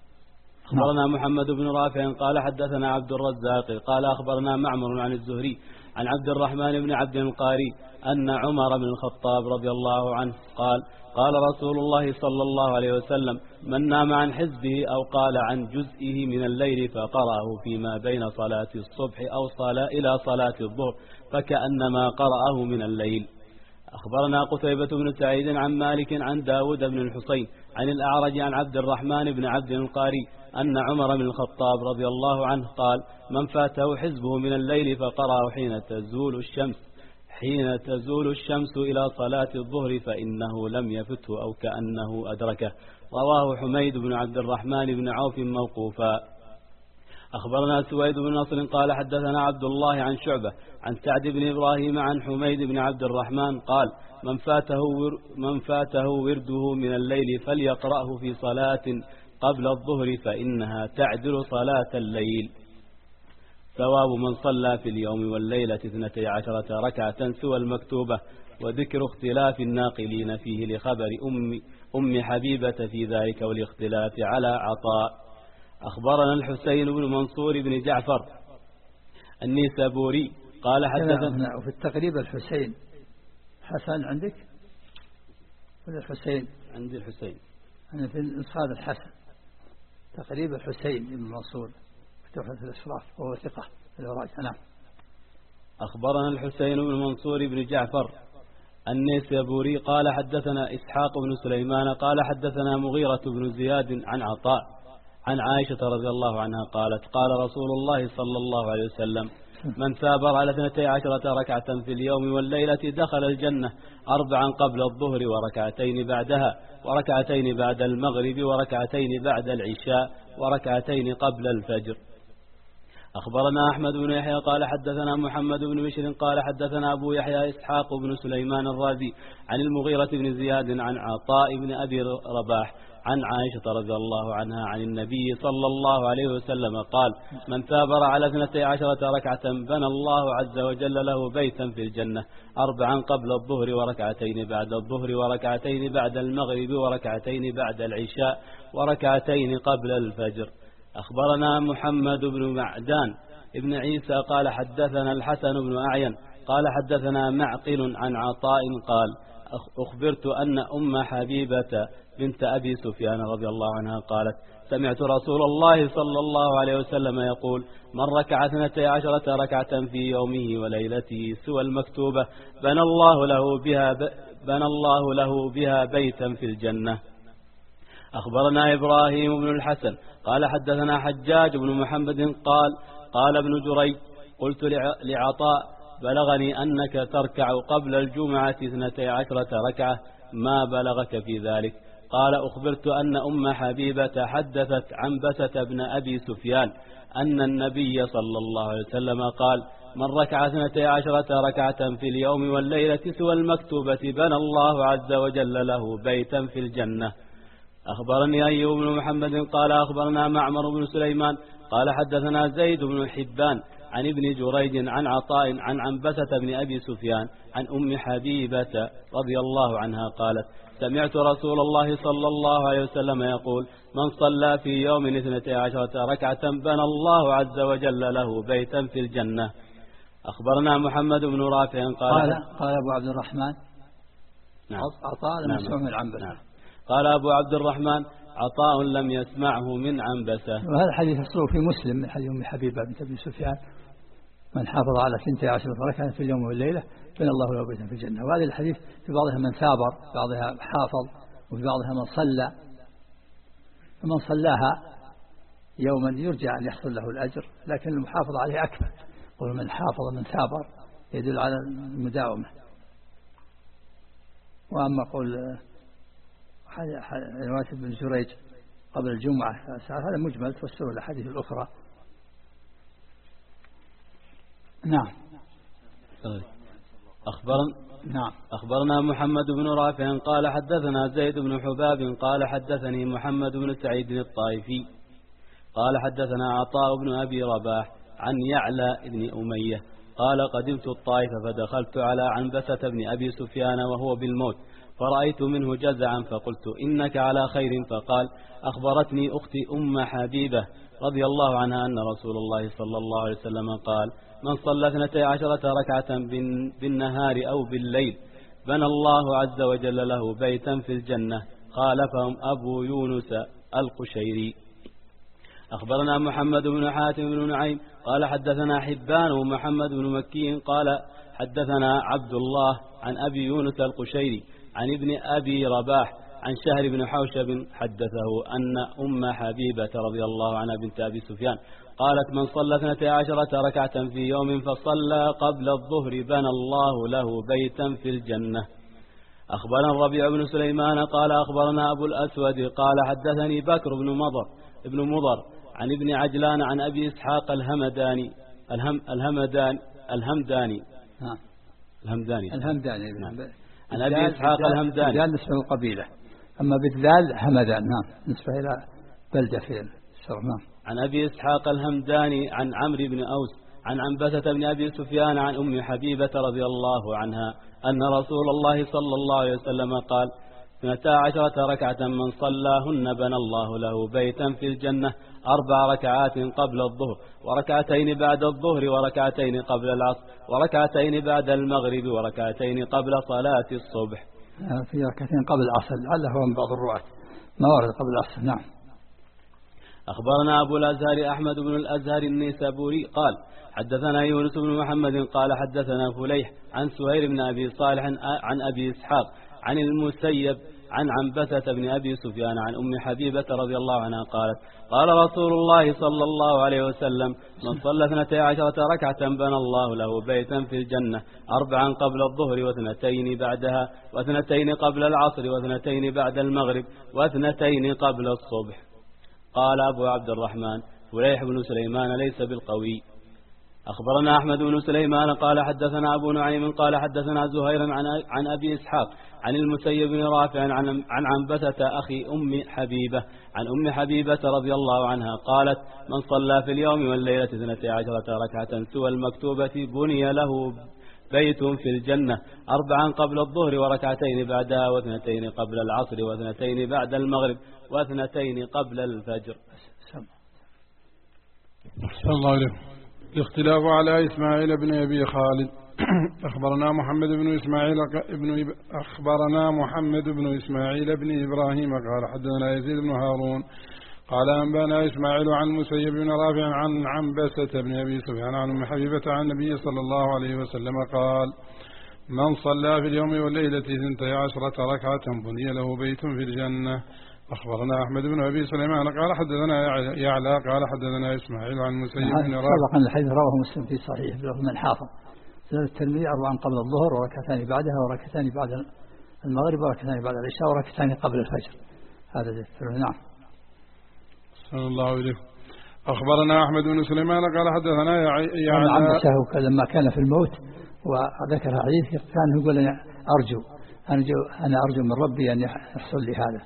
أخبرنا محمد بن رافع قال حدثنا عبد الرزاق قال أخبرنا معمر عن الزهري عن عبد الرحمن بن عبد القاري أن عمر بن الخطاب رضي الله عنه قال قال رسول الله صلى الله عليه وسلم من نام عن حزبه أو قال عن جزئه من الليل فقرأه فيما بين صلاة الصبح أو صلاة إلى صلاة الظهر فكأنما قرأه من الليل. أخبرنا قتيبة بن سعيد عن مالك عن داود بن الحصين عن الأعرج عن عبد الرحمن بن عبد القاري أن عمر بن الخطاب رضي الله عنه قال من فاته حزبه من الليل فقرأه حين تزول الشمس حين تزول الشمس إلى صلاة الظهر فإنه لم يفته أو كأنه أدركه. رواه حميد بن عبد الرحمن بن عوف موقوفا. أخبرنا سويد بن نصر قال حدثنا عبد الله عن شعبة عن سعد بن إبراهيم عن حميد بن عبد الرحمن قال من فاته, من فاته ورده من الليل فليقرأه في صلاة قبل الظهر فإنها تعدل صلاة الليل. ثواب من صلى في اليوم والليلة اثنتي عشرة ركعة سوى المكتوبة وذكر اختلاف الناقلين فيه لخبر أم, أم حبيبة في ذلك والاختلاف على عطاء. أخبرنا الحسين بن منصور بن جعفر النيسابوري قال حدثنا. وفي التقريب الحسين حسن عندك ولا الحسين؟ عندي الحسين. أنا في النسخة الحسن تقريب الحسين بن منصور في تحفة الأشراف وهو ثقة في الوراء. نعم. أخبرنا الحسين بن منصور بن جعفر النيسابوري قال حدثنا إسحاق بن سليمان قال حدثنا مغيرة بن زياد عن عطاء عن عائشة رضي الله عنها قالت قال رسول الله صلى الله عليه وسلم من ثابر على اثنتي عشرة ركعة في اليوم والليلة دخل الجنة أربعا قبل الظهر وركعتين بعدها وركعتين بعد المغرب وركعتين بعد العشاء وركعتين قبل الفجر. أخبرنا أحمد بن يحيى قال حدثنا محمد بن بشر قال حدثنا أبو يحيى إسحاق بن سليمان الرازي عن المغيرة بن زياد عن عطاء بن أبي رباح عن عائشة رضي الله عنها عن النبي صلى الله عليه وسلم قال من ثابر على اثنتي عشرة ركعة بنى الله عز وجل له بيتا في الجنة أربعا قبل الظهر وركعتين بعد الظهر وركعتين بعد المغرب وركعتين بعد العشاء وركعتين قبل الفجر. أخبرنا محمد بن معدان ابن عيسى قال حدثنا الحسن بن أعين قال حدثنا معقل عن عطاء قال أخبرت أن أم حبيبة بنت أبي سفيان رضي الله عنها قالت سمعت رسول الله صلى الله عليه وسلم يقول من ركع اثنتي عشرة ركعة في يومه وليلته سوى المكتوبة بنى الله له بها بنى الله له بها بيتا في الجنة. أخبرنا إبراهيم بن الحسن قال حدثنا حجاج بن محمد قال قال ابن جريج قلت لعطاء بلغني أنك تركع قبل الجمعة اثنتي عشرة ركعة ما بلغك في ذلك؟ قال أخبرت أن أم حبيبة حدثت عن بسة بن أبي سفيان أن النبي صلى الله عليه وسلم قال من ركع اثنتي عشرة ركعة في اليوم والليلة سوى المكتوبة بنى الله عز وجل له بيتا في الجنة. أخبرني أيوب بن محمد قال أخبرنا معمر بن سليمان قال حدثنا زيد بن حبان عن ابن جريج عن عطاء عن عنبسة بن أبي سفيان عن أم حبيبة رضي الله عنها قالت سمعت رسول الله صلى الله عليه وسلم يقول من صلى في يوم اثنتي عشرة ركعة بنى الله عز وجل له بيتا في الجنة. أخبرنا محمد بن رافع قال قال, قال أبو عبد الرحمن نعم عطاء لم يسمعه من عنبسة. نعم. قال أبو عبد الرحمن عطاء لم يسمعه من عنبسة. وهذا الحديث أصله في مسلم من حديث أم حبيبة بنت أبي سفيان من حافظ على ثنتي عشرة ركعة في اليوم والليلة بنى الله له بيتا في الجنة. وهذه الحديث في بعضها من ثابر بعضها حافظ وفي بعضها من صلى فمن صلاها يوما يرجع أن يحصل له الأجر لكن المحافظ عليه أكثر. قول من حافظ من ثابر يدل على المداومة. وأما قول رواية ابن جريج قبل الجمعة هذا مجمل تفسره الأحاديث الأخرى. نعم. أخبرنا نعم. أخبرنا محمد بن رافع قال حدثنا زيد بن حباب قال حدثني محمد بن سعيد الطائفي قال حدثنا عطاء بن أبي رباح عن يعلى بن أمية قال قدمت الطائف فدخلت على عنبسة بن أبي سفيان وهو بالموت فرأيت منه جزعا فقلت إنك على خير فقال أخبرتني أختي أم حبيبة رضي الله عنها أن رسول الله صلى الله عليه وسلم قال من صلى اثنتي عشرة ركعة بالنهار أو بالليل بنى الله عز وجل له بيتا في الجنة. خالفهم أبو يونس القشيري. أخبرنا محمد بن حاتم بن نعيم قال حدثنا حبان ومحمد بن مكي قال حدثنا عبد الله عن أبي يونس القشيري عن ابن أبي رباح عن شهر بن حوشب حدثه أن أم حبيبة رضي الله عنها بنت أبي سفيان قالت من صلى اثنتي عشرة ركعة في يوم فصلى قبل الظهر بنى الله له بيتا في الجنة. أخبرنا الربيع بن سليمان قال أخبرنا أبو الأسود قال حدثني بكر بن مضر ابن مضر عن ابن عجلان عن أبي إسحاق الهمداني الهم الهمدان الهمداني نعم الهمداني الهمداني نعم. عن أبي إسحاق الهمداني بدال نسبة القبيلة أما بالذال همدان نعم نسبة إلى بلدة في الشرق. نعم. عن أبي إسحاق الهمداني عن عمرو بن أوس عن عنبسة بن أبي سفيان عن أم حبيبة رضي الله عنها أن رسول الله صلى الله عليه وسلم قال اثنتا عشرة ركعة من صلاهن بنى الله له بيتا في الجنة أربع ركعات قبل الظهر وركعتين بعد الظهر وركعتين قبل العصر وركعتين بعد المغرب وركعتين قبل صلاة الصبح. في ركعتين قبل العصر لعله هو من بعض الرواة ما ورد قبل العصر. نعم. أخبرنا أبو الأزهر أحمد بن الأزهر النيسابوري قال حدثنا يونس بن محمد قال حدثنا فليح عن سهير بن أبي صالح عن أبي إسحاق عن المسيب عن عنبسة بن أبي سفيان عن أم حبيبة رضي الله عنها قالت قال رسول الله صلى الله عليه وسلم من صلى اثنتي عشرة ركعة بنى الله له بيتا في الجنة أربعا قبل الظهر واثنتين بعدها واثنتين قبل العصر واثنتين بعد المغرب واثنتين قبل الصبح. قال أبو عبد الرحمن فليح بن سليمان ليس بالقوي. أخبرنا أحمد بن سليمان قال حدثنا أبو نعيم قال حدثنا زهير عن عن أبي إسحاق عن المسيب بن رافع عن عن عنبسة أخي أم حبيبة عن أم حبيبة رضي الله عنها قالت من صلى في اليوم والليلة اثنتي عشرة ركعة سوى المكتوبة بني له بيت في الجنة أربعا قبل الظهر وركعتين بعدها واثنتين قبل العصر واثنتين بعد المغرب واثنتين قبل الفجر. صلى الله عليه وسلم. الاختلاف على إسماعيل بن أبي خالد. أخبرنا محمد بن إسماعيل ابن أخبرنا محمد بن إسماعيل بن إبراهيم قال حدثنا يزيد بن هارون قال أنبانا إسماعيل عن مسيب بن رافع عن عنبسة بن أبي سفيان عن أم حبيبة عن النبي صلى الله عليه وسلم قال من صلى في اليوم والليلة اثنتي عشرة ركعة بني له بيت في الجنة. أخبرنا أحمد بن أبي سليمان قال حدثنا يعلى قال حدثنا إسماعيل عن مسيب بن رافع. سبق أن الحديث رواه مسلم في صحيح بلفظ من حافظ. سنة الترمذي أربعا قبل الظهر وركعتان بعدها وركعتان بعد المغرب وركعتان بعد العشاء وركعتان قبل الفجر. هذا الترمذي. نعم. صلى الله عليه وسلم. أخبرنا أحمد بن سليمان قال حدثنا يعلى عن عنبسة لما كان في الموت وذكر حديث كان يقول أنا أرجو أرجو أنا أرجو من ربي أن يحصل لي هذا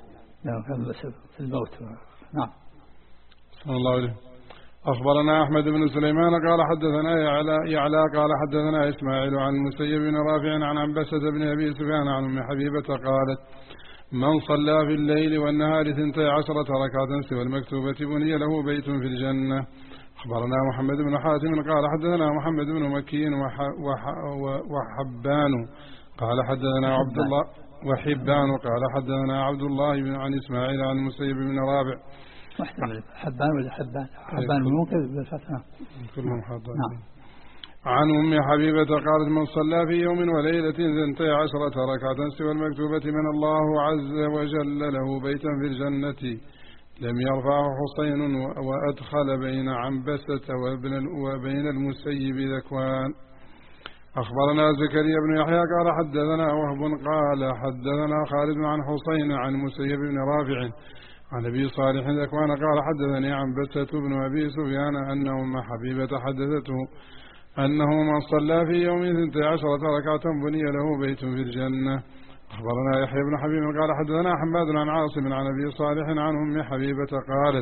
في الموت. نعم. صلى الله عليه وسلم. أخبرنا أحمد بن سليمان قال حدثنا يعلى, يعلى قال حدثنا إسماعيل عن المسيب بن رافع عن عنبسة بن أبي سفيان عن أم حبيبة قالت من صلى في الليل والنهار ثنتي عشرة ركعة سوى المكتوبة بني له بيت في الجنة. أخبرنا محمد بن حاتم قال حدثنا محمد بن مكي وح وح وحبان قال حدثنا عبد الله وحبان قال حدثنا عبد الله بن عن إسماعيل عن المسيب بن رافع. محتمل حبان ولا حبان حبان ممكن بالفتح كلهم حاضرين. نعم. عن أم حبيبة قالت من صلى في يوم وليلة ثنتي عشرة ركعة سوى المكتوبة من الله عز وجل له بيتا في الجنة لم يرفعه حسين وأدخل بين عنبسة وبين المسيب ذكوان. أخبرنا زكريا بن يحيى قال حدثنا وهب قال حدثنا خالد عن حسين عن مسيب بن رافع عن أبي صالح ذكوان قال حدثني عنبسة بن أبي سفيان أن أم حبيبة حدثته أنه من صلى في يوم ثنتي عشرة ركعة بني له بيت في الجنة. أخبرنا يحيى بن حبيب قال حدثنا حماد عن عاصم عن أبي صالح عن أم حبيبة قالت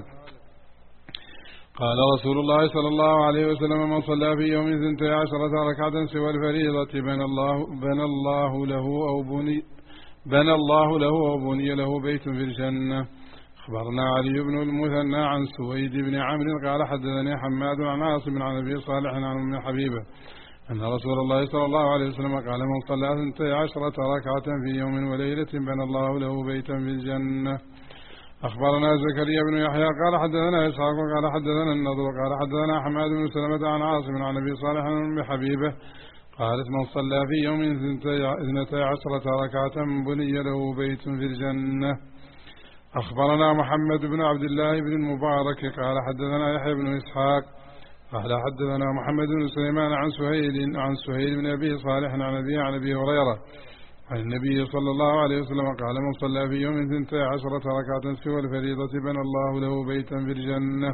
قال رسول الله صلى الله عليه وسلم من صلى في يوم ثنتي عشرة ركعة سوى الفريضة بنى الله, بنى الله له أو بني بنى الله له أو بني له بيت في الجنة. أخبرنا علي بن المثنى عن سويد بن عمرو قال حدثني حماد عن عاصم عن أبي صالح عن أم حبيبة أن رسول الله صلى الله عليه وسلم قال من صلى ثنتي عشرة ركعة في يوم وليلة بنى الله له بيتا في الجنة. أخبرنا زكريا بن يحيى قال حدثنا إسحاق قال حدثنا النضر قال حدثنا حماد بن سلمة عن عاصم عن أبي صالح عن أم حبيبة قالت من صلى في يوم اثنتي عشرة ركعة بني له بيت في الجنة. أخبرنا محمد بن عبد الله بن المبارك قال حدثنا يحيى بن إسحاق قال حدثنا محمد بن سليمان عن سهيل عن سهيل بن أبي صالح عن أبي عن أبي هريرة عن النبي صلى الله عليه وسلم قال من صلى في يوم ثنتي عشرة ركعة سوى الفريضة بنى الله له بيتا في الجنة.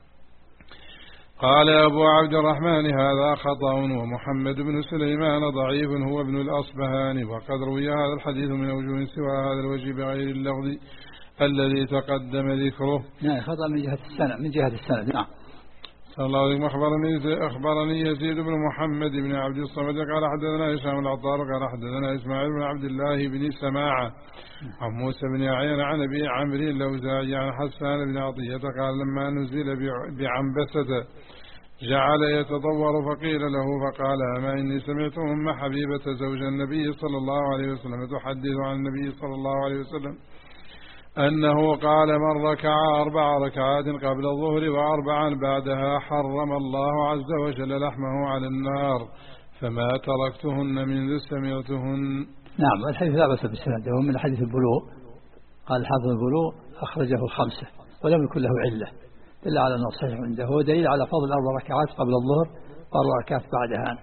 قال أبو عبد الرحمن هذا خطأ ومحمد بن سليمان ضعيف هو ابن الأصبهاني وقد روي هذا الحديث من أوجه سوى هذا الوجه بغير اللفظ الذي تقدم ذكره. نعم خطأ من جهة السنة من جهة السنة. نعم. صلى الله عليه وسلم. أخبرني أخبرني يزيد بن محمد بن عبد الصمد قال حدثنا هشام العطار قال حدثنا إسماعيل بن عبد الله بن سماعة عن موسى بن يعين عن أبي عمرو اللوزاعي عن حسان بن عطية قال لما نزل بعنبسة جعل يتضور فقيل له فقال أما إني سمعت أم حبيبة زوج النبي صلى الله عليه وسلم تحدث عن النبي صلى الله عليه وسلم أنه قال من ركع أربع ركعات قبل الظهر وأربعا بعدها حرم الله عز وجل لحمه على النار فما تركتهن منذ سمعتهن. نعم الحديث لا بأس بسنده، ومن من حديث البلوغ قال حافظ البلوغ أخرجه الخمسة ولم يكن له علة إلا على أنه صحيح عنده، هو دليل على فضل أربع ركعات قبل الظهر وأربع ركعات بعدها.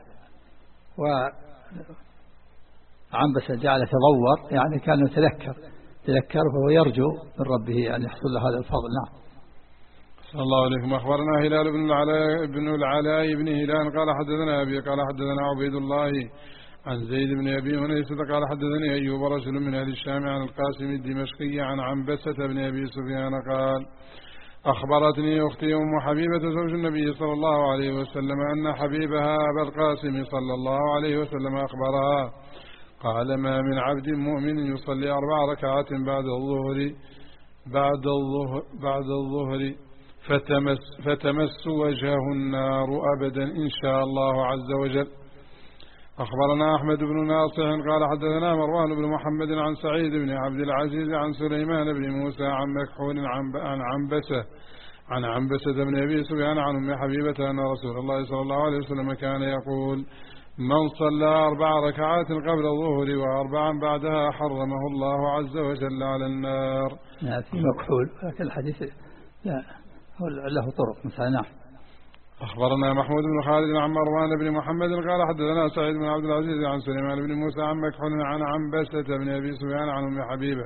وعنبسة جعل تضور يعني كان يتذكر تذكر فهو يرجو من ربه أن يحصل له هذا الفضل. نعم. صلى الله عليكم. أخبرنا هلال بن العلاء بن العلاء بن هلال قال حدثنا أبي قال حدثنا عبيد الله عن زيد بن أبي هنيسة قال حدثني أيوب رجل من أهل الشام عن القاسم الدمشقي عن عنبسة بن أبي سفيان قال أخبرتني أختي أم حبيبة زوج النبي صلى الله عليه وسلم أن حبيبها أبا القاسم صلى الله عليه وسلم أخبرها قال ما من عبد مؤمن يصلي أربع ركعات بعد الظهر بعد الظهر بعد الظهر فتمس, فتمس وجهه النار أبدا إن شاء الله عز وجل. أخبرنا أحمد بن ناصح قال حدثنا مروان بن محمد عن سعيد بن عبد العزيز عن سليمان بن موسى عن مكحول عن عنبسة عن عنبسة بن أبي سفيان عن أم حبيبة أن رسول الله صلى الله عليه وسلم كان يقول من صلى أربع ركعات قبل الظهر وأربعا بعدها حرمه الله عز وجل على النار. لا في مكحول لكن الحديث لا له طرق مثلا. نعم. أخبرنا محمود بن خالد عن مروان بن محمد قال حدثنا سعيد بن عبد العزيز عن سليمان بن موسى عن مكحول عن عنبسة بن أبي سفيان عن أم حبيبة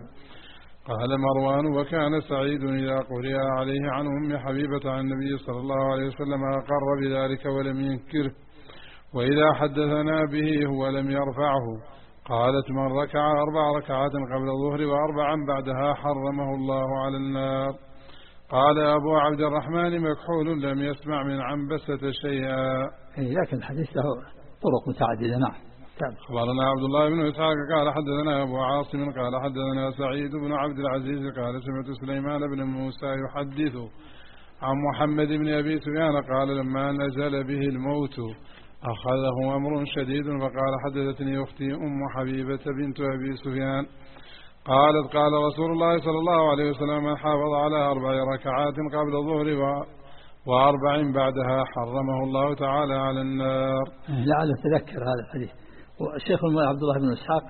قال مروان وكان سعيد إذا قرئ عليه عن أم حبيبة عن النبي صلى الله عليه وسلم أقر بذلك ولم ينكره، وإذا حدثنا به هو لم يرفعه. قالت من ركع أربع ركعات قبل الظهر وأربعا بعدها حرمه الله على النار. قال أبو عبد الرحمن مكحول لم يسمع من عنبسة شيئا. لكن الحديث له طرق متعددة. نعم. أخبرنا عبد الله بن إسحاق قال حدثنا أبو عاصم قال حدثنا سعيد بن عبد العزيز قال سمعت سليمان بن موسى يحدث عن محمد بن أبي سفيان قال لما نزل به الموت أخذه أمر شديد فقال حدثتني أختي أم حبيبة بنت أبي سفيان قالت قال رسول الله صلى الله عليه وسلم من حافظ على أربع ركعات قبل الظهر وأربع بعدها حرمه الله تعالى على النار. لعل تذكر هذا الحديث. والشيخ عبد الله بن إسحاق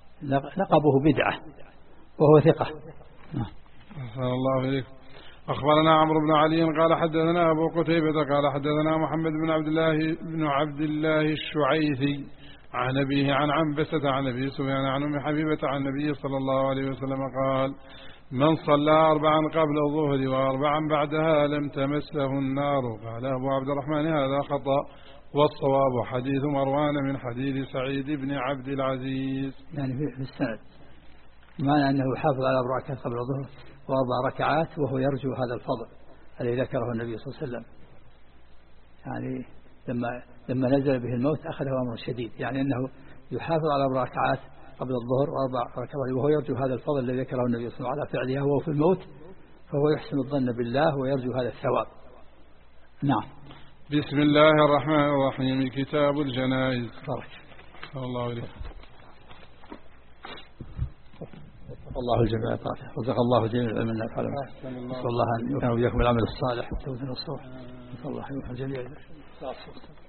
لقبه بدعة وهو ثقة. أحسن الله إليك. أخبرنا عمرو بن علي قال حدثنا أبو قتيبة قال حدثنا محمد بن عبد الله بن عبد الله الشعيثي عن أبيه عن عنبسة عن أبي سفيان عن أم حبيبة عن النبي صلى الله عليه وسلم قال من صلى أربعا قبل الظهر وأربعا بعدها لم تمسه النار. قال أبو عبد الرحمن هذا خطأ والصواب حديث مروان من حديث سعيد بن عبد العزيز. يعني في السند معنى أنه يحافظ على أربع ركعات قبل الظهر وأربع ركعات وهو يرجو هذا الفضل الذي ذكره النبي صلى الله عليه وسلم. يعني لما لما نزل به الموت أخذه أمر شديد، يعني أنه يحافظ على أربع ركعات قبل الظهر وأربع ركعات وهو يرجو هذا الفضل الذي ذكره النبي صلى الله عليه وسلم على فعلها وهو في الموت، فهو يحسن الظن بالله ويرجو هذا الثواب. نعم. بسم الله الرحمن الرحيم. كتاب الجنائز. بارك الله عليه. الله الجميع طاعته رزق الله جميع العلم النافع. نسأل الله أن يوفقنا وإياكم العمل الصالح وتوفيق الصالح. نسأل الله أن يوفق الجميع.